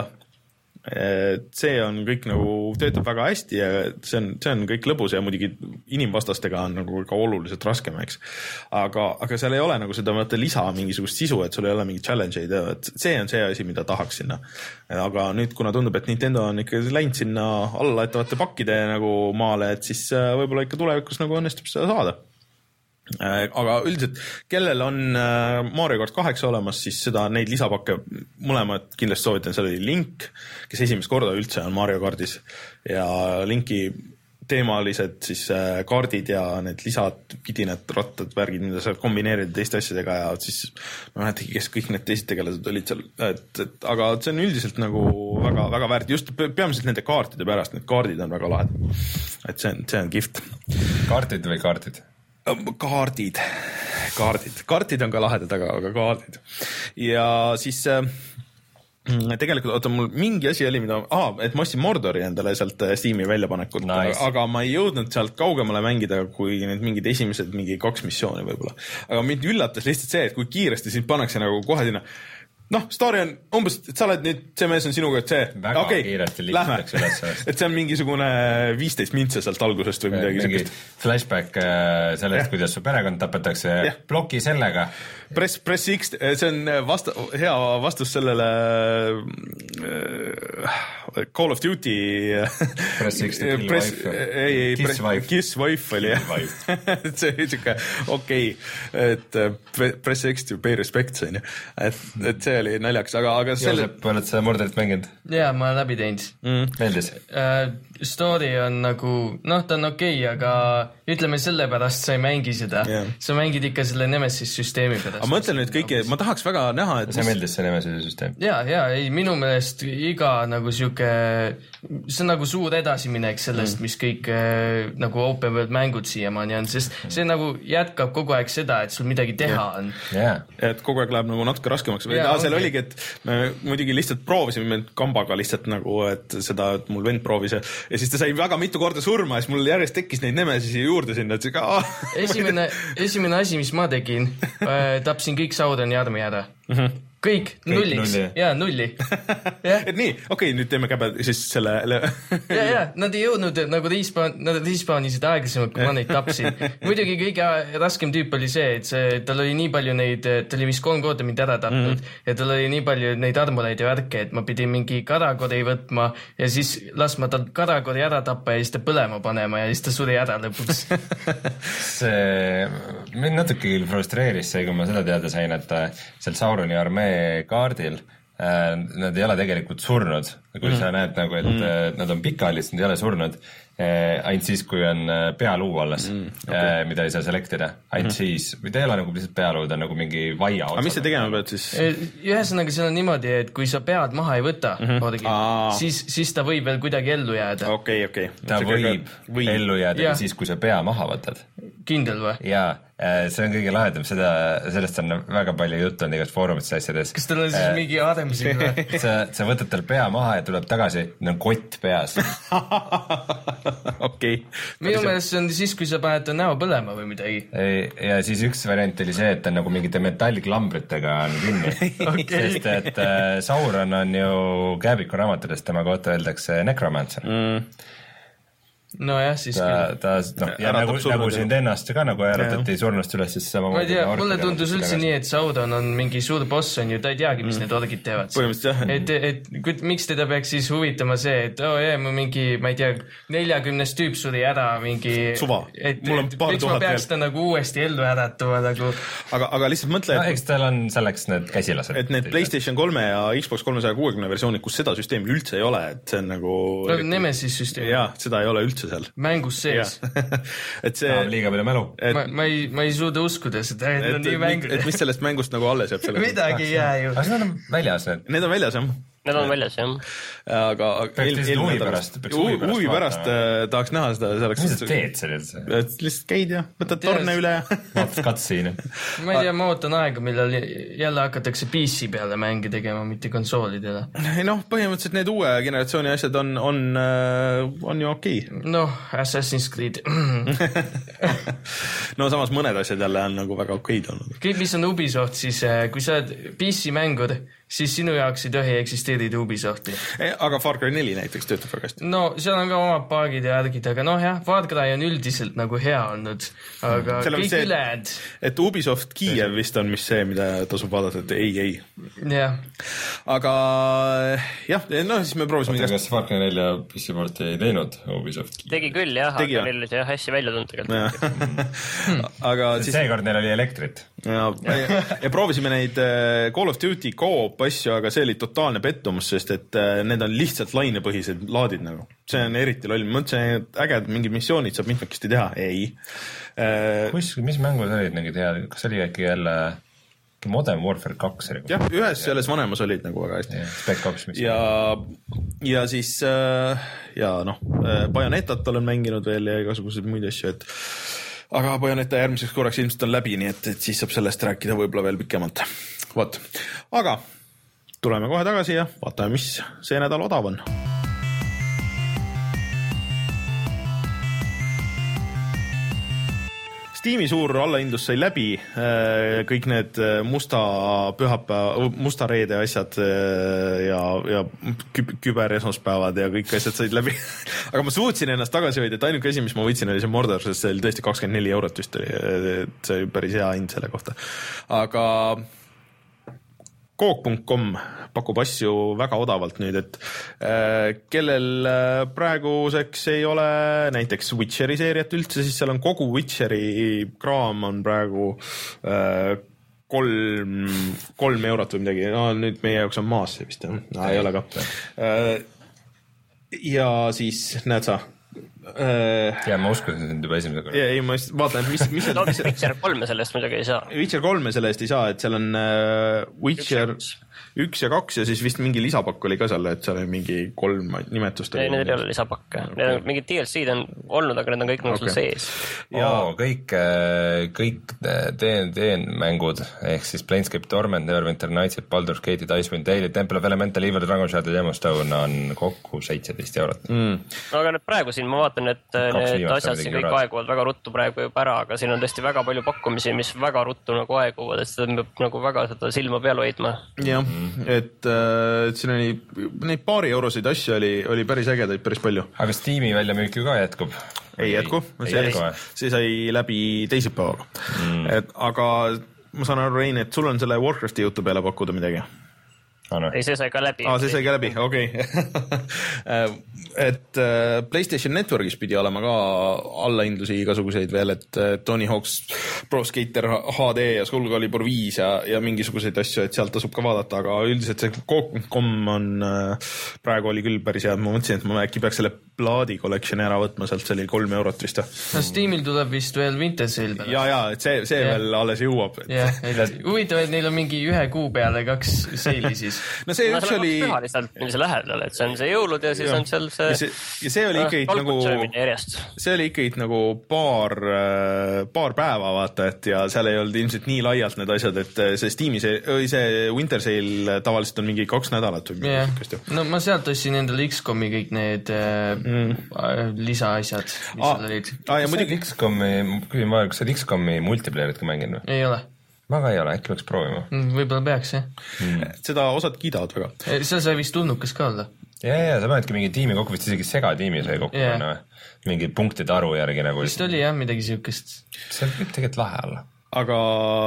see on kõik nagu töötab väga hästi ja see on, see on kõik lõbus ja muidugi inimvastastega on nagu ka oluliselt raskem, eks. Aga, aga seal ei ole nagu seda mõtte lisa mingisugust sisu, et sul ei ole mingi challenge'id, et see on see asi, mida tahaks sinna. Aga nüüd, kuna tundub, et Nintendo on ikka läinud sinna allalaetavate pakkide nagu maale, et siis võib-olla ikka tulevikus nagu õnnestub seda saada. Aga üldiselt, kellel on Mario Kart kaheksa olemas, siis seda neid lisapakke mõlemad kindlasti soovitan, seal oli Link, kes esimest korda üldse on Mario Kartis ja Linki teemalised siis kaardid ja need lisad, pidinad, rattad, värgid, mida sa kombineerid teiste asjadega ja siis ma näetegi, kes kõik need teised tegelased olid seal, et, et aga see on üldiselt nagu väga, väga väärt, just peamiselt nende kaartide pärast, need kaardid on väga lahedad, et see on, see on gift. Kaartid või kaardid? Kaardid, kaardid, kaardid on ka lahedad, aga, aga kaardid. Ja siis äh, tegelikult, oota, mul mingi asi oli, mida, aa, et ma ostsin Mordori endale sealt Steam'i väljapanekut, nice. Aga ma ei jõudnud sealt kaugemale mängida, kui need mingid esimesed mingi kaks missiooni võib-olla. Aga mind üllatas lihtsalt see, et kui kiiresti sind pannakse nagu kohe sinna, noh, story on umbes, et sa oled nüüd, see mees on sinuga, et see, väga okay, kiiresti lihtsaks üles. Et see on mingisugune viisteist mintse sealt algusest või midagi mingi flashback sellest, yeah. Kuidas su perekond tapetakse yeah. Bloki sellega. Press, press X, see on vasta, hea vastus sellele uh, Call of Duty Press X to kill press, wife. Ei, ei, Kiss wife. Kiss wife oli jah. See oli siuke, okei, okay, et press X to pay respect, see on ju. Et, et see oli naljaks, aga, aga selle... Joosep, oled sa Mordorit mänginud? Jaa, ma olen läbi teinud. Mm. Meeldis? Uh, story on nagu, noh, ta on okei, okay, aga ütleme selle pärast sa ei mängi seda. Yeah. Sa mängid ikka selle Nemesis süsteemi pärast. Aga mõtlen nüüd kõike, ma tahaks väga näha, et... See meeldis see Nemesis süsteem? Jaa, jaa, ei, minu meelest iga nagu siuke, see on nagu suur edasiminek sellest, mm. mis kõik äh, nagu open world mängud siiamaani on, sest see nagu jätkab kogu aeg seda, et sul midagi teha yeah. on. Yeah. Et kogu aeg läheb nagu natuke raskemaks. Yeah, seal okay. Oligi, et me muidugi lihtsalt proovisime kambaga lihtsalt nagu, et seda, et mul vend proovis ja, ja siis ta sai väga mitu korda surma ja siis mul järjest tekkis neid Nemesisi juurde sinna, et see ka... esimene, esimene asi, mis ma tegin, äh, tapsin kõik Sauroni armi ära. Mm-hmm. Kõik, kõik nulliks. Nulli. Jaa, nulli. Ja. Et nii, okei, okay, nüüd teeme käbe siis selle... ja, ja, nad ei jõudnud nagu respawn, nad respaunisid aeglasemalt, kui ma neid tapsin. Muidugi kõige raskem tüüp oli see, et see, tal oli nii palju neid, ta oli vist kolm korda mind ära tapnud mm. ja tal oli nii palju neid armureid ja värke, et ma pidin mingi karakori võtma ja siis laskma tal karakori ära tappa ja siis ta põlema panema ja siis ta suri ära lõpuks. See, mind natuke frustreeris see, kui ma seda teada sain, et seal Sauroni armee kaardil äh, nad ei ole tegelikult surnud. Kui mm. sa näed nagu, et mm. nad on pikaalis, nad ei ole surnud äh, ainult siis, kui on pealuu alles, mm. okay. äh, mida ei saa selektida. Ainult mm. siis, või ta ei ole nagu lihtsalt pealuu, ta on nagu mingi vaia osa. Aga mis sa tegema pead siis? Ühesõnaga, see on niimoodi, et kui sa pead maha ei võta, mm -hmm. orgi, siis, siis ta võib veel kuidagi ellu jääda. Okei, okei. Ta võib, võib ellu jääda ja. Siis, kui sa pea maha võtad. Kindel või? Jaa. See on kõige lahedam, seda, sellest on väga palju juttu on igast foorumitest asjades. Kas tal on siis äh, mingi aademisi või? Sa, sa võtad tal pea maha ja tuleb tagasi, neil on kott peas. Okei. Minu meelest see on siis, kui sa paned ta näo põlema või midagi. Ja siis üks variant oli see, et ta on nagu mingite metalliklambritega on kinni. Okay. Sest et äh, Sauron on ju Kääbiku raamatudest, tema kohta öeldakse necromancer. Mm. nojah, siis ta, ta, noh, ja nagu, nagu sind ennast ka nagu äratati surnust üles, siis sama ma ei tea, mulle tundus üldse nii, et Sauron on mingi suur boss on ju, ta ei teagi, mis mm. need orgid teevad. Põhimõtteliselt jah. Et, et kui, miks teda peaks siis huvitama see, et oo oh, jah, ma mingi, ma ei tea, neljakümnes tüüp suri ära mingi suva, mul on paar tuhat veel. Ma peaks ta nagu uuesti ellu äratuma nagu. Aga, aga lihtsalt mõtle, et no, eks tal on selleks need käsilased. Et need PlayStation kolme ja Xbox kolmesaja kuuekümne versioonid, kus seda süsteemi üldse ei ole, et see on nagu no, Nemesis süsteem. Jaa, seda ei ole üldse seal. Mängus sees. et see... No, liiga palju mälu. Et... Ma, ma, ei, ma ei suuda uskuda seda, et, et, et, mäng... et mis sellest mängust nagu alles jääb? Midagi ei jää ju. Aga need on väljas need? Need on väljas, jah. Need on väljas, jah. Aga huvi pärast, huvi pärast tahaks näha seda. Mis sa teed seal üldse? Lihtsalt käid ja võtad torne üle. Vaatad katsiine. Ma ei tea, ma ootan aega, millal jälle hakatakse P C peale mänge tegema, mitte konsoolidele. Ei noh, põhimõtteliselt need uue generatsiooni asjad on, on, on ju okei. Noh, Assassin's Creed. no samas mõned asjad jälle on nagu väga okeid olnud. Kõik, mis on Ubisoft, siis kui sa oled P C mängur, siis sinu jaoks ei tohi eksisteerida Ubisofti. Aga Far Cry neli näiteks töötab väga hästi. No seal on ka omad paagid ja ärgid, aga noh jah, Far Cry on üldiselt nagu hea olnud, aga mm. kõik ülejad. Et Ubisoft Kiev vist on mis see, mida tasub vaadata, et ei, ei. jah. Aga jah, no siis me proovisime Oota, kas Far Cry nelja P C poolt ei teinud Ubisoft Kiev? Tegi küll jah, Tegi, aga neil oli see hästi välja tulnud tegelikult. aga siis... Seekord neil oli elektrit. Ja, ja, ja proovisime neid Call of Duty Coop asju, aga see oli totaalne pettumus, sest et need on lihtsalt lainepõhised laadid nagu. See on eriti loll. Mõtlesin, et äged mingid missioonid saab mitmekesti teha. Ei. Kus, mis mängud olid nagu teha? Kas oli äkki jälle Modern Warfare kaks? Jah, ühes selles vanemas olid nagu väga hästi. Spec Ops, mis ja, ja siis ja noh, Bayonetat olen mänginud veel ja igasugused muid asju, et aga Bayoneta järgmiseks korraks ilmselt on läbi, nii et, et siis saab sellest rääkida võib-olla veel pikemalt. Vot. Aga tuleme kohe tagasi ja vaatame, mis see nädal odav on. Steam'i suur allahindlus sai läbi, kõik need musta pühapäeva, musta reede asjad ja, ja küber esmaspäevad ja kõik asjad said läbi. Aga ma suutsin ennast tagasi hoida, et ainuke asi, mis ma võtsin, oli see Mordor, sest see oli tõesti kakskümmend neli eurot vist oli, et see oli päris hea hind selle kohta. Aga Coop punkt com pakub asju väga odavalt nüüd, et äh, kellel äh, praeguseks ei ole näiteks Witcheri seeriat üldse, siis seal on kogu Witcheri kraam on praegu äh, kolm, kolm eurot või midagi. No, nüüd meie jaoks on maas see vist, no, ei ole ka. Äh, ja siis näed sa ja ma uskusin sind juba esimese korra. Ei, ma vaatan, mis... mis no, Witcher kolme sellest muidugi ei saa. Witcher kolme sellest ei saa, et seal on uh, Witcher üks ja kaks ja siis vist mingi lisapakk oli ka seal, et seal on mingi kolm nimetust. Ei, need ei ole lisapakke. Okay. Need on mingid D L C-d on olnud, aga need on kõik nagu okay. sees. Ja oh, kõik, kõik D and D mängud, ehk siis Planescape Torment, Neverwinter Nights, Baldur's Gate, Icewind Dale, Temple of Elemental Evil, Dragon Shadow, Gemstone on kokku seitseteist eurot. Mm. No, aga need praegu siin ma vaatan, et Kaks need asjad siin kõik aeguvad väga ruttu praegu juba ära, aga siin on tõesti väga palju pakkumisi, mis väga ruttu nagu aeguvad, et seda peab nagu väga seda silma peal hoidma. Jah. Et, et siin oli, neid paari euroseid asju oli, oli päris ägedaid päris palju. Aga Steam'i väljamüük ju ka jätkub? Ei jätku, see, see sai läbi teisipäevaga. Mm. Et, aga ma saan aru, Rein, et sul on selle Warcrafti jutu peale pakkuda midagi? Ah, no. Ei, see sai ka läbi. Ah, see sai ka läbi, okei. Okay. et PlayStation Networkis pidi olema ka allahindlusi igasuguseid veel, et Tony Hawk's Pro Skater H D ja Skull Calibur viis ja, ja mingisuguseid asju, et sealt tasub ka vaadata, aga üldiselt see Coop punkt com on praegu oli küll päris hea, ma mõtlesin, et ma äkki peaks selle Bloody Collection ära võtma, sealt see oli kolm eurot vist. No Steamil tuleb vist veel Winter Sale peale. Ja, ja, et see, see yeah. veel alles jõuab. Et... Yeah. Huvitav, et neil on mingi ühe kuu peale kaks seili siis. No see no, üks oli... püha lihtsalt millise lähedal, et see on see jõulud ja siis ja. on seal see... Ja see, ja see oli ikkagi nagu... See oli ikkagi nagu paar, paar päeva vaata, et ja seal ei olnud ilmselt nii laialt need asjad, et see Steam'i see, see Winter Sale tavaliselt on mingi kaks nädalat või yeah. No ma sealt ostsin endale X COM-i kõik need mm. lisaasjad, mis ah, seal olid. Ah, ja muidugi X COM-i, küsin ma, kas sa X COM-i multiplayerit ka mänginud või? Ei ole. Ma ka ei ole, äkki peaks proovima. Võib-olla peaks, jah. Mm. Seda osad kiidavad väga. Seal sai vist tulnukas ka olla. ja, ja sa panedki mingi tiimi kokku, vist isegi segatiimi sai kokku yeah. no, mingi punktide arvu järgi nagu. vist oli jah midagi siukest. see võib tegelikult lahe olla. aga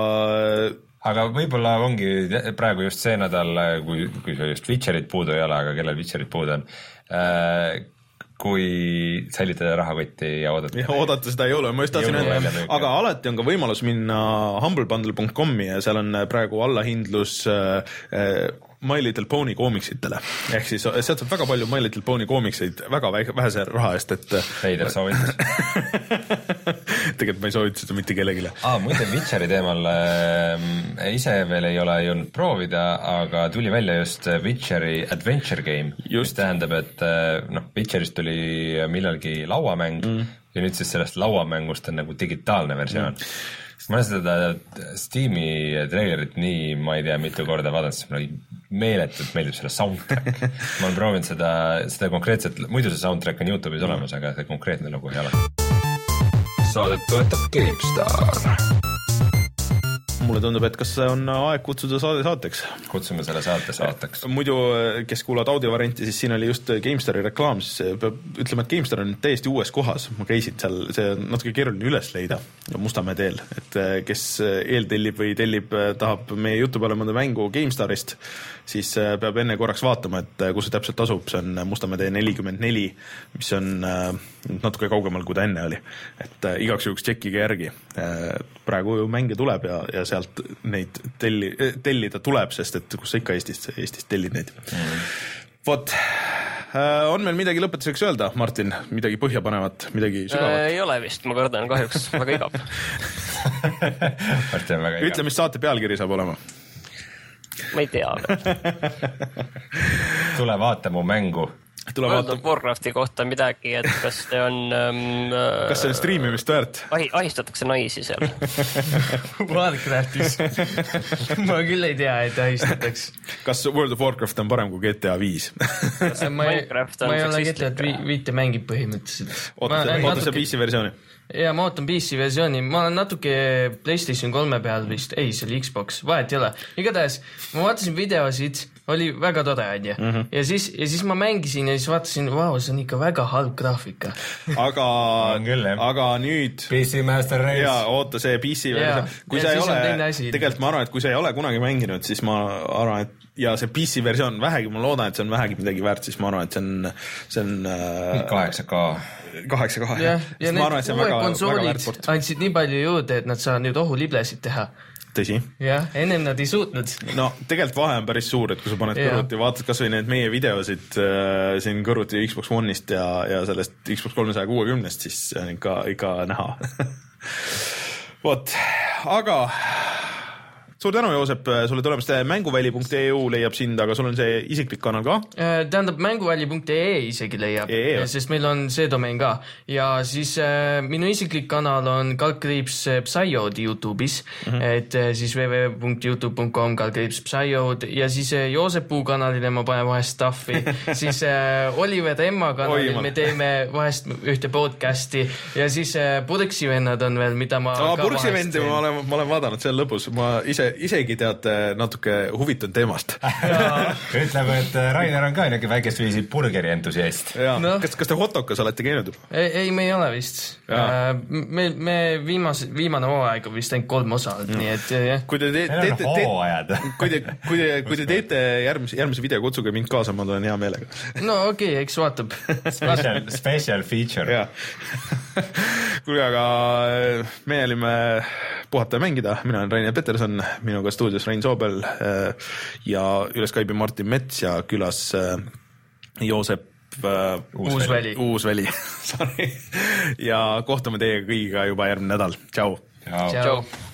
aga võib-olla ongi praegu just see nädal, kui, kui just Witcherit puudu ei ole, aga kellel Witcherit puudu on, äh, kui säilitada rahakotti ja oodata. ja oodata seda ei ole, ma just tahtsin öelda, aga alati on ka võimalus minna humblebundle dot com'i ja seal on praegu allahindlus äh, My Little Pony koomiksitele. Ehk siis sealt saab väga palju My Little Pony koomikseid väga vähese raha eest, et Veider soovitus. tegelikult ma ei soovita seda mitte kellegile. Aa, muide Witcheri teemal äh, ise veel ei ole jõudnud proovida, aga tuli välja just Witcheri Adventure Game. Just tähendab, et noh, Witcherist tuli millalgi lauamäng mm. ja nüüd siis sellest lauamängust on nagu digitaalne versioon. Mm. Ma olen seda Steam'i trailerit nii, ma ei tea, mitu korda vaadanud, sest mulle meeletult meeldib selle soundtrack. Ma olen proovinud seda, seda konkreetset, muidu see soundtrack on YouTube'is mm. olemas, aga see konkreetne lugu ei ole. Saadet toetab GameStar. Mulle tundub, et kas on aeg kutsuda saade saateks. Kutsume selle saate saateks. Muidu, kes kuulavad audiovarianti, siis siin oli just GameStari reklaam, siis peab ütlema, et GameStar on täiesti uues kohas. Ma käisin seal, see on natuke keeruline üles leida Mustamäe teel, et kes eeltellib või tellib, tahab meie jutu peale mõnda mängu GameStarist, siis peab enne korraks vaatama, et kus see täpselt asub. See on Mustamäe tee nelikümmend neli, mis on natuke kaugemal, kui ta enne oli. Et igaks juhuks tšekkige järgi. Praegu ju mänge tuleb ja, ja sealt neid telli, tellida tuleb, sest et kus sa ikka Eestist, Eestist tellid neid. Mm. Vot, on meil midagi lõpetuseks öelda, Martin? Midagi põhjapanevat, midagi sügavat? Ei ole vist, ma kardan kahjuks, väga igav. Martin on väga igav. Ütle, mis saate pealkiri saab olema? Ma ei tea veel. Tule vaata mu mängu. World of Warcrafti kohta midagi, et kas te on ähm, kas see on striimimist väärt? Ahi, ahistatakse naisi seal. Warcraftis. Ma küll ei tea, et ahistataks. Kas World of Warcraft on parem kui G T A viis? ma ei, ma ei ole G T A viite mängib põhimõtteliselt. Oota see P C versiooni? Ja ma ootan P C versiooni, ma olen natuke PlayStation kolme peal vist, ei, see oli Xbox, vahet ei ole. Igatahes, ma vaatasin videosid, oli väga tore, on ju. Mm -hmm. ja, siis, ja siis ma mängisin ja siis vaatasin, vau, see on ikka väga halb graafika. Aga, aga nüüd P C Master Race. Jaa, oota, see P C versioon. Kui sa ei ole, tegelikult ma arvan, et kui sa ei ole kunagi mänginud, siis ma arvan, et ja see P C versioon vähegi, ma loodan, et see on vähegi midagi väärt, siis ma arvan, et see on, see on kaheksa K. kaheksa K. Ja, ja need uue konsoolid andsid nii palju juurde, et nad saavad nüüd ohuliblesid teha. Tõsi. Jah, ennem nad ei suutnud. No tegelikult vahe on päris suur, et kui sa paned kõrvuti, vaatad kas või need meie videosid äh, siin kõrvuti Xbox One'ist ja, ja sellest Xbox kolmesaja kuuekümnest, siis on ikka, ikka näha. Vot, aga suur tänu, Joosep, sulle tulemast. mänguväli punkt e u leiab sind, aga sul on see isiklik kanal ka? Tähendab, mänguväli punkt e e isegi leiab, e e, sest meil on see domeen ka. Ja siis äh, minu isiklik kanal on kalkriips Psyod YouTube'is, mm -hmm. et äh, siis w w w punkt youtube punkt com kalkriips Psyod ja siis äh, Joosepuu kanalile ma panen vahest stuffi, siis äh, Oliver Emma kanalil Oi, me teeme vahest ühte podcasti ja siis äh, Purksi vennad on veel, mida ma Aa, Purksi vendi ma olen, ma olen vaadanud seal lõpus, ma ise isegi teate natuke huvitun teemast. Ütleb, et Rainer on ka niisugune väikest viisi burgeri entusiast. No. Kas, kas te hotokas olete käinud? Ei, ei, me ei ole vist. Me, me viimase, viimane hooaeg on vist ainult kolm osa, nii et jah. Kui te, te, te, te, te, kui te, kui te, kui te teete järgmise, järgmise video, kutsuge mind kaasa, ma tulen hea meelega. No okei, okay, eks vaatab. Special, special feature. Kuule, aga me olime puhata ja mängida, mina olen Rainer Peterson, minuga stuudios Rein Soobel ja üle Skype'i Martin Mets ja külas Joosep Uusväli. Uusväli. ja kohtume teiega kõigiga juba järgmine nädal. Tšau. Tšau.